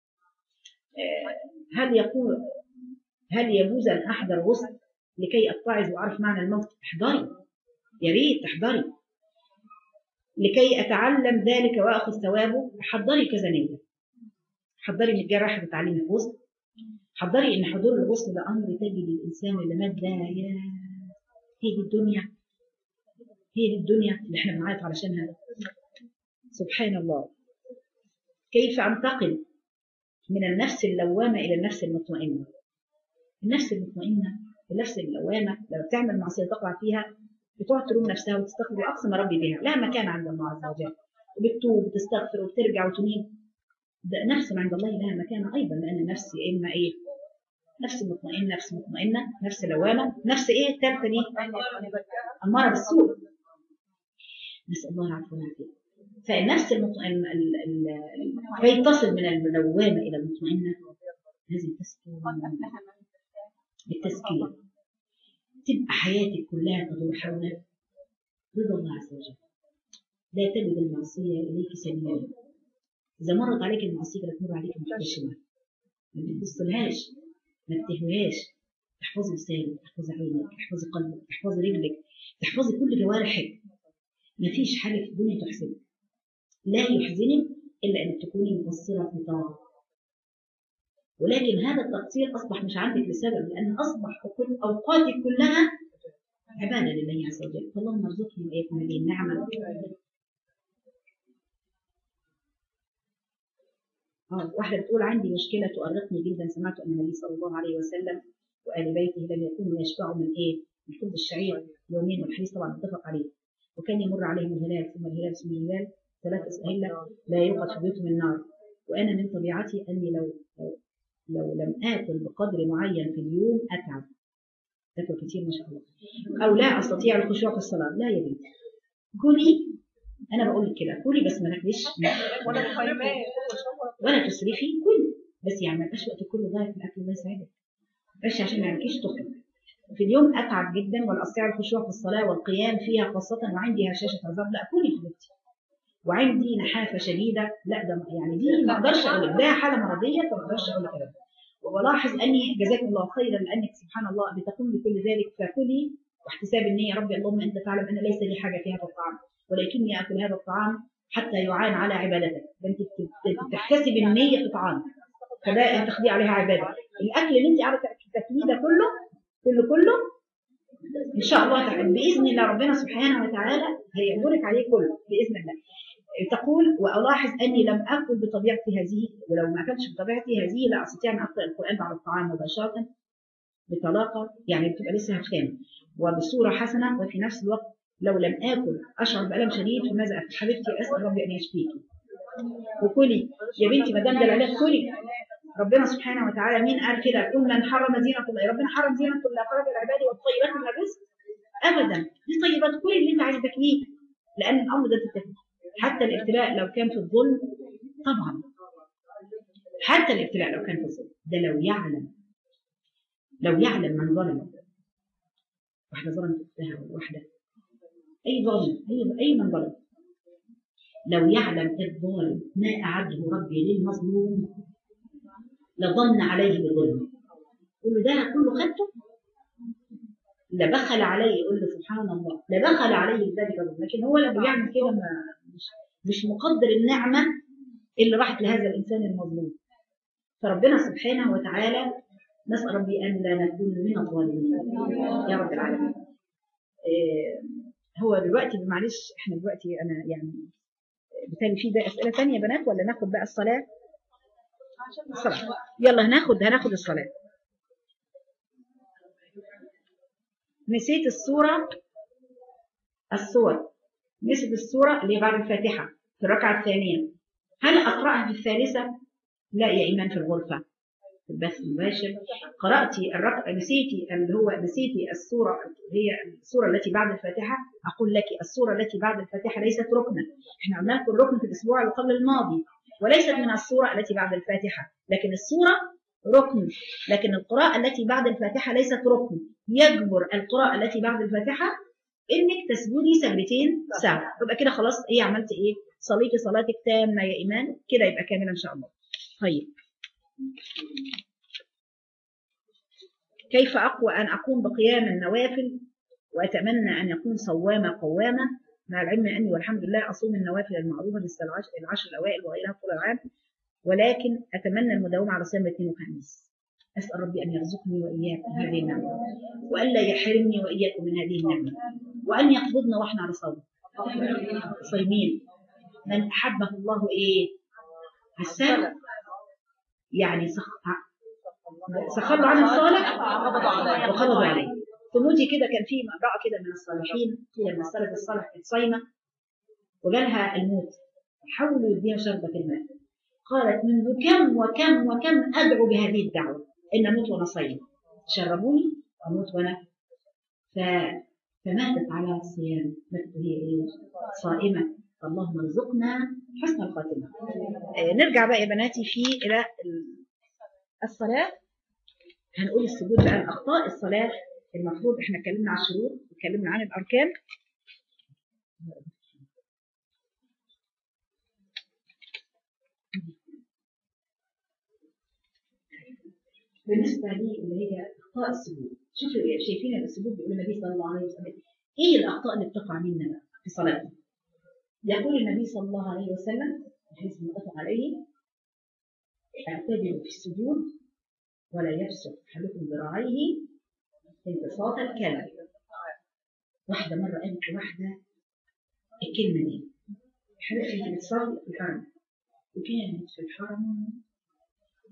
Speaker 1: هل يقول هل يجوز ان احضر غسل لكي اتعظ واعرف معنى الموت؟ احضري، يا ريت تحضري لكي اتعلم ذلك واخذ ثوابه. حضري كذا نيه، حضري انك جايه رايحه تتعلمي الغسل، حضري ان حضور الغسل ده امر تجد الانسان اللي مات ده، يا هي دي الدنيا، هي دي الدنيا اللي احنا بنعيط علشانها. سبحان الله. كيف انتقل من النفس اللوامه الى النفس المطمئنه؟ النفس المطمئنه، النفس اللوامه لما بتعمل معصيه تقع فيها بتقعد تلوم نفسها وتستغفر اقصى ما ربي بها، لها مكان عند الله عز وجل، وبتتوب وتستغفر وبترجع وتنيب. ده نفس عند الله لها مكان ايضا، لان النفس يا اما ايه؟ نفس مطمئنه، نفس مطمئنه، نفس لوامه، نفس ايه الثالثه دي؟ اماره بالسوء. نسال الله العفو والعافيه. فالنفس المطمئنه كي تصل من اللوامه الى المطمئنه لازم تسكن بالتزكيه، تبقى حياتك كلها تدور حول رضا الله عز وجل. لا تجد المعصيه اليك سبيلا. اذا مرت عليك المعصيه لا تمر عليك مبتسمه، ما تبصلهاش، ما تتهوهاش. احفظي لسانك، احفظي عينك، احفظي قلبك، احفظي رجلك، احفظي كل جوارحك. ما فيش حاجه في الدنيا تحزنك، لا يحزنك الا ان تكوني مقصره في طاعه. ولكن هذا التقصير اصبح مش عندك لسبب، لان اصبح اوقاتك كلها عباده لله عز وجل. فاللهم ارزقني واياكم هذه النعمه. اه واحده بتقول عندي مشكله تؤرقني جدا، سمعت ان النبي صلى الله عليه وسلم وآل بيته لم يكونوا يشبعوا من ايه؟ الخبز الشعير يومين، والحديث طبعا متفق عليه. وكان يمر عليهم الهلال ثم الهلال ثم الهلال ثلاث أهلة لا يوقد في بيوتهم النار. وأنا من طبيعتي أني لو لو, لو لم آكل بقدر معين في اليوم أتعب، تاكل كتير ما شاء الله، أو لا أستطيع الخشوع في الصلاة. لا يا بنتي، كلي، أنا بقول لك كده، كلي بس ما تاكليش ولا تصرفي، كلي بس يعني ما يبقاش وقت كله ضايع في الأكل. الله يسعدك، بس عشان ما يعملكيش تخن. في اليوم أتعب جدا ولا أستطيع الخشوع في الصلاة والقيام فيها، خاصة وعندي هشاشة عذاب. لا كلي حبيبتي. وعندي نحافة شديدة، لا ده يعني دي ما أقدرش أقول لك، ده حالة مرضية فما أقدرش أقول لك كده. وبلاحظ أني جزاكم الله خيرا لأنك سبحان الله بتقوم بكل ذلك. فكلي واحتساب النية، ربي اللهم أنت تعلم أن ليس لي حاجة في هذا الطعام، ولكني أكل هذا الطعام حتى يعان على عبادتك. أنت بتحتسب النية في طعامك، فده هتاخدي عليها عبادة. الأكل اللي أنت عارفة تاكليه ده كله كله كله إن شاء الله تعالى بإذن الله ربنا سبحانه وتعالى هيأجرك عليه كله بإذن الله. تقول وألاحظ أني لم أكل بطبيعتي هذه، ولو ما أكلتش بطبيعتي هذه لا أستطيع أن أقرأ القرآن بعد الطعام مباشرة بطلاقة، يعني بتبقى لسه هفهم وبصورة حسنة. وفي نفس الوقت لو لم آكل أشعر بألم شديد، فماذا أفعل؟ حبيبتي أسأل ربي أن يشفيكي. وكلي يا بنتي، ما دام ده العلاج كلي. ربنا سبحانه وتعالى مين قال كده؟ قل من حرم زينة الله. ربنا حرم زينة الله خرج العباد والطيبات من الرزق؟ أبدا، دي طيبات كل اللي أنت عايز تاكليه، لأن الأمر ده تتاكل. حتى الابتلاء لو كان في الظلم، طبعا حتى الابتلاء لو كان في الظلم، ده لو يعلم لو يعلم من ظلم، واحدة ظلمت أختها وواحدة، أي ظالم أي أي من ظلم، لو يعلم الظالم ما أعده ربي للمظلوم لظن عليه بظلم. يقول له ده كله خدته، لبخل عليه، يقول له سبحان الله لبخل عليه بذلك الظلم. لكن هو لما بيعمل كده مش, مش مقدر النعمة اللي راحت لهذا الإنسان المظلوم. فربنا سبحانه وتعالى نسأل ربي أن لا نكون من الظالمين يا رب العالمين. إيه هو دلوقتي معلش احنا دلوقتي أنا يعني بالتالي في بقى أسئلة ثانية بنات، ولا ناخد بقى الصلاة؟ الصلاة يلا هناخد هناخد الصلاة. نسيت السورة السور نسيت السورة اللي بعد الفاتحة في الركعة الثانية، هل أقرأها في الثالثة؟ لا يا إيمان، في الغرفة في البث المباشر قرأتي الركعة، نسيتي اللي هو نسيتي السورة هي السورة التي بعد الفاتحة. أقول لك السورة التي بعد الفاتحة ليست ركنا، احنا قلنا لكم الركن في الأسبوع اللي قبل الماضي، وليست من السورة التي بعد الفاتحة، لكن السورة ركن، لكن القراءة التي بعد الفاتحة ليست ركن. يجبر القراءة التي بعد الفاتحة انك تسجدي سجدتين سهو، يبقى كده خلاص ايه عملت ايه؟ صليتي صلاتك تامة يا ايمان، كده يبقى كامل ان شاء الله. طيب كيف اقوى ان اقوم بقيام النوافل واتمنى ان يكون صوامة قوامة، مع العلم اني والحمد لله اصوم النوافل المعروفة للعشر الاوائل وغيرها طول العام، ولكن اتمنى المداومة على صيام الاثنين وخميس. أسأل ربي أن يرزقني وإياكم هذه النعمة، وألا يحرمني وإياكم من هذه النعمة، وأن يقبضنا وإحنا على صوم صايمين. من أحبه الله إيه؟ السلف، يعني سخر عن الصالح وقبض عليه. تموتي كده. كان في امرأة كده من الصالحين، قيل من السلف الصالح كانت صايمة وجالها الموت، حاولوا يديها شربة الماء، قالت منذ كم وكم وكم أدعو بهذه الدعوة إن أموت وأنا صايمة، شربوني أموت وأنا ف... فماتت على الصيام، ماتت هي إيه؟ صائمة. اللهم ارزقنا حسن الخاتمة. آه نرجع بقى يا بناتي في إلى الصلاة. هنقول السجود بقى، الأخطاء الصلاة. المفروض إحنا اتكلمنا عن الشروط واتكلمنا عن الأركان. بالنسبة لي اللي هي أخطاء السجود، شوفوا شايفين السجود بيقول النبي صلى الله عليه وسلم إيه الأخطاء اللي بتقع منا في صلاتنا؟ يقول النبي صلى الله عليه وسلم الحديث المتفق عليه: اعتدلوا في السجود ولا يبسط أحدكم ذراعيه انبساط الكلب. واحدة مرة قالت لواحدة الكلمة دي، حبيبتي انت بتصلي في الحرم، وكانت في الحرم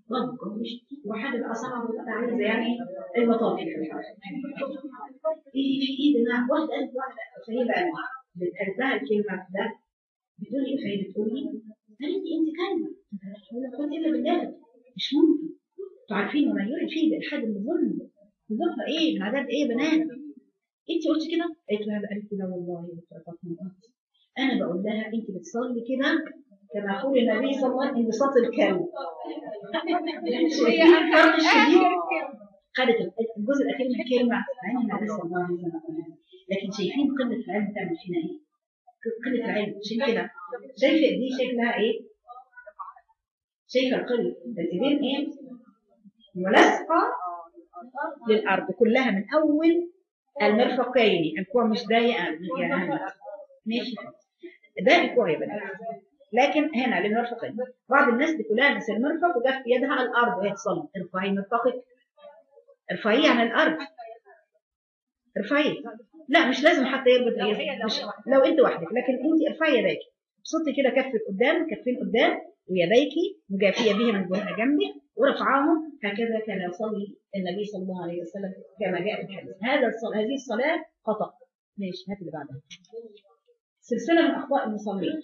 Speaker 1: ضجه مش وحاجه بقى صعبه بقى عايزه يعني المطاف في الحاجه ايه في ايه ده واحده قالت واحده فهي بقى قالت لها الكلمه ده بتقول ايه فهي بتقول لي قالت لي انت كلمه ولا كنت الا بالله مش ممكن انتوا عارفين ولا يقول في الحد من الظلم الظلم ايه من عذاب ايه بنات انت قلت كده قالت لها قالت لي لا والله انا بقول لها انت بتصلي كده كما قول النبي صلى الله عليه وسلم انبساط الكلب شايفين الفرق الشديد خدت الجزء الاخير من الكلمه مع ان النبي صلى الله عليه وسلم لكن شايفين قله العلم تعمل فينا ايه قله العلم شايف كده شايفه دي شكلها ايه شايفه القله الايدين ايه ملصقه للارض كلها من اول المرفقين الكوع مش ضيقه يعني ماشي ده الكوع يا بنات لكن هنا للمرفقين بعض الناس بتلامس المرفق وجت في يدها الارض وهي تصلي ارفعي مرفقك ارفعيه عن الارض ارفعيه لا مش لازم حتى يربط مش لو انت وحدك لكن انت ارفعي يديك بصوتي كده كفك قدام كفين قدام ويديك مجافيه بها من جنبك ورفعاهم هكذا كان يصلي النبي صلى الله عليه وسلم كما جاء في الحديث هذا الصلاة هذه الصلاه خطا ماشي هات اللي بعدها سلسله من اخطاء المصلين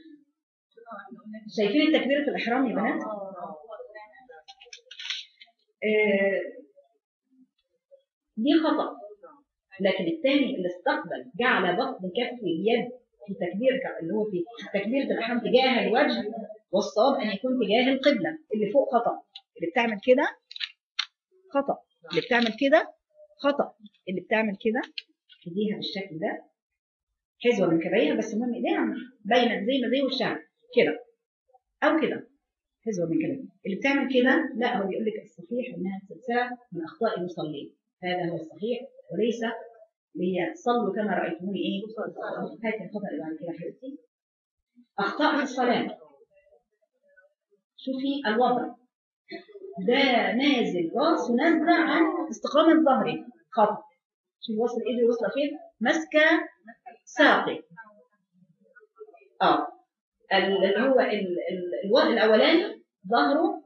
Speaker 1: شايفين تكبيره الاحرام يا بنات آه دي خطا لكن الثاني اللي استقبل جعل بطن كف اليد في تكبير اللي هو في تكبيره الاحرام تجاه الوجه والصواب ان يكون تجاه القبله اللي فوق خطا اللي بتعمل كده خطا اللي بتعمل كده خطا اللي بتعمل كده ايديها بالشكل ده حذوه من كبايها بس المهم ايديها باينه زي ما زي وشها كده او كده حذوه من كبايها اللي بتعمل كده لا هو بيقول لك الصحيح انها سلسله من اخطاء المصلين هذا هو الصحيح وليس هي صلوا كما رايتموني ايه هاتي الخطا اللي بعد كده حبيبتي اخطاء في الصلاه شوفي الوضع ده نازل راسه نازله عن استقامه ظهري خط شوفي وصل ايدي وصل فين ماسكه ساقي اه اللي هو الوضع الاولاني ظهره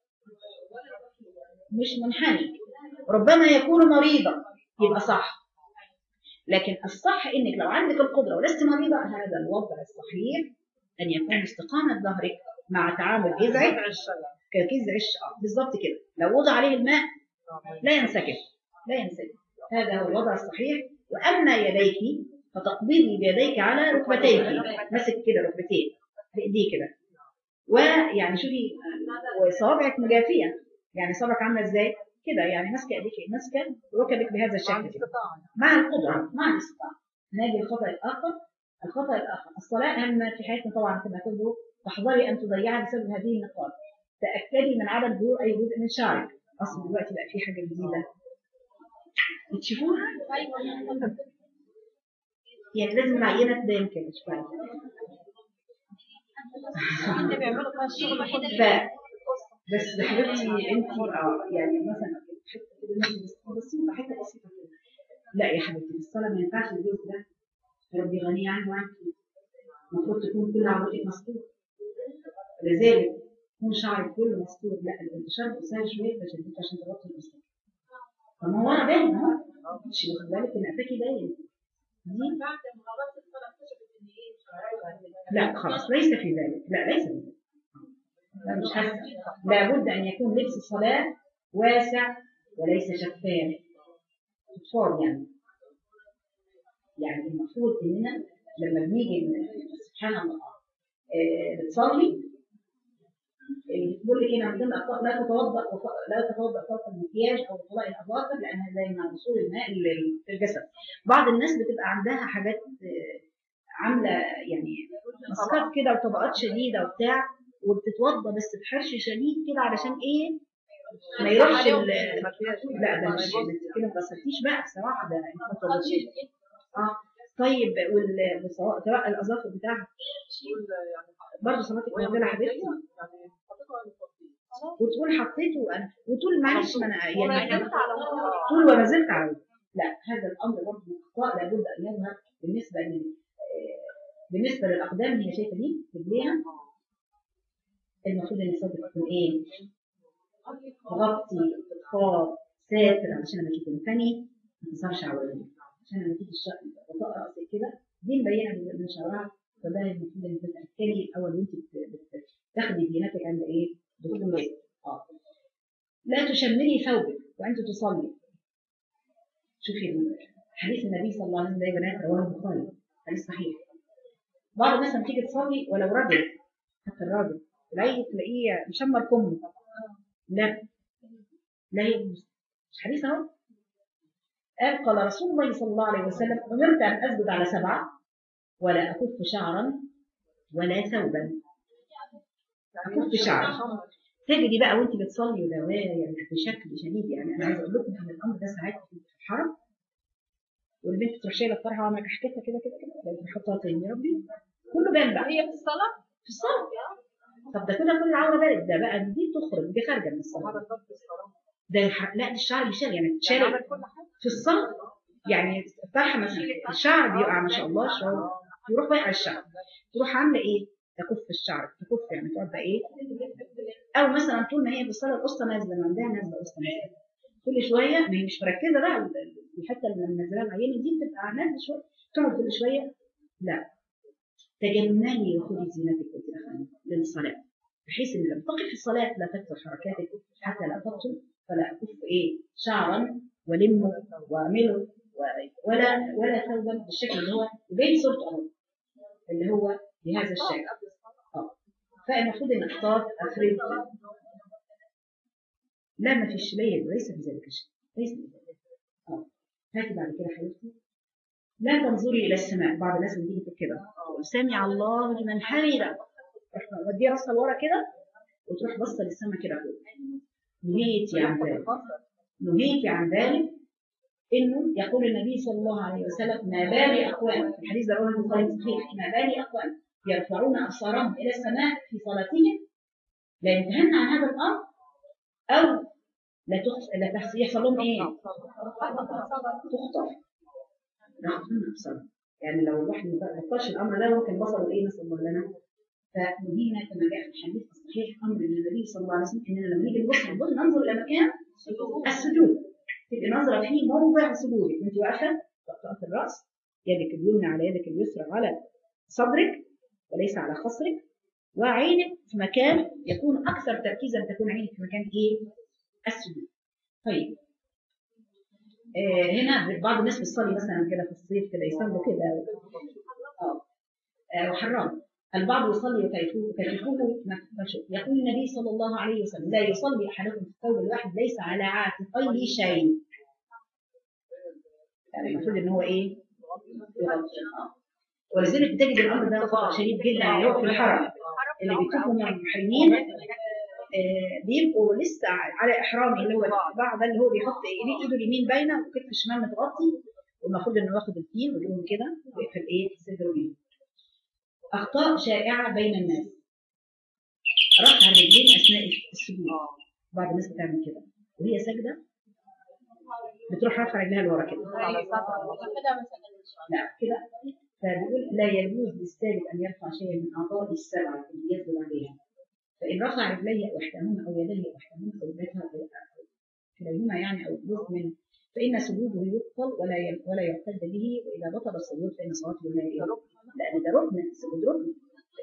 Speaker 1: مش منحني ربما يكون مريضا يبقى صح لكن الصح انك لو عندك القدره ولست مريضه هذا الوضع الصحيح ان يكون استقامه ظهرك مع تعامل جذعك كجذع الشعر بالظبط كده لو وضع عليه الماء لا ينسكب لا ينسكب هذا هو الوضع الصحيح واما يديك فتقبضي بيديك على ركبتيك ماسك كده ركبتين بايديه كده ويعني شوفي وصوابعك مجافيه يعني صوابعك عامله ازاي كده يعني ماسكه ايديك ماسكه ركبك بهذا الشكل كده مع القدره مع الاستطاعه نادي الخطا الاخر الخطا الاخر الصلاه اهم في حياتنا طبعا كما تقولوا تحذري ان تضيعها بسبب هذه النقاط تاكدي من عدم ظهور اي جزء من شعرك اصلا دلوقتي بقى في حاجه جديده بتشوفوها يعني لازم العينه تبان كده شويه بس حبيبتي انت اه يعني مثلا حته بسيطه حته بسيطه كده لا يا حبيبتي الصلاه ما ينفعش الجزء ده ربي غني عنه عنك المفروض تكون كل عضلاتك مستور لذلك يكون شعرك كله مستور لا الانتشار قصير شويه عشان عشان تغطي المستور طب ما هو انا باين اهو مش واخد بالك ان قفاكي باين لا خلاص ليس في ذلك لا ليس في ذلك لا مش حاسه لابد ان يكون لبس الصلاه واسع وليس شفاف فور يعني يعني المفروض اننا لما بنيجي سبحان الله آه بتصلي بيقول لك هنا عندنا اخطاء لا تتوضا لا تتوضا فوق المكياج او طلاء الاظافر لانها زي مع وصول الماء في الجسد بعض الناس بتبقى عندها حاجات آه عامله يعني مسكات كده وطبقات شديده وبتاع وبتتوضى بس بحرش شديد كده علشان ايه ما يروحش لا ده مش كده ما غسلتيش بقى بصراحه ده انت اه طيب وسواء الاظافر بتاعها برضه صلاتك مقبله حبيبتي وتقول حطيته انا وتقول معلش ما انا يعني تقول وما زلت على لا هذا الامر برضه اخطاء لابد ان يظهر بالنسبه لل بالنسبه للاقدام هي شايفه دي رجليها المفروض ان الصدر تكون ايه تغطي تتخاط ساتر علشان لما تيجي تنفني ما تظهرش عورتك، عشان لما تيجي غطاء راسك كده دي مبينه من شعرها. فده المفروض انك تتاكدي الاول وانت بتاخدي دينتك عند ايه؟ دكتور. اه لا تشملي ثوبك وانت تصلي. شوفي حديث النبي صلى الله عليه وسلم يا بنات، رواه البخاري، حديث صحيح. بعض الناس لما تيجي تصلي ولو رجل، حتى الراجل تلاقيه تلاقيه مشمر كمه، لا لا يجوز. مش حديث اهو. قال قال رسول الله صلى الله عليه وسلم امرت ان اسجد على سبعه ولا اكف شعرا ولا ثوبا. اكف شعرا تجدي بقى وانت بتصلي ودوايا يعني بشكل شديد. يعني انا عايزه اقول لكم ان الامر ده ساعات في الحرم والبنت تروح شايله الطرحه وعامله كحكتها كده كده كده لازم تحطها تاني. يا ربي كله بان بقى.
Speaker 2: هي في الصلاه
Speaker 1: في الصلاه. طب ده كده كل العوره بارد، ده بقى دي تخرج دي خارجه من الصلاه. ده يح... لا دي الشعر بيشال يعني بتشال في الصلاه. يعني الطرحه مثلا الشعر بيقع ما شاء الله شعر يروح واقع الشعر، تروح عامله ايه؟ تكف الشعر، تكف يعني تقعد بقى ايه؟ او مثلا طول ما هي في الصلاه القصه نازله ما عندها نازله قصه نازله كل شويه، ما هي مش مركزه بقى الحته اللي منزلها العينه دي بتبقى نازله شويه تقعد كل شويه. لا تجملي وخذي زينتك وتدخلي للصلاه بحيث ان لما تقف في الصلاه لا تكثر حركاتك حتى لا تبطل. فلا اكف ايه؟ شعرا ولمه واعمله ولا ولا ثوبا بالشكل اللي هو يبين صورته اللي هو بهذا الشكل. اه فالمفروض ان اختار افريد. لا ما فيش ليه، ليس بذلك الشيء، ليس بذلك. اه هاتي بعد كده حبيبتي لا تنظري الى السماء. بعض الناس بتيجي كده سمع الله لمن حمده ودي راسها لورا كده وتروح بصه للسماء كده فوق. نهيتي عن ذلك، نهيتي عن ذلك. انه يقول النبي صلى الله عليه وسلم ما بال اقوام، الحديث ده رواه البخاري صحيح، ما بال اقوام يرفعون ابصارهم الى السماء في صلاتهم لا ينتهن عن هذا الامر او لا تخص لا تحصي يحصل لهم ايه؟ تخطف ياخذون ابصارهم. يعني لو الواحد ما بطلش الامر ده ممكن بصره ايه؟ نسال الله لنا. فنهينا كما جاء في الحديث الصحيح امر النبي صلى الله عليه وسلم اننا لما نيجي نبص ننظر الى مكان السجود، تبقي نظره في موضع سجودك وانت واقفه تحت الراس، يدك اليمنى على يدك اليسرى على صدرك وليس على خصرك، وعينك في مكان يكون اكثر تركيزا، تكون عينك في مكان ايه؟ السجود. طيب آه هنا بعض الناس بتصلي مثلا كده في الصيف كده يصلوا كده اه وحرام. البعض يصلي وكيفوه مكشوف. يقول النبي صلى الله عليه وسلم لا يصلي احدكم في الثوب الواحد ليس على عاتقيه شيء. يعني المفروض ان هو ايه؟ يغطي. ولذلك بتجد الامر ده خطا شديد جدا اللي هو في الحرم اللي بيطوفوا من المحرمين آه بيبقوا لسه على احرام اللي هو بعض اللي هو بيحط ايده اليمين باينه وكتف الشمال متغطي والمفروض انه ياخد الفيل ويقوم كده ويقفل ايه؟ صدره بيه. اخطاء شائعه بين الناس رفع الرجلين اثناء السجود. بعض الناس بتعمل كده وهي ساجده بتروح رافعه رجلها لورا كده لا كده. فبيقول لا يجوز للساجد ان يرفع شيئا من اعضاء السبعه اللي يسجد عليها. فان رفع رجليه واحداهما او يديه واحداهما او يديها كليهما يعني او جزء من فان سجوده يبطل ولا ولا يعتد به. واذا بطل السجود فان صلاته لا ايه؟ لان ده ركن السجود ركن.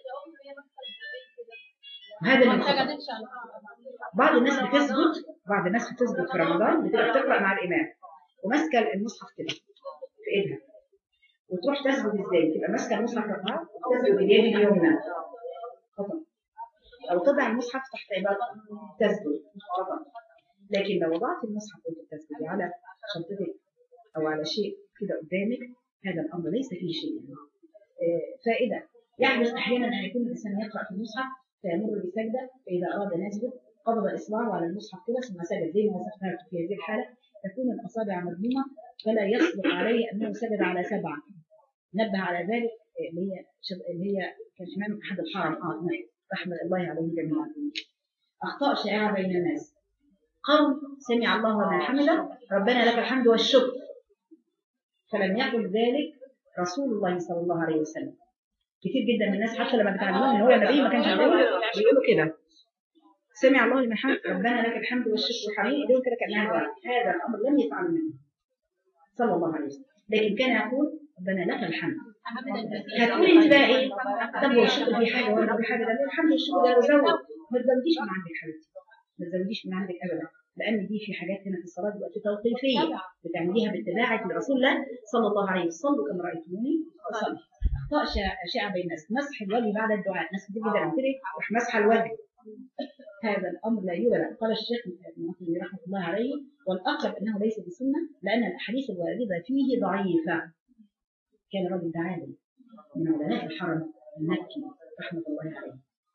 Speaker 1: هذا من خطأ. بعض الناس بتسجد بعض الناس بتسجد في رمضان بتبقى بتقرأ مع الإمام وماسكة المصحف كده في إيدها وتروح تسجد إزاي؟ تبقى ماسكة المصحف رفعها وتسجد باليد اليمنى خطأ. أو تضع المصحف تحت عبادة تسجد خطأ. لكن لو وضعت المصحف وأنت بتسجدي على شنطتك أو على شيء كده قدامك هذا الأمر ليس فيه شيء يعني. فائدة يحدث أحيانا أن يكون الإنسان يقرأ في المصحف فيمر بسجدة فإذا أراد أن يسجد قبض إصبعه على المصحف كده ثم سجد زي ما وصفناه في هذه الحالة تكون الأصابع مضمومة فلا يصدق عليه أنه سجد على سبعة. نبه على ذلك اللي هي اللي هي كان إمام أحد الحرم آه رحمة الله عليه جميعا. أخطاء شائعة بين الناس قول سمع الله لمن حمده ربنا لك الحمد والشكر فلم يقل ذلك رسول الله صلى الله عليه وسلم. كتير جدا من الناس حتى لما بتعلمون ان هو النبي ما كانش بيقولوا بيقولوا كده سمع الله لمن حمد ربنا لك الحمد والشكر حميد يدعو كده كانها دعاء. هذا الامر لم يفعل النبي صلى الله عليه وسلم، لكن كان يقول ربنا لك الحمد. هتقولي انت بقى ايه؟ طب والشكر في حاجه ولا في حاجه؟ ده الحمد والشكر ده زود، ما تزوديش من عندك حبيبتي، ما تزوديش من عندك ابدا، لان دي في حاجات هنا في الصلاه دلوقتي توقيفيه بتعمليها باتباعك لرسول الله صلى الله عليه وسلم. صلوا كما رايتموني اصلي. اخطاء شائعه بين الناس، مسح الوجه بعد الدعاء، ناس كتير جدا قلت لك روح مسح الوجه، هذا الامر لا يوجد. قال الشيخ ابن مسلم رحمه الله عليه والاقرب انه ليس بسنه، لان الاحاديث الوارده فيه ضعيفه. كان رجل عالم من علماء الحرم المكي رحمه الله عليه.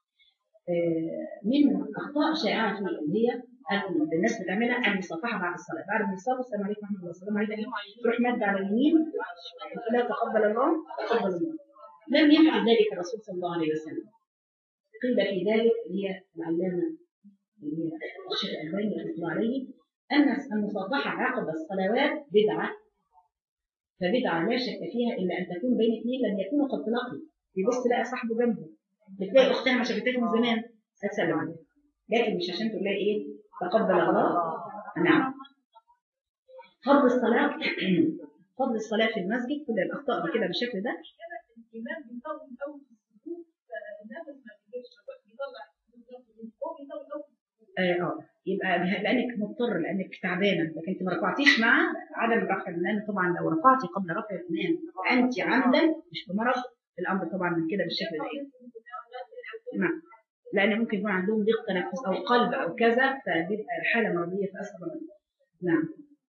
Speaker 1: من اخطاء شائعه فيه اللي هي الناس بتعملها المصافحه بعد الصلاه، بعد ما يصلوا السلام عليكم ورحمه الله السلام عليكم تروح مد على اليمين لا تقبل الله تقبل الله. لم يفعل ذلك الرسول صلى الله عليه وسلم. قيل في ذلك اللي هي العلامه اللي هي الشيخ الالباني رحمه الله عليه ان المصافحه عقب الصلوات بدعه، فبدعه لا شك فيها الا ان تكون بين اثنين لم يكونوا قد تلاقوا، يبص لقى صاحبه جنبه، بتلاقي اختها ما شافتها من زمان هتسلم عليها، لكن مش عشان تقول لها ايه تقبل الله. نعم. فضل الصلاه فضل الصلاه في المسجد، كل الاخطاء دي كده بالشكل ده. الامام بيطول قوي في السجود فالنفس ما بيجيبش بيطلع هو بيطول قوي اه يبقى لانك مضطر لانك تعبانه، لكن انت ما رفعتيش مع عدم الرفع، لان طبعا لو رفعتي قبل رفع الامام انت عمدا مش بمرض الامر طبعا من كده بالشكل ده. نعم. لان ممكن يكون عندهم ضيق تنفس او قلب او كذا، فبيبقى حاله مرضيه فاسبب. نعم.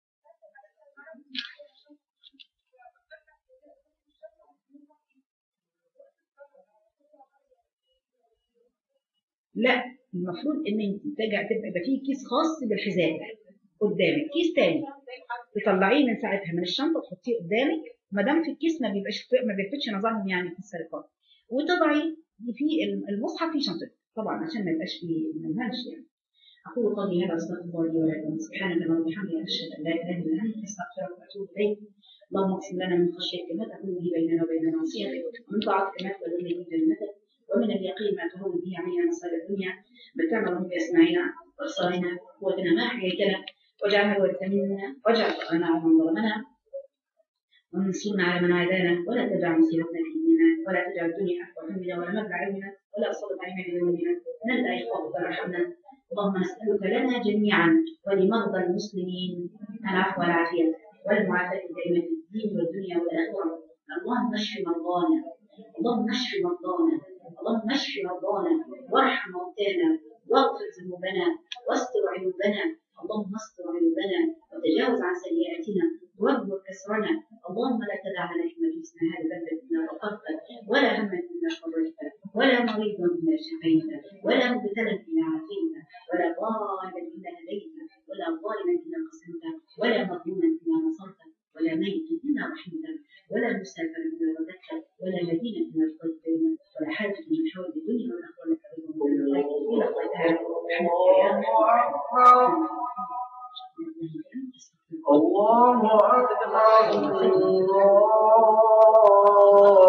Speaker 1: لا، المفروض ان انت ترجع تبقى يبقى فيه كيس خاص بالحذاء قدامك، كيس تاني تطلعيه من ساعتها من الشنطه تحطيه قدامك، ما دام في الكيس ما بيبقاش ما بيلفتش نظرهم يعني في السرقات، وتضعي في المصحف في شنطتك طبعا عشان ما يبقاش فيه ما ينهالش يعني. اقول قولي هذا استغفر الله لي ولكم، سبحانك اللهم وبحمدك اشهد ان لا اله الا انت استغفرك واتوب اليك. اللهم اقسم لنا من خشيتك ما تحول به بيننا وبين معصيتك، ومن طاعتك ما تبلغنا به جنتك، ومن اليقين ما تهون به علينا مصائب الدنيا. متعنا اللهم باسماعنا وابصارنا وقوتنا ما احييتنا، واجعلنا الوارث منا، واجعل ثأرنا على من ظلمنا، وانصرنا على من عادانا، ولا تجعل مصيبتنا في ديننا، ولا تجعل الدنيا اكبر همنا ولا مبلغ علمنا، ولا تسلط علينا بذنوبنا، من لا يخافك ويرحمنا. اللهم نسألك لنا جميعا ولمرضى المسلمين العفو والعافية والمعافاة الدائمة في الدين والدنيا والآخرة. اللهم اشف مرضانا، اللهم اشف مرضانا، اللهم اشف مرضانا، وارحم موتانا، واغفر ذنوبنا، واستر عيوبنا. اللهم استر عيوبنا وتجاوز عن سيئاتنا واجبر كسرنا. اللهم لا تدع لنا في مجلسنا هذا ذنبا الا غفرته، ولا هما الا فرجته، ولا مريضا الا شفيته، ولا مبتلا الا عافيته، ولا ضالا الا هديته، ولا ظالما الا قسمته، ولا مظلوما الا نصرته، ولا ميتا الا رحمته، ولا مسافرا الا رددته، ولا مدينه الا ارضيت بينه، ولا حاجه من حول الدنيا والاخره لك الا قضيتها برحمتك يا ارحم. الله أكبر الله